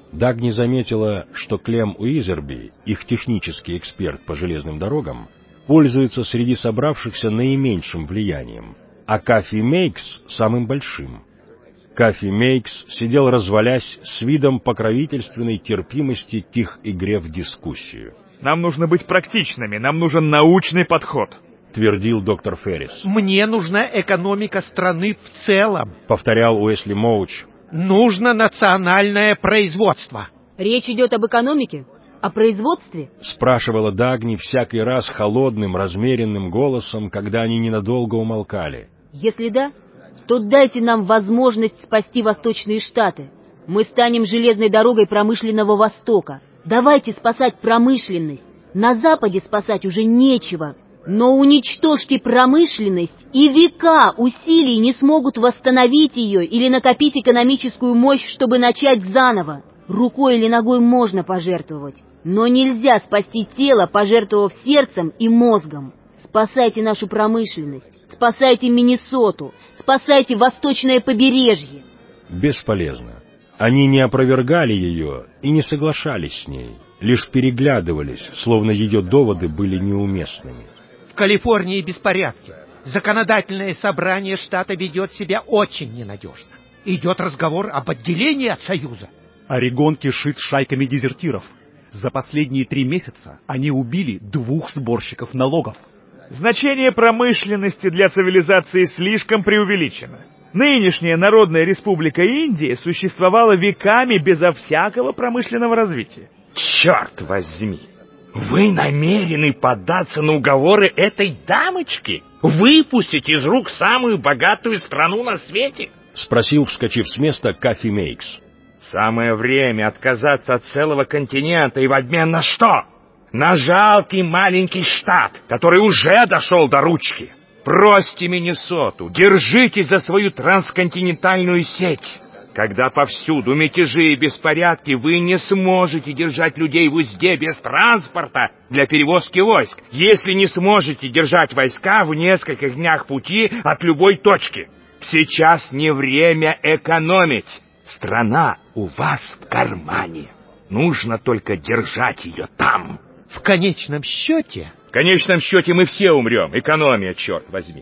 A: Дагни заметила, что Клем Уизерби, их технический эксперт по железным дорогам, пользуется среди собравшихся наименьшим влиянием, а Кафи Мейкс — самым большим. Кафи Мейкс сидел развалясь с видом покровительственной терпимости к их игре в дискуссию.
I: «Нам нужно быть практичными, нам нужен научный подход»,
A: — твердил доктор Феррис.
T: «Мне нужна экономика страны в целом»,
A: — повторял Уэсли Моуч.
T: «Нужно национальное производство».
C: «Речь идет об экономике? О производстве?» —
A: спрашивала Дагни всякий раз холодным, размеренным голосом, когда они ненадолго умолкали.
C: «Если да, то дайте нам возможность спасти Восточные Штаты. Мы станем железной дорогой промышленного Востока. Давайте спасать промышленность. На Западе спасать уже нечего. Но уничтожьте промышленность, и века усилий не смогут восстановить ее или накопить экономическую мощь, чтобы начать заново. Рукой или ногой можно пожертвовать, но нельзя спасти тело, пожертвовав сердцем и мозгом. Спасайте нашу промышленность, спасайте Миннесоту, спасайте Восточное побережье».
A: Бесполезно. Они не опровергали ее и не соглашались с ней, лишь переглядывались, словно ее доводы были неуместными.
T: В Калифорнии беспорядки. Законодательное собрание штата ведет себя очень ненадежно. Идет разговор об отделении от Союза.
U: Орегон кишит шайками дезертиров. За последние 3 месяца они убили 2 сборщиков налогов.
I: Значение промышленности для цивилизации слишком преувеличено. Нынешняя Народная Республика Индия существовала веками безо всякого промышленного развития.
H: Черт возьми! Вы намерены поддаться на уговоры этой дамочки? Выпустить из рук самую богатую страну на свете?
A: Спросил, вскочив с места, Кафи Мейкс.
H: Самое время отказаться от целого континента и в обмен на что? На жалкий маленький штат, который уже дошел до ручки. Бросьте Миннесоту, держитесь за свою трансконтинентальную сеть. Когда повсюду мятежи и беспорядки, вы не сможете держать людей в узде без транспорта для перевозки войск, если не сможете держать войска в нескольких днях пути от любой точки. Сейчас не время экономить. Страна у вас в кармане. Нужно только держать ее там.
T: В конечном счете...
H: В конечном счете мы все умрем. Экономия, черт возьми.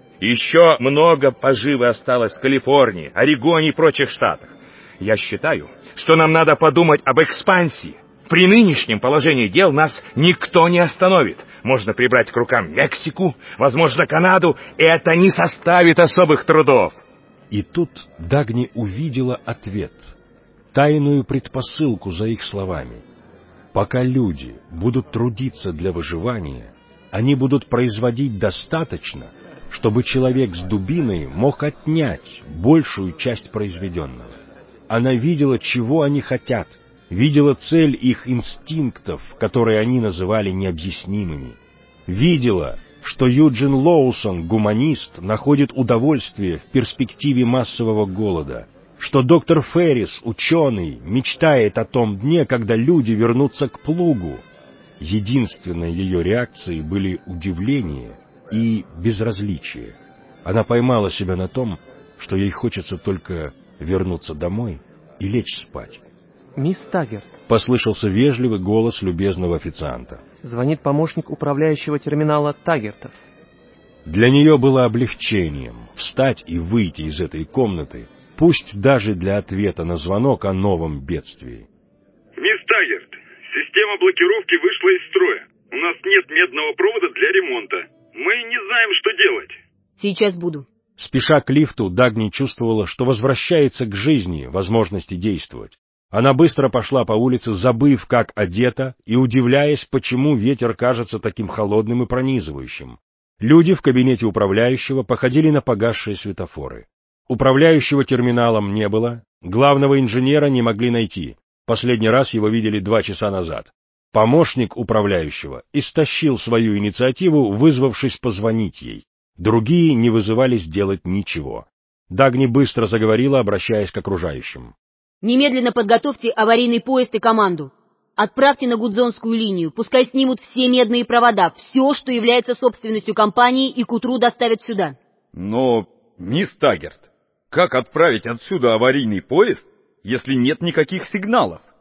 H: Еще много поживы осталось в Калифорнии, Орегоне и прочих штатах. Я считаю, что нам надо подумать об экспансии. При нынешнем положении дел нас никто не остановит. Можно прибрать к рукам Мексику, возможно, Канаду. Это не составит особых трудов.
A: И тут Дагни увидела ответ, тайную предпосылку за их словами. Пока люди будут трудиться для выживания, они будут производить достаточно, чтобы человек с дубиной мог отнять большую часть произведенного. Она видела, чего они хотят, видела цель их инстинктов, которые они называли необъяснимыми. Видела, что Юджин Лоусон, гуманист, находит удовольствие в перспективе массового голода, что доктор Феррис, ученый, мечтает о том дне, когда люди вернутся к плугу. Единственной ее реакцией были удивление и безразличие. Она поймала себя на том, что ей хочется только вернуться домой и лечь спать.
E: «Мисс Таггерт»,
A: — послышался вежливый голос любезного официанта.
E: «Звонит помощник управляющего терминала Таггертов».
A: Для нее было облегчением встать и выйти из этой комнаты, пусть даже для ответа на звонок о новом бедствии.
F: «Мисс Таггерт, система блокировки вышла из строя. У нас нет медного провода для ремонта. Мы не знаем, что делать».
C: «Сейчас буду».
A: Спеша к лифту, Дагни чувствовала, что возвращается к жизни, возможности действовать. Она быстро пошла по улице, забыв, как одета, и удивляясь, почему ветер кажется таким холодным и пронизывающим. Люди в кабинете управляющего походили на погасшие светофоры. Управляющего терминалом не было, главного инженера не могли найти. Последний раз его видели 2 часа назад. Помощник управляющего истощил свою инициативу, вызвавшись позвонить ей. Другие не вызывались делать ничего. Дагни быстро заговорила, обращаясь к окружающим.
C: «Немедленно подготовьте аварийный поезд и команду. Отправьте на Гудзонскую линию, пускай снимут все медные провода, все, что является собственностью компании, и к утру доставят сюда».
F: Но, мисс Таггерт, как отправить отсюда аварийный поезд, если нет никаких сигналов?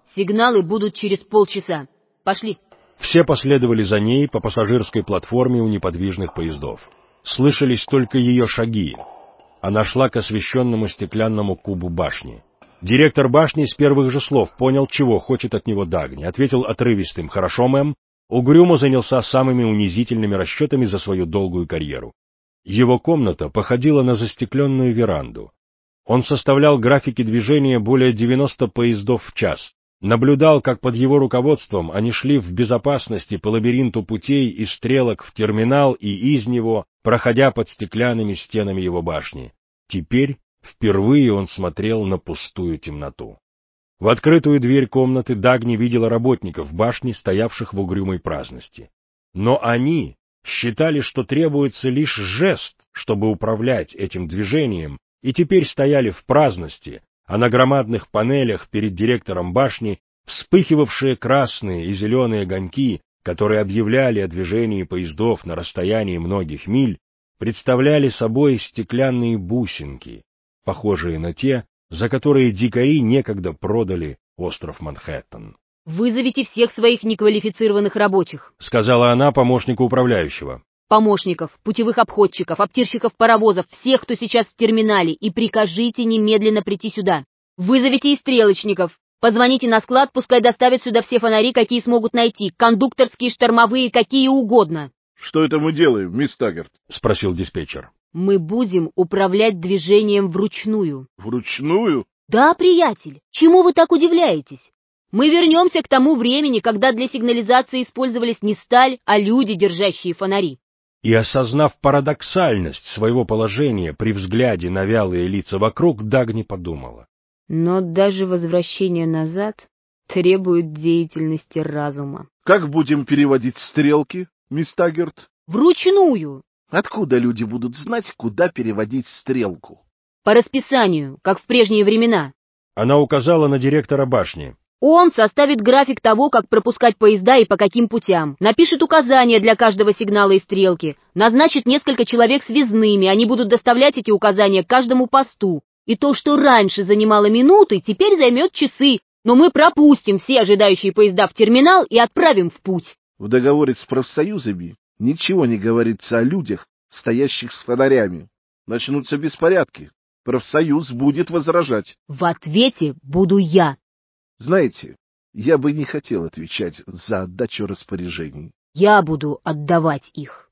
C: Сигналы будут через полчаса. Пошли.
A: Все последовали за ней по пассажирской платформе у неподвижных поездов. Слышались только ее шаги. Она шла к освещенному стеклянному кубу башни. Директор башни с первых же слов понял, чего хочет от него Дагни, ответил отрывистым «Хорошо, мэм», угрюмо занялся самыми унизительными расчетами за свою долгую карьеру. Его комната походила на застекленную веранду. Он составлял графики движения более 90 поездов в час, наблюдал, как под его руководством они шли в безопасности по лабиринту путей и стрелок в терминал и из него, проходя под стеклянными стенами его башни. Теперь впервые он смотрел на пустую темноту. В открытую дверь комнаты Дагни видела работников башни, стоявших в угрюмой праздности. Но они считали, что требуется лишь жест, чтобы управлять этим движением, и теперь стояли в праздности, а на громадных панелях перед директором башни вспыхивавшие красные и зеленые огоньки, которые объявляли о движении поездов на расстоянии многих миль, представляли собой стеклянные бусинки, похожие на те, за которые дикари некогда продали остров Манхэттен.
C: «Вызовите всех своих неквалифицированных рабочих», —
A: сказала она помощнику управляющего.
C: «Помощников, путевых обходчиков, обтирщиков паровозов, всех, кто сейчас в терминале, и прикажите немедленно прийти сюда. Вызовите и стрелочников. Позвоните на склад, пускай доставят сюда все фонари, какие смогут найти, кондукторские, штормовые, какие угодно».
K: «Что это мы делаем, мисс Таггарт?» —
A: спросил диспетчер.
C: «Мы будем управлять движением вручную».
K: «Вручную?»
C: «Да, приятель, чему вы так удивляетесь? Мы вернемся к тому времени, когда для сигнализации использовались не сталь, а люди, держащие фонари».
A: И, осознав парадоксальность своего положения при взгляде на вялые лица вокруг, Дагни подумала.
C: Но даже возвращение назад требует деятельности разума.
K: «Как будем переводить стрелки, мисс Таггарт?»
C: «Вручную».
K: «Откуда люди будут знать, куда переводить стрелку?»
C: «По расписанию, как в прежние времена».
A: Она указала на директора башни.
C: «Он составит график того, как пропускать поезда и по каким путям, напишет указания для каждого сигнала и стрелки, назначит несколько человек связными, они будут доставлять эти указания к каждому посту. И то, что раньше занимало минуты, теперь займет часы, но мы пропустим все ожидающие поезда в терминал и отправим в путь».
K: «В договоре с профсоюзами ничего не говорится о людях, стоящих с фонарями. Начнутся беспорядки. Профсоюз будет возражать».
C: «В ответе буду я».
K: «Знаете, я бы не хотел отвечать за отдачу распоряжений».
C: «Я буду отдавать их».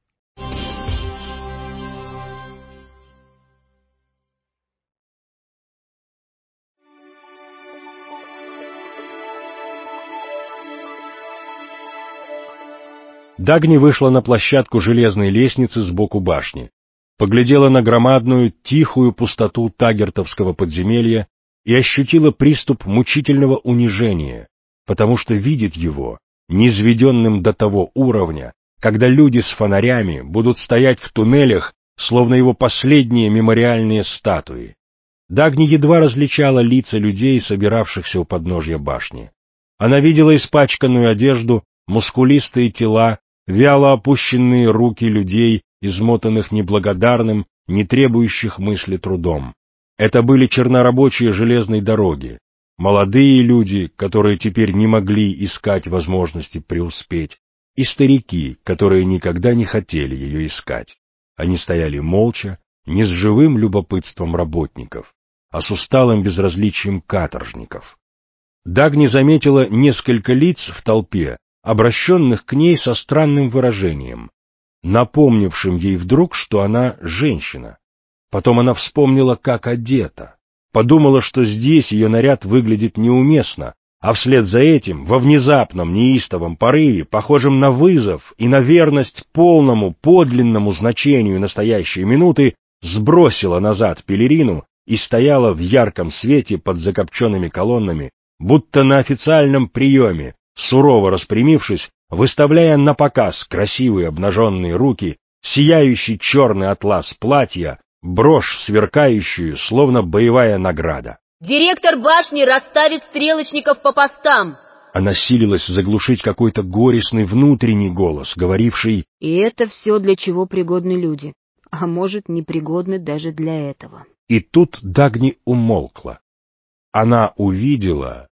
A: Дагни вышла на площадку железной лестницы сбоку башни, поглядела на громадную, тихую пустоту таггертовского подземелья и ощутила приступ мучительного унижения, потому что видит его, низведенным до того уровня, когда люди с фонарями будут стоять в туннелях, словно его последние мемориальные статуи. Дагни едва различала лица людей, собиравшихся у подножья башни. Она видела испачканную одежду, мускулистые тела, вяло опущенные руки людей, измотанных неблагодарным, не требующих мысли трудом. Это были чернорабочие железной дороги, молодые люди, которые теперь не могли искать возможности преуспеть, и старики, которые никогда не хотели ее искать. Они стояли молча, не с живым любопытством работников, а с усталым безразличием каторжников. Дагни заметила несколько лиц в толпе, обращенных к ней со странным выражением, напомнившим ей вдруг, что она женщина. Потом она вспомнила, как одета, подумала, что здесь ее наряд выглядит неуместно, а вслед за этим, во внезапном неистовом порыве, похожем на вызов и на верность полному, подлинному значению настоящей минуты, сбросила назад пелерину и стояла в ярком свете под закопченными колоннами, будто на официальном приеме, сурово распрямившись, выставляя на показ красивые обнаженные руки, сияющий черный атлас платья, брошь сверкающую, словно боевая награда.
C: «Директор башни расставит стрелочников по постам!»
A: Она силилась заглушить какой-то горестный внутренний голос, говоривший:
C: «И это все, для чего пригодны люди, а может, не пригодны даже для этого».
A: И тут Дагни умолкла. Она увидела,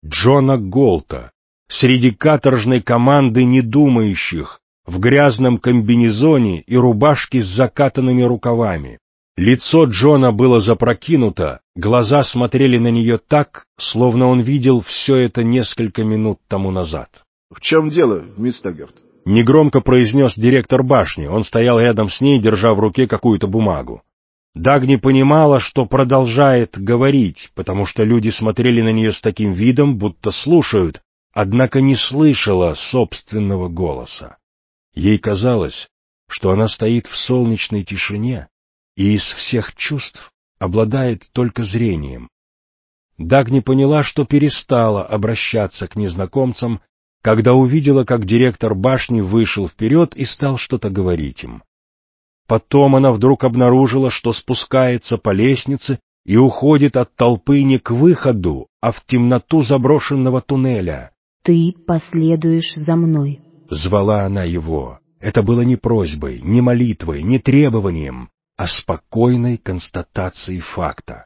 A: Джона Голта, среди каторжной команды недумающих, в грязном комбинезоне и рубашке с закатанными рукавами. Лицо Джона было запрокинуто, глаза смотрели на нее так, словно он видел все это несколько минут тому назад.
K: — В чем дело, мисс Таггерт?
A: — негромко произнес директор башни. Он стоял рядом с ней, держа в руке какую-то бумагу. Дагни понимала, что продолжает говорить, потому что люди смотрели на нее с таким видом, будто слушают, однако не слышала собственного голоса. Ей казалось, что она стоит в солнечной тишине и из всех чувств обладает только зрением. Дагни поняла, что перестала обращаться к незнакомцам, когда увидела, как директор башни вышел вперед и стал что-то говорить им. Потом она вдруг обнаружила, что спускается по лестнице и уходит от толпы не к выходу, а в темноту заброшенного туннеля.
C: «Ты последуешь за мной»,
A: — звала она его. Это было не просьбой, не молитвой, не требованием, а спокойной констатацией факта.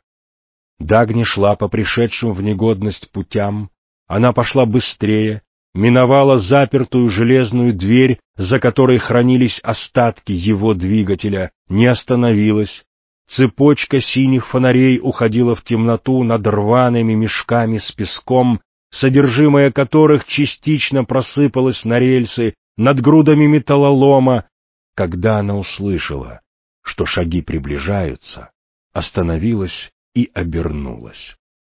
A: Дагни шла по пришедшим в негодность путям, она пошла быстрее, миновала запертую железную дверь, за которой хранились остатки его двигателя, не остановилась. Цепочка синих фонарей уходила в темноту над рваными мешками с песком, содержимое которых частично просыпалось на рельсы, над грудами металлолома. Когда она услышала, что шаги приближаются, остановилась и обернулась.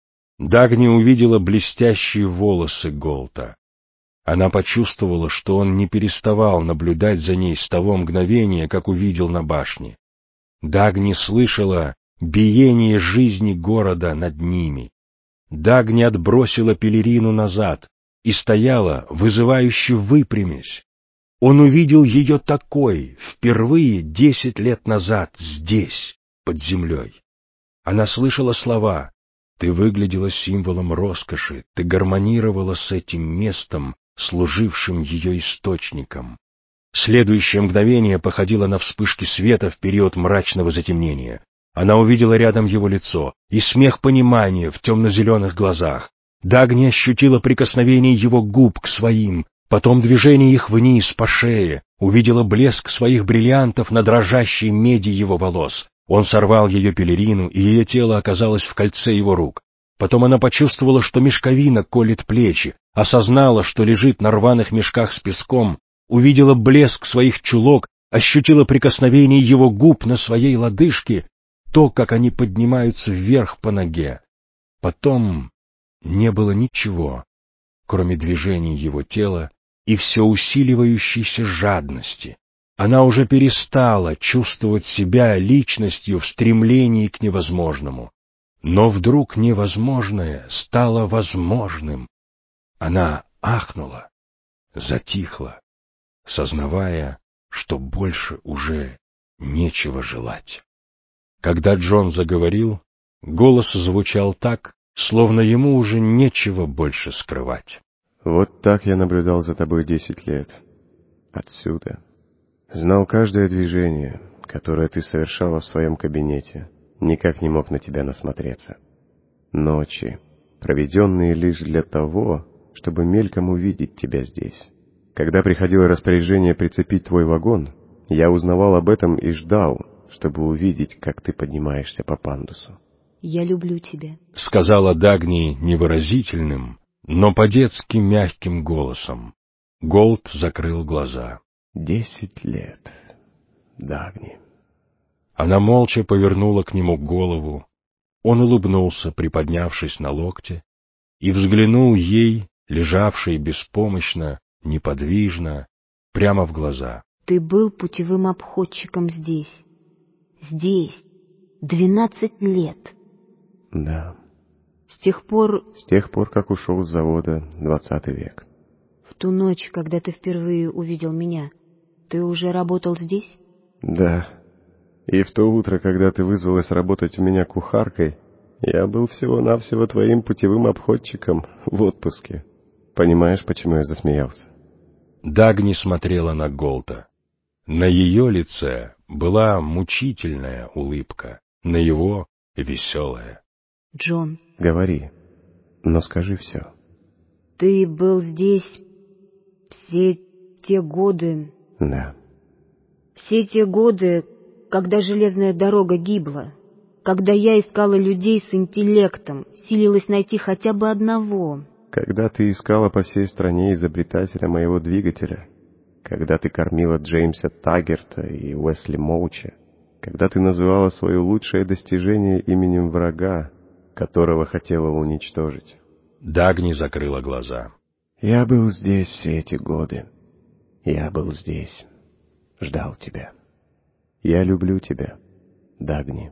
A: Дагни увидела блестящие волосы Голта. Она почувствовала, что он не переставал наблюдать за ней с того мгновения, как увидел на башне. Дагни слышала биение жизни города над ними. Дагни отбросила пелерину назад и стояла, вызывающе выпрямясь. Он увидел ее такой, впервые 10 лет назад, здесь, под землей. Она слышала слова: «Ты выглядела символом роскоши, ты гармонировала с этим местом, служившим ее источником». Следующее мгновение походило на вспышки света в период мрачного затемнения. Она увидела рядом его лицо и смех понимания в темно-зеленых глазах. Дагни ощутила прикосновение его губ к своим, потом движение их вниз по шее, увидела блеск своих бриллиантов на дрожащей меди его волос. Он сорвал ее пелерину, и ее тело оказалось в кольце его рук. Потом она почувствовала, что мешковина колет плечи, осознала, что лежит на рваных мешках с песком, увидела блеск своих чулок, ощутила прикосновение его губ на своей лодыжке, то, как они поднимаются вверх по ноге. Потом не было ничего, кроме движений его тела и все усиливающейся жадности. Она уже перестала чувствовать себя личностью в стремлении к невозможному. Но вдруг невозможное стало возможным. Она ахнула, затихла, сознавая, что больше уже нечего желать. Когда Джон заговорил, голос звучал так, словно ему уже нечего больше скрывать.
D: «Вот так я наблюдал за тобой 10 лет. Отсюда. Знал каждое движение, которое ты совершала в своем кабинете. Никак не мог на тебя насмотреться. Ночи, проведенные лишь для того, чтобы мельком увидеть тебя здесь. Когда приходило распоряжение прицепить твой вагон, я узнавал об этом и ждал, чтобы увидеть, как ты поднимаешься по пандусу.
C: «Я люблю тебя»,
A: — сказала Дагни невыразительным, но по-детски мягким голосом. Голт закрыл глаза.
D: 10 лет, Дагни.
A: Она молча повернула к нему голову. Он улыбнулся, приподнявшись на локте, и взглянул ей, лежавшей беспомощно, неподвижно, прямо в глаза.
C: «Ты был путевым обходчиком здесь. Здесь. 12 лет».
D: «Да».
C: «С тех пор...»
D: «С тех пор, как ушел с завода 20 век».
C: «В ту ночь, когда ты впервые увидел меня, ты уже работал здесь?»
D: «Да. И в то утро, когда ты вызвалась работать у меня кухаркой, я был всего-навсего твоим путевым обходчиком в отпуске. Понимаешь, почему я засмеялся?»
A: Дагни смотрела на Голта. На ее лице была мучительная улыбка, на его — веселая.
C: «Джон...»
D: «Говори, но скажи все».
C: Ты был здесь все те годы...
D: Да.
C: Все те годы, когда железная дорога гибла, когда я искала людей с интеллектом, силилась найти хотя бы одного.
D: Когда ты искала по всей стране изобретателя моего двигателя, когда ты кормила Джеймса Таггерта и Уэсли Моуча, когда ты называла свое лучшее достижение именем врага, которого хотела уничтожить.
A: Дагни закрыла глаза.
D: Я был здесь все эти годы. Я был здесь. Ждал тебя. Я люблю тебя, Дагни.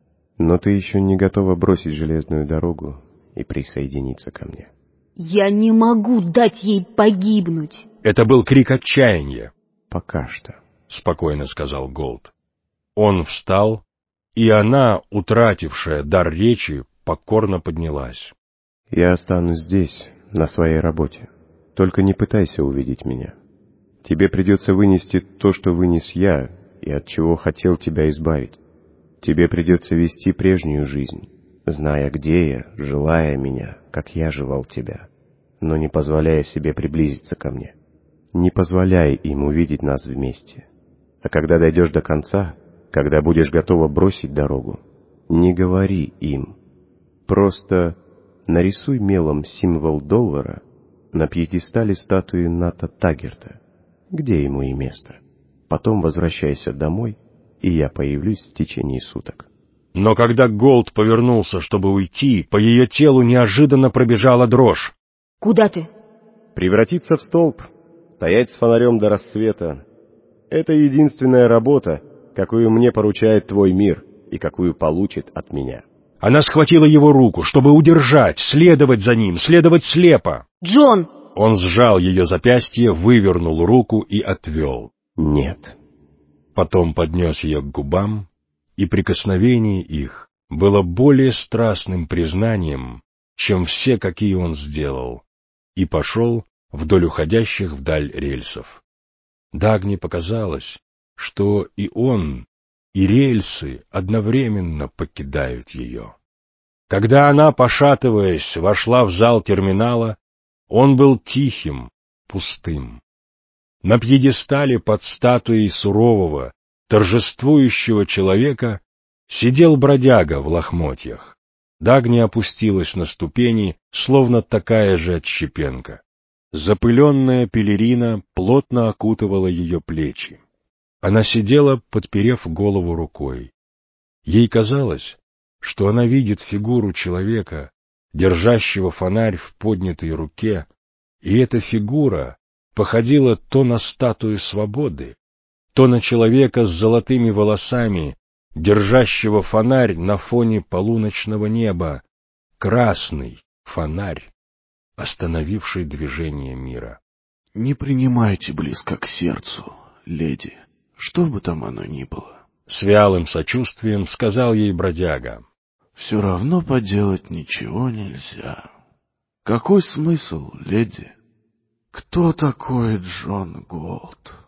D: Но ты еще не готова бросить железную дорогу и присоединиться ко мне.
C: Я не могу дать ей погибнуть.
A: Это был крик отчаяния.
D: Пока что,
A: спокойно сказал Голд. Он встал, и она, утратившая дар речи, покорно поднялась.
D: Я останусь здесь, на своей работе. Только не пытайся увидеть меня. Тебе придется вынести то, что вынес я, и от чего хотел тебя избавить. Тебе придется вести прежнюю жизнь, зная, где я, желая меня, как я желал тебя, но не позволяя себе приблизиться ко мне. Не позволяй им увидеть нас вместе. А когда дойдешь до конца, когда будешь готова бросить дорогу, не говори им. Просто нарисуй мелом символ доллара на пьедестале статуи Ната Таггерта, где ему и место. Потом возвращайся домой, и я появлюсь в течение суток.
A: Но когда Голд повернулся, чтобы уйти, по ее телу неожиданно пробежала дрожь.
C: Куда ты?
D: Превратиться в столб, стоять с фонарем до рассвета. Это единственная работа, какую мне поручает твой мир и какую получит от меня.
A: Она схватила его руку, чтобы удержать, следовать за ним, следовать слепо.
C: Джон!
A: Он сжал ее запястье, вывернул руку и отвел.
D: Нет.
A: Потом поднес ее к губам, и прикосновение их было более страстным признанием, чем все, какие он сделал, и пошел вдоль уходящих вдаль рельсов. Дагни показалось, что и он, и рельсы одновременно покидают ее. Когда она, пошатываясь, вошла в зал терминала, он был тихим, пустым. На пьедестале под статуей сурового, торжествующего человека сидел бродяга в лохмотьях. Дагни опустилась на ступени, словно такая же отщепенка. Запыленная пелерина плотно окутывала ее плечи. Она сидела, подперев голову рукой. Ей казалось, что она видит фигуру человека, держащего фонарь в поднятой руке, и эта фигура походила то на статую свободы, то на человека с золотыми волосами, держащего фонарь на фоне полуночного неба, красный фонарь, остановивший движение мира.
G: — Не принимайте близко к сердцу, леди, что бы там оно ни было.
A: С вялым сочувствием сказал ей бродяга.
G: — Все равно поделать ничего нельзя. Какой смысл, леди? Кто такой Джон Голд?